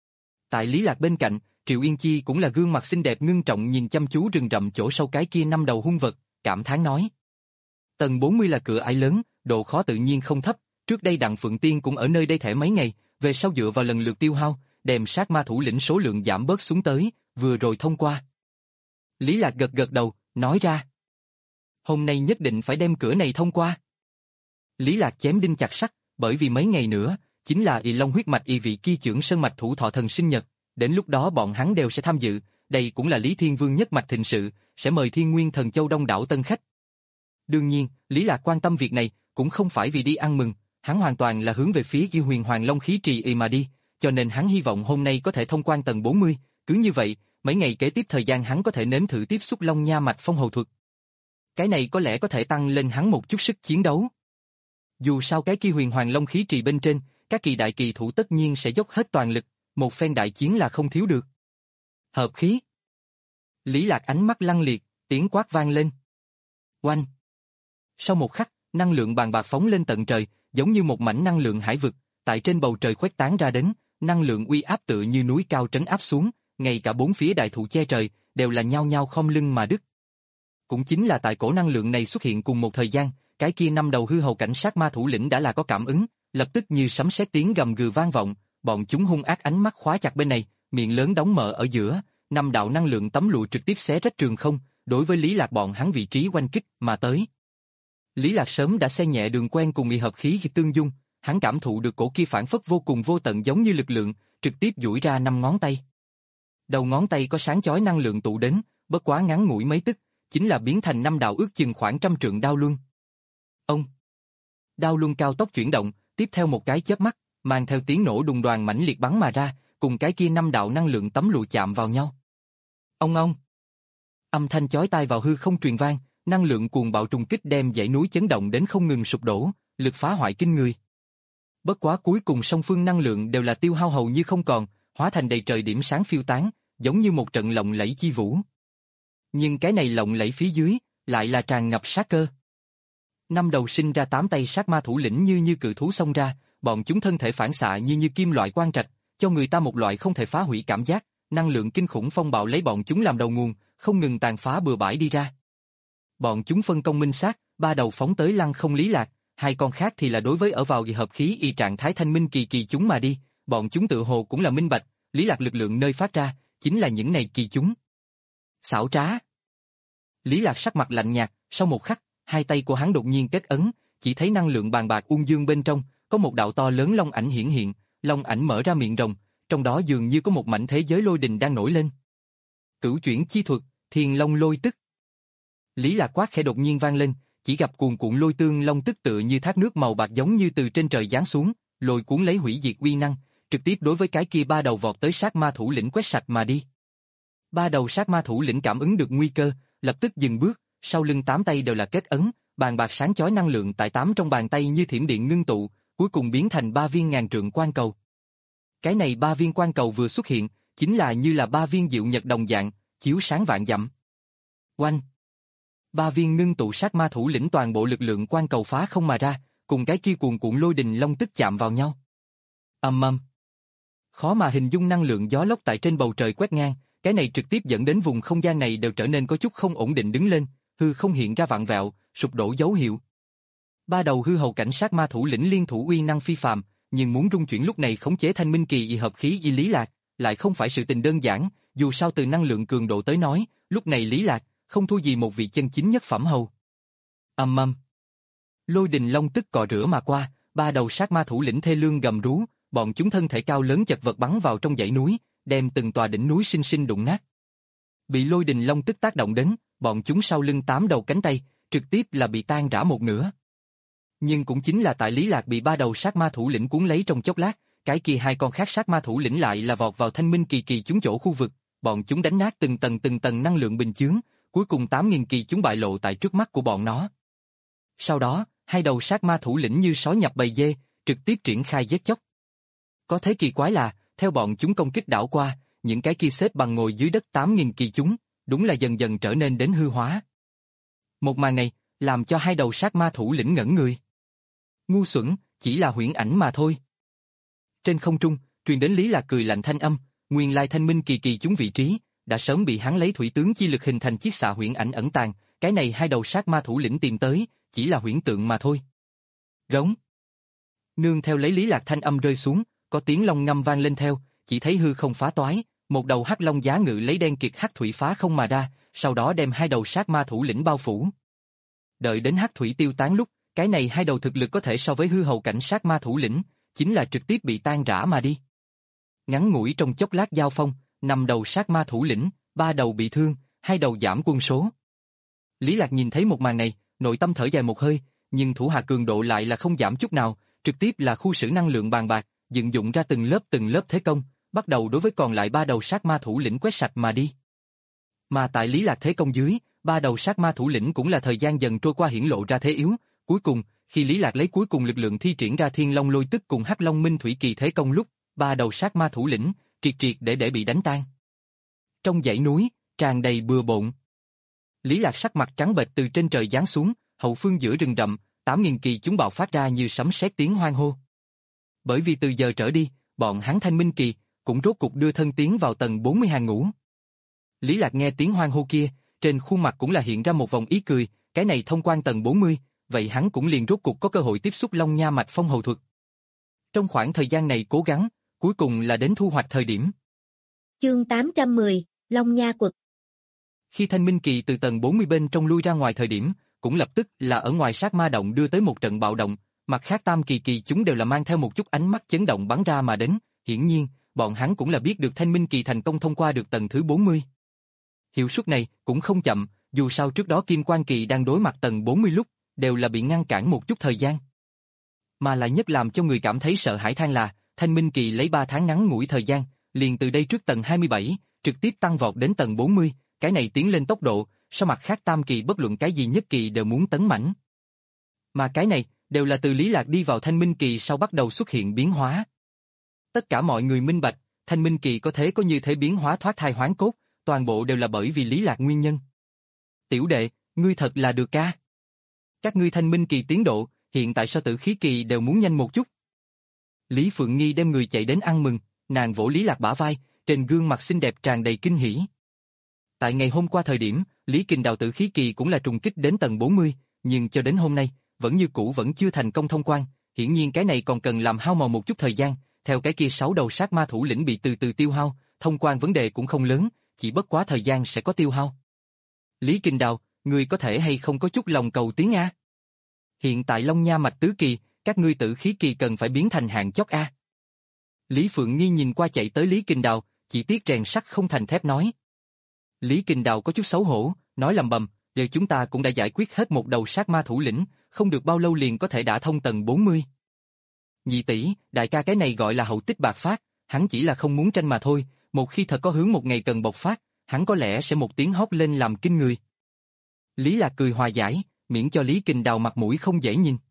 Tại Lý Lạc bên cạnh, Triệu Yên Chi cũng là gương mặt xinh đẹp ngưng trọng nhìn chăm chú rừng rậm chỗ sâu cái kia năm đầu hung vật, cảm thán nói. Tầng bốn mươi là cửa ải lớn, độ khó tự nhiên không thấp, trước đây Đặng Phượng Tiên cũng ở nơi đây thẻ mấy ngày, về sau dựa vào lần lượt tiêu hao, đem sát ma thủ lĩnh số lượng giảm bớt xuống tới, vừa rồi thông qua. Lý Lạc gật gật đầu, nói ra. Hôm nay nhất định phải đem cửa này thông qua. Lý Lạc chém đinh chặt sắt, bởi vì mấy ngày nữa, chính là Y Long huyết mạch y vị kia trưởng sơn mạch thủ thọ thần sinh nhật, đến lúc đó bọn hắn đều sẽ tham dự, đây cũng là Lý Thiên Vương nhất mạch thịnh sự, sẽ mời Thiên Nguyên Thần Châu đông đảo tân khách. Đương nhiên, Lý Lạc quan tâm việc này, cũng không phải vì đi ăn mừng, hắn hoàn toàn là hướng về phía Diêu Huyền Hoàng Long khí trì y mà đi, cho nên hắn hy vọng hôm nay có thể thông quan tầng bốn mươi, cứ như vậy, mấy ngày kế tiếp thời gian hắn có thể nếm thử tiếp xúc Long Nha mạch phong hầu thuật. Cái này có lẽ có thể tăng lên hắn một chút sức chiến đấu. Dù sao cái kia Huyền Hoàng Long khí trì bên trên, các kỳ đại kỳ thủ tất nhiên sẽ dốc hết toàn lực, một phen đại chiến là không thiếu được. Hợp khí. Lý Lạc ánh mắt lăng liệt, tiếng quát vang lên. Oanh. Sau một khắc, năng lượng bàn bạc phóng lên tận trời, giống như một mảnh năng lượng hải vực, tại trên bầu trời khuếch tán ra đến, năng lượng uy áp tựa như núi cao trấn áp xuống, ngay cả bốn phía đại thụ che trời, đều là nhao nhao khom lưng mà đứt. Cũng chính là tại cổ năng lượng này xuất hiện cùng một thời gian, cái kia năm đầu hư hầu cảnh sát ma thủ lĩnh đã là có cảm ứng, lập tức như sấm sét tiếng gầm gừ vang vọng, bọn chúng hung ác ánh mắt khóa chặt bên này, miệng lớn đóng mở ở giữa, năm đạo năng lượng tấm lụa trực tiếp xé rách trường không, đối với Lý Lạc bọn hắn vị trí quanh kích mà tới. Lý Lạc sớm đã xem nhẹ đường quen cùng y hợp khí tương dung, hắn cảm thụ được cổ kia phản phất vô cùng vô tận giống như lực lượng, trực tiếp duỗi ra năm ngón tay. Đầu ngón tay có sáng chói năng lượng tụ đến, bất quá ngắn ngủi mấy tức, chính là biến thành năm đạo ước chừng khoảng trăm trượng đao luân. Ông! Đao luân cao tốc chuyển động, tiếp theo một cái chớp mắt, mang theo tiếng nổ đùng đoàng mãnh liệt bắn mà ra, cùng cái kia năm đạo năng lượng tấm lụa chạm vào nhau. Ông ông! Âm thanh chói tai vào hư không truyền vang, năng lượng cuồng bạo trùng kích đem dãy núi chấn động đến không ngừng sụp đổ, lực phá hoại kinh người. Bất quá cuối cùng song phương năng lượng đều là tiêu hao hầu như không còn, hóa thành đầy trời điểm sáng phiêu tán, giống như một trận lộng lẫy chi vũ. Nhưng cái này lộng lẫy phía dưới, lại là tràn ngập sát cơ. Năm đầu sinh ra tám tay sát ma thủ lĩnh như như cự thú xông ra, bọn chúng thân thể phản xạ như như kim loại quang trạch, cho người ta một loại không thể phá hủy cảm giác, năng lượng kinh khủng phong bạo lấy bọn chúng làm đầu nguồn, không ngừng tàn phá bừa bãi đi ra. Bọn chúng phân công minh xác, ba đầu phóng tới Lăng Không Lý Lạc, hai con khác thì là đối với ở vào hợp khí y trạng thái thanh minh kỳ kỳ chúng mà đi, bọn chúng tự hồ cũng là minh bạch, Lý Lạc lực lượng nơi phát ra, chính là những này kỳ chúng. Xảo trá. Lý Lạc sắc mặt lạnh nhạt, sau một khắc, hai tay của hắn đột nhiên kết ấn, chỉ thấy năng lượng bàn bạc ung dương bên trong, có một đạo to lớn long ảnh hiển hiện, long ảnh mở ra miệng rồng, trong đó dường như có một mảnh thế giới lôi đình đang nổi lên. Cửu chuyển chi thuật, Thiên Long Lôi Tức. Lý Lạc quát khẽ đột nhiên vang lên, chỉ gặp cuồn cuộn lôi tương long tức tựa như thác nước màu bạc giống như từ trên trời giáng xuống, lôi cuốn lấy hủy diệt uy năng, trực tiếp đối với cái kia ba đầu vọt tới sát ma thủ lĩnh quét sạch mà đi. Ba đầu sát ma thủ lĩnh cảm ứng được nguy cơ, lập tức dừng bước, sau lưng tám tay đều là kết ấn, bàn bạc sáng chói năng lượng tại tám trong bàn tay như thiểm điện ngưng tụ, cuối cùng biến thành ba viên ngàn trượng quan cầu. Cái này ba viên quan cầu vừa xuất hiện, chính là như là ba viên diệu nhật đồng dạng, chiếu sáng vạn dặm. Oanh! Ba viên ngưng tụ sát ma thủ lĩnh toàn bộ lực lượng quan cầu phá không mà ra, cùng cái kia cuồn cuộn lôi đình long tức chạm vào nhau. Ầm ầm. Khó mà hình dung năng lượng gió lốc tại trên bầu trời quét ngang, cái này trực tiếp dẫn đến vùng không gian này đều trở nên có chút không ổn định đứng lên, hư không hiện ra vặn vẹo, sụp đổ dấu hiệu. Ba đầu hư hầu cảnh sát ma thủ lĩnh liên thủ uy năng phi phàm, nhưng muốn rung chuyển lúc này khống chế thanh minh kỳ y hợp khí y Lý Lạc, lại không phải sự tình đơn giản, dù sao từ năng lượng cường độ tới nói, lúc này Lý Lạc không thua gì một vị chân chính nhất phẩm hầu. Ầm ầm. Lôi đình long tức cọ rửa mà qua, ba đầu sát ma thủ lĩnh thê lương gầm rú, bọn chúng thân thể cao lớn chật vật bắn vào trong dãy núi, đem từng tòa đỉnh núi sinh sinh đụng nát. Bị lôi đình long tức tác động đến, bọn chúng sau lưng tám đầu cánh tay, trực tiếp là bị tan rã một nửa. Nhưng cũng chính là tại Lý Lạc bị ba đầu sát ma thủ lĩnh cuốn lấy trong chốc lát, cái kia hai con khác sát ma thủ lĩnh lại là vọt vào thanh minh kỳ kỳ chúng chỗ khu vực, bọn chúng đánh nát từng tầng từng tầng năng lượng bình chướng, cuối cùng tám nghìn kỳ chúng bại lộ tại trước mắt của bọn nó. Sau đó, hai đầu sát ma thủ lĩnh như sói nhập bầy dê, trực tiếp triển khai giết chóc. Có thế kỳ quái là, theo bọn chúng công kích đảo qua, những cái kia xếp bằng ngồi dưới đất tám nghìn kỳ chúng, đúng là dần dần trở nên đến hư hóa. Một màn này, làm cho hai đầu sát ma thủ lĩnh ngẩn người. Ngu xuẩn, chỉ là huyễn ảnh mà thôi. Trên không trung, truyền đến Lý Lạc cười lạnh thanh âm, nguyên lai thanh minh kỳ kỳ chúng vị trí, đã sớm bị hắn lấy thủy tướng chi lực hình thành chiếc xạ huyễn ảnh ẩn tàng, cái này hai đầu sát ma thủ lĩnh tìm tới, chỉ là huyễn tượng mà thôi. Rống. Nương theo lấy Lý Lạc thanh âm rơi xuống, có tiếng long ngâm vang lên theo, chỉ thấy hư không phá toái, một đầu hắc long giá ngự lấy đen kịt hắc thủy phá không mà ra, sau đó đem hai đầu sát ma thủ lĩnh bao phủ. Đợi đến hắc thủy tiêu tán lúc, cái này hai đầu thực lực có thể so với hư hầu cảnh sát ma thủ lĩnh, chính là trực tiếp bị tan rã mà đi. Ngắn ngủi trong chốc lát giao phong, năm đầu sát ma thủ lĩnh, ba đầu bị thương, hai đầu giảm quân số. Lý Lạc nhìn thấy một màn này, nội tâm thở dài một hơi, nhưng thủ hạ cường độ lại là không giảm chút nào, trực tiếp là khu xử năng lượng bàn bạc, dựng dụng ra từng lớp từng lớp thế công, bắt đầu đối với còn lại ba đầu sát ma thủ lĩnh quét sạch mà đi. Mà tại Lý Lạc thế công dưới, ba đầu sát ma thủ lĩnh cũng là thời gian dần trôi qua hiển lộ ra thế yếu, cuối cùng, khi Lý Lạc lấy cuối cùng lực lượng thi triển ra Thiên Long Lôi Tức cùng Hắc Long Minh Thủy Kỳ thế công lúc, ba đầu sát ma thủ lĩnh triệt triệt để để bị đánh tan. Trong dãy núi, tràn đầy bừa bộn. Lý Lạc sắc mặt trắng bệch từ trên trời giáng xuống, hậu phương giữa rừng rậm, tám nghìn kỳ chúng bạo phát ra như sấm sét tiếng hoan hô. Bởi vì từ giờ trở đi, bọn hắn thanh minh kỳ cũng rốt cục đưa thân tiến vào tầng bốn mươi hàng ngũ. Lý Lạc nghe tiếng hoan hô kia, trên khuôn mặt cũng là hiện ra một vòng ý cười, cái này thông quan tầng bốn mươi, vậy hắn cũng liền rốt cục có cơ hội tiếp xúc Long Nha mạch phong hầu thuật. Trong khoảng thời gian này cố gắng, cuối cùng là đến thu hoạch thời điểm. Chương tám trăm mười, Long Nha quật. Khi thanh minh kỳ từ tầng bốn mươi bên trong lui ra ngoài thời điểm, cũng lập tức là ở ngoài sát ma động đưa tới một trận bạo động, mặt khác tam kỳ kỳ chúng đều là mang theo một chút ánh mắt chấn động bắn ra mà đến, hiển nhiên, bọn hắn cũng là biết được thanh minh kỳ thành công thông qua được tầng thứ bốn mươi. Hiệu suất này cũng không chậm, dù sao trước đó Kim Quan Kỳ đang đối mặt tầng bốn mươi lúc, đều là bị ngăn cản một chút thời gian. Mà lại nhất làm cho người cảm thấy sợ hãi than là, Thanh Minh Kỳ lấy ba tháng ngắn ngủi thời gian, liền từ đây trước tầng hai mươi bảy, trực tiếp tăng vọt đến tầng bốn mươi, cái này tiến lên tốc độ, so mặt khác Tam Kỳ bất luận cái gì nhất kỳ đều muốn tấn mãnh. Mà cái này, đều là từ Lý Lạc đi vào Thanh Minh Kỳ sau bắt đầu xuất hiện biến hóa. Tất cả mọi người minh bạch, Thanh Minh Kỳ có thế có như thế biến hóa thoát thai hoán cốt, toàn bộ đều là bởi vì Lý Lạc nguyên nhân. Tiểu đệ, ngươi thật là được ca. Các ngươi Thanh Minh Kỳ tiến độ, hiện tại so Tử Khí Kỳ đều muốn nhanh một chút. Lý Phượng Nghi đem người chạy đến ăn mừng, nàng vỗ Lý Lạc bả vai, trên gương mặt xinh đẹp tràn đầy kinh hỉ. Tại ngày hôm qua thời điểm, Lý Kình Đào Tử Khí Kỳ cũng là trùng kích đến tầng bốn mươi, nhưng cho đến hôm nay, vẫn như cũ vẫn chưa thành công thông quan, hiển nhiên cái này còn cần làm hao mòn một chút thời gian, theo cái kia sáu đầu sát ma thủ lĩnh bị từ từ tiêu hao, thông quan vấn đề cũng không lớn, chỉ bất quá thời gian sẽ có tiêu hao. Lý Kình Đào, ngươi có thể hay không có chút lòng cầu tiến a? Hiện tại Long Nha mạch tứ kỳ, các ngươi Tử Khí Kỳ cần phải biến thành hạng chót a. Lý Phượng Nghi nhìn qua chạy tới Lý Kình Đào, chỉ tiếc rèn sắt không thành thép nói. Lý Kình Đào có chút xấu hổ, nói lầm bầm, giờ chúng ta cũng đã giải quyết hết một đầu sát ma thủ lĩnh, không được bao lâu liền có thể đả thông tầng bốn mươi. Nhị tỷ, đại ca cái này gọi là hậu tích bạc phát, hắn chỉ là không muốn tranh mà thôi, một khi thật có hướng một ngày cần bộc phát, hắn có lẽ sẽ một tiếng hót lên làm kinh người. Lý Lạc cười hòa giải, miễn cho Lý Kình Đào mặt mũi không dễ nhìn.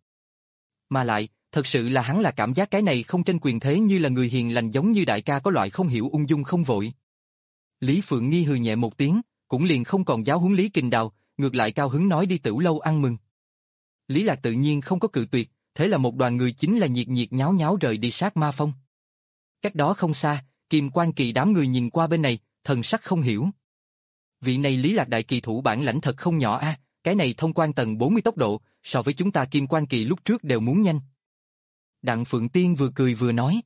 Mà lại, thật sự là hắn là cảm giác cái này không tranh quyền thế như là người hiền lành giống như đại ca có loại không hiểu ung dung không vội. Lý Phượng Nghi hừ nhẹ một tiếng, cũng liền không còn giáo huấn Lý Kình Đào, ngược lại cao hứng nói đi tửu lâu ăn mừng. Lý Lạc tự nhiên không có cự tuyệt, thế là một đoàn người chính là nhiệt nhiệt nháo nháo rời đi sát ma phong. Cách đó không xa, Kim Quan Kỳ đám người nhìn qua bên này, thần sắc không hiểu. Vị này Lý Lạc đại kỳ thủ bản lãnh thật không nhỏ a, cái này thông quan tầng bốn mươi tốc độ, so với chúng ta Kim Quan Kỳ lúc trước đều muốn nhanh. Đặng Phượng Tiên vừa cười vừa nói.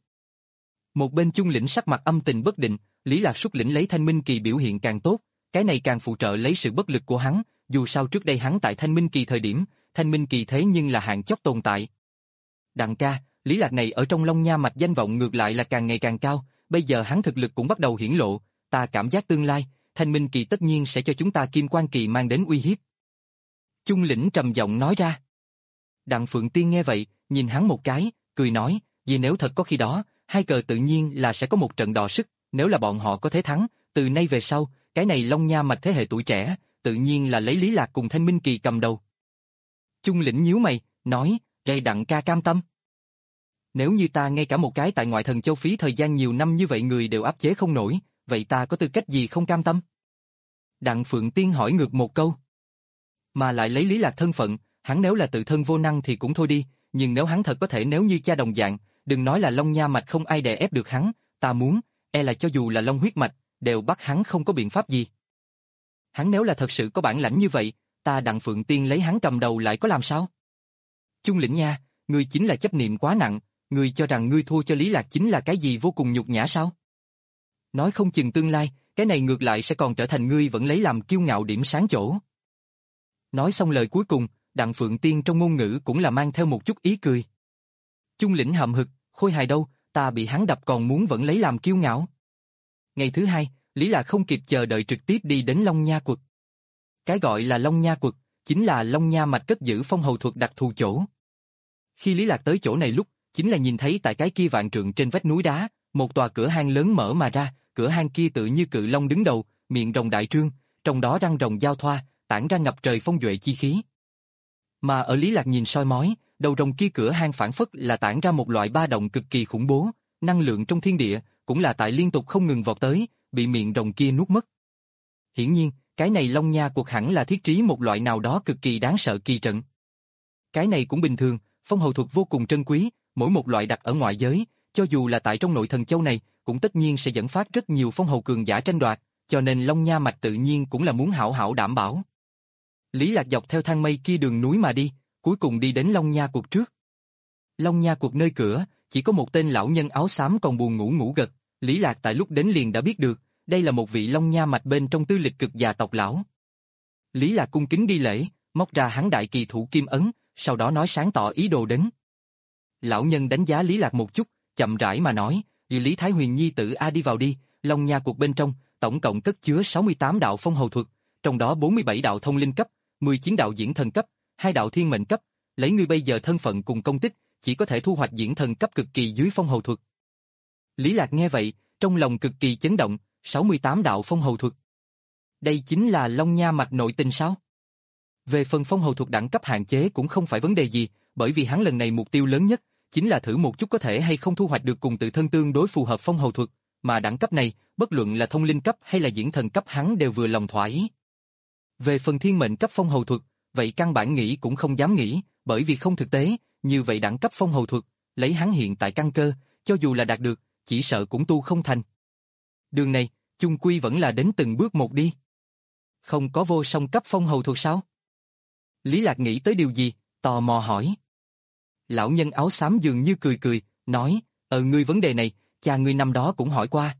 Một bên Chung Lĩnh sắc mặt âm tình bất định, Lý Lạc xuất lĩnh lấy Thanh Minh Kỳ biểu hiện càng tốt, cái này càng phụ trợ lấy sự bất lực của hắn, dù sao trước đây hắn tại Thanh Minh Kỳ thời điểm, Thanh Minh Kỳ thế nhưng là hạng chót tồn tại. Đặng ca, Lý Lạc này ở trong Long Nha mạch danh vọng ngược lại là càng ngày càng cao, bây giờ hắn thực lực cũng bắt đầu hiển lộ, ta cảm giác tương lai, Thanh Minh Kỳ tất nhiên sẽ cho chúng ta Kim Quan Kỳ mang đến uy hiếp. Chung Lĩnh trầm giọng nói ra. Đặng Phượng Tiên nghe vậy, nhìn hắn một cái, cười nói, vì nếu thật có khi đó, hai cờ tự nhiên là sẽ có một trận đọ sức, nếu là bọn họ có thể thắng, từ nay về sau, cái này Long Nha mạch thế hệ tuổi trẻ, tự nhiên là lấy Lý Lạc cùng Thanh Minh Kỳ cầm đầu. Chung Lĩnh nhíu mày, nói, đây Đặng ca cam tâm. Nếu như ta ngay cả một cái tại ngoại thần châu phí thời gian nhiều năm như vậy người đều áp chế không nổi, vậy ta có tư cách gì không cam tâm? Đặng Phượng Tiên hỏi ngược một câu. Mà lại lấy Lý Lạc thân phận, hắn nếu là tự thân vô năng thì cũng thôi đi, nhưng nếu hắn thật có thể nếu như cha đồng dạng, đừng nói là Long Nha mạch không ai đè ép được hắn, ta muốn, e là cho dù là Long huyết mạch, đều bắt hắn không có biện pháp gì. Hắn nếu là thật sự có bản lãnh như vậy, ta Đặng Phượng Tiên lấy hắn cầm đầu lại có làm sao? Chung Lĩnh nha, ngươi chính là chấp niệm quá nặng, ngươi cho rằng ngươi thua cho Lý Lạc chính là cái gì vô cùng nhục nhã sao? Nói không chừng tương lai, cái này ngược lại sẽ còn trở thành ngươi vẫn lấy làm kiêu ngạo điểm sáng chỗ. Nói xong lời cuối cùng, Đặng Phượng Tiên trong ngôn ngữ cũng là mang theo một chút ý cười. Chung Lĩnh hậm hực, khôi hài đâu, ta bị hắn đập còn muốn vẫn lấy làm kiêu ngạo. Ngày thứ hai, Lý Lạc không kịp chờ đợi trực tiếp đi đến Long Nha quật. Cái gọi là Long Nha quật, chính là Long Nha mạch cất giữ phong hầu thuật đặc thù chỗ. Khi Lý Lạc tới chỗ này lúc, chính là nhìn thấy tại cái kia vạn trượng trên vách núi đá, một tòa cửa hang lớn mở mà ra, cửa hang kia tự như cự long đứng đầu, miệng rồng đại trương, trong đó răng rồng giao thoa, tản ra ngập trời phong duệ chi khí. Mà ở Lý Lạc nhìn soi mói, đầu rồng kia cửa hang phản phất là tản ra một loại ba động cực kỳ khủng bố, năng lượng trong thiên địa, cũng là tại liên tục không ngừng vọt tới, bị miệng rồng kia nuốt mất. Hiển nhiên, cái này Long Nha cuộc hẳn là thiết trí một loại nào đó cực kỳ đáng sợ kỳ trận. Cái này cũng bình thường, phong hầu thuật vô cùng trân quý, mỗi một loại đặt ở ngoại giới, cho dù là tại trong nội thần châu này, cũng tất nhiên sẽ dẫn phát rất nhiều phong hầu cường giả tranh đoạt, cho nên Long Nha mạch tự nhiên cũng là muốn hảo hảo đảm bảo. Lý Lạc dọc theo thang mây kia đường núi mà đi, cuối cùng đi đến Long Nha cuộc trước. Long Nha cuộc nơi cửa, chỉ có một tên lão nhân áo xám còn buồn ngủ ngủ gật, Lý Lạc tại lúc đến liền đã biết được, đây là một vị Long Nha mạch bên trong tư lịch cực già tộc lão. Lý Lạc cung kính đi lễ, móc ra hắn đại kỳ thủ kim ấn, sau đó nói sáng tỏ ý đồ đến. Lão nhân đánh giá Lý Lạc một chút, chậm rãi mà nói, "Vì Lý Thái Huyền nhi tử a đi vào đi, Long Nha cuộc bên trong, tổng cộng cất chứa sáu mươi tám đạo phong hầu thuật, trong đó bốn mươi bảy đạo thông linh cấp, mười chín đạo diễn thần cấp, hai đạo thiên mệnh cấp, lấy ngươi bây giờ thân phận cùng công tích, chỉ có thể thu hoạch diễn thần cấp cực kỳ dưới phong hầu thuật. Lý Lạc nghe vậy, trong lòng cực kỳ chấn động, sáu mươi tám đạo phong hầu thuật. Đây chính là Long Nha mạch nội tình sao? Về phần phong hầu thuật đẳng cấp hạn chế cũng không phải vấn đề gì, bởi vì hắn lần này mục tiêu lớn nhất chính là thử một chút có thể hay không thu hoạch được cùng tự thân tương đối phù hợp phong hầu thuật, mà đẳng cấp này, bất luận là thông linh cấp hay là diễn thần cấp hắn đều vừa lòng thỏa ý. Về phần thiên mệnh cấp phong hầu thuật, vậy căn bản nghĩ cũng không dám nghĩ, bởi vì không thực tế, như vậy đẳng cấp phong hầu thuật, lấy hắn hiện tại căn cơ, cho dù là đạt được, chỉ sợ cũng tu không thành. Đường này, chung quy vẫn là đến từng bước một đi. Không có vô song cấp phong hầu thuật sao? Lý Lạc nghĩ tới điều gì, tò mò hỏi. Lão nhân áo xám dường như cười cười, nói, ờ ngươi vấn đề này, cha ngươi năm đó cũng hỏi qua.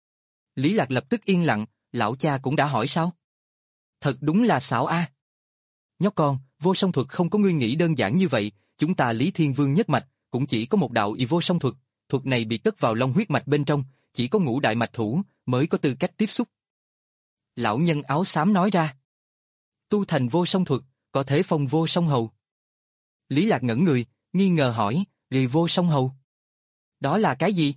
Lý Lạc lập tức yên lặng, lão cha cũng đã hỏi sao? Thật đúng là xảo a. Nhóc con, vô song thuật không có ngươi nghĩ đơn giản như vậy, chúng ta Lý Thiên Vương nhất mạch, cũng chỉ có một đạo y vô song thuật, thuật này bị cất vào long huyết mạch bên trong, chỉ có ngũ đại mạch thủ mới có tư cách tiếp xúc. Lão nhân áo xám nói ra. Tu thành vô song thuật, có thể phong vô song hầu. Lý Lạc ngẩn người, nghi ngờ hỏi, rì vô song hầu. Đó là cái gì?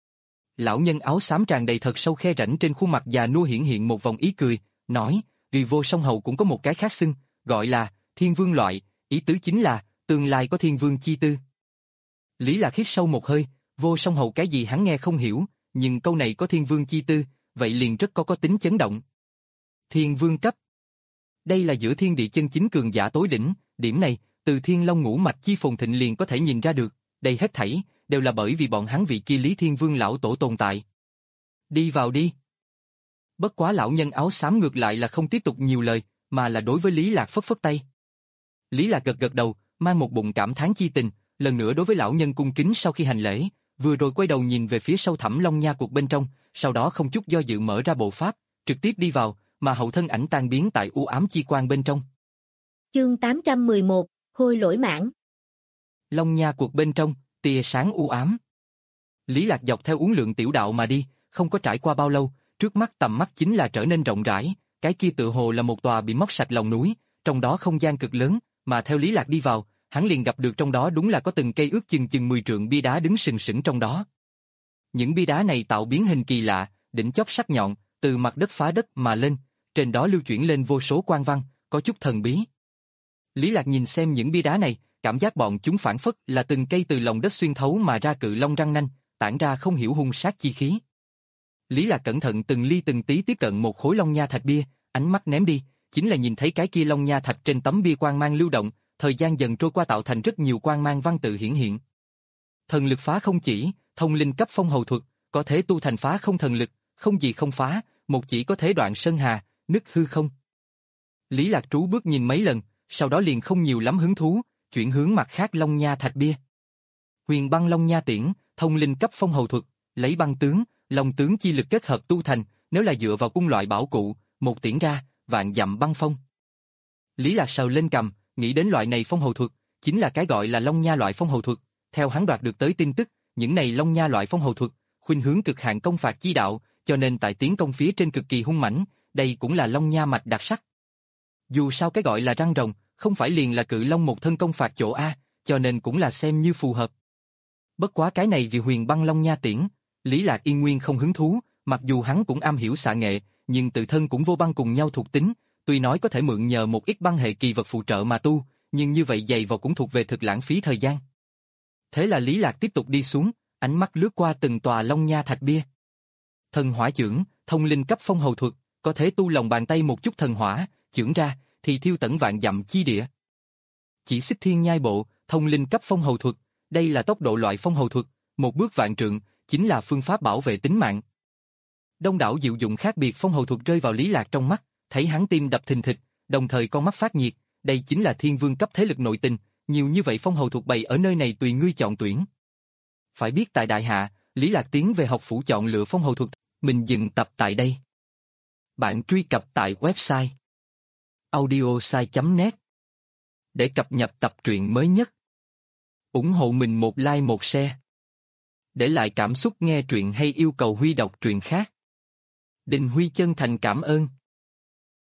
Lão nhân áo xám tràn đầy thật sâu khe rãnh trên khuôn mặt già nua hiển hiện một vòng ý cười, nói, rì vô song hầu cũng có một cái khác xưng, gọi là thiên vương loại, ý tứ chính là tương lai có thiên vương chi tư. Lý Lạc hít sâu một hơi, vô song hầu cái gì hắn nghe không hiểu, nhưng câu này có thiên vương chi tư, vậy liền rất có có tính chấn động. Thiên vương cấp. Đây là giữa thiên địa chân chính cường giả tối đỉnh, điểm này, từ thiên long ngũ mạch chi phồn thịnh liền có thể nhìn ra được, đây hết thảy, đều là bởi vì bọn hắn vị kia Lý Thiên Vương lão tổ tồn tại. Đi vào đi. Bất quá lão nhân áo xám ngược lại là không tiếp tục nhiều lời, mà là đối với Lý Lạc phất phất tay. Lý Lạc gật gật đầu, mang một bụng cảm thán chi tình, lần nữa đối với lão nhân cung kính sau khi hành lễ, vừa rồi quay đầu nhìn về phía sâu thẳm Long Nha cuộc bên trong, sau đó không chút do dự mở ra bộ pháp, trực tiếp đi vào, mà hậu thân ảnh tan biến tại u ám chi quang bên trong. Chương tám trăm mười một, Khôi Lỗi Mãng. Long Nha cuộc bên trong, tia sáng u ám. Lý Lạc dọc theo uốn lượn tiểu đạo mà đi, không có trải qua bao lâu, trước mắt tầm mắt chính là trở nên rộng rãi, cái kia tựa hồ là một tòa bị móc sạch lòng núi, trong đó không gian cực lớn, mà theo Lý Lạc đi vào, hắn liền gặp được trong đó đúng là có từng cây ước chừng chừng mười trượng bia đá đứng sừng sững trong đó. Những bia đá này tạo biến hình kỳ lạ, đỉnh chóp sắc nhọn, từ mặt đất phá đất mà lên, trên đó lưu chuyển lên vô số quan văn, có chút thần bí. Lý Lạc nhìn xem những bia đá này, cảm giác bọn chúng phản phất là từng cây từ lòng đất xuyên thấu mà ra cự long răng nanh, tản ra không hiểu hung sát chi khí. Lý Lạc cẩn thận từng ly từng tí tiếp cận một khối long nha thạch bia, ánh mắt ném đi, chính là nhìn thấy cái kia long nha thạch trên tấm bia quang mang lưu động, thời gian dần trôi qua tạo thành rất nhiều quang mang văn tự hiển hiện. Thần lực phá không chỉ, thông linh cấp phong hầu thuật, có thể tu thành phá không thần lực, không gì không phá, một chỉ có thể đoạn sơn hà, nứt hư không. Lý Lạc trú bước nhìn mấy lần, sau đó liền không nhiều lắm hứng thú, chuyển hướng mặt khác long nha thạch bia. Huyền băng long nha tiễn, thông linh cấp phong hầu thuật, lấy băng tướng, long tướng chi lực kết hợp tu thành, nếu là dựa vào cung loại bảo cụ, một tiễn ra, vạn dặm băng phong. Lý Lạc sờ lên cằm, nghĩ đến loại này phong hầu thuật, chính là cái gọi là long nha loại phong hầu thuật. Theo hắn đoạt được tới tin tức, những này long nha loại phong hầu thuật, khuynh hướng cực hạn công phạt chi đạo, cho nên tại tiến công phía trên cực kỳ hung mãnh, đây cũng là long nha mạch đặc sắc. Dù sao cái gọi là răng rồng, không phải liền là cự long một thân công phạt chỗ A, cho nên cũng là xem như phù hợp. Bất quá cái này vì huyền băng long nha tiễn, Lý Lạc yên nguyên không hứng thú, mặc dù hắn cũng am hiểu xạ nghệ, nhưng tự thân cũng vô băng cùng nhau thuộc tính, tuy nói có thể mượn nhờ một ít băng hệ kỳ vật phụ trợ mà tu, nhưng như vậy dày vào cũng thuộc về thực lãng phí thời gian. Thế là Lý Lạc tiếp tục đi xuống, ánh mắt lướt qua từng tòa long nha thạch bia. Thần hỏa chưởng, thông linh cấp phong hầu thuật, có thể tu lòng bàn tay một chút thần hỏa, chưởng ra thì thiêu tận vạn dặm chi địa. Chỉ xích thiên nhai bộ, thông linh cấp phong hầu thuật, đây là tốc độ loại phong hầu thuật, một bước vạn trượng, chính là phương pháp bảo vệ tính mạng. Đông đảo diệu dụng khác biệt phong hầu thuật rơi vào Lý Lạc trong mắt, thấy hắn tim đập thình thịch, đồng thời con mắt phát nhiệt, đây chính là thiên vương cấp thế lực nội tình, nhiều như vậy phong hầu thuật bày ở nơi này tùy ngươi chọn tuyển. Phải biết tại đại hạ, Lý Lạc tiến về học phủ chọn lựa phong hầu thuật, mình dừng tập tại đây. Bạn truy cập tại website audiosai chấm net để cập nhật tập truyện mới nhất. Ủng hộ mình một like một share. Để lại cảm xúc nghe truyện hay yêu cầu Huy đọc truyện khác. Đình Huy chân thành cảm ơn.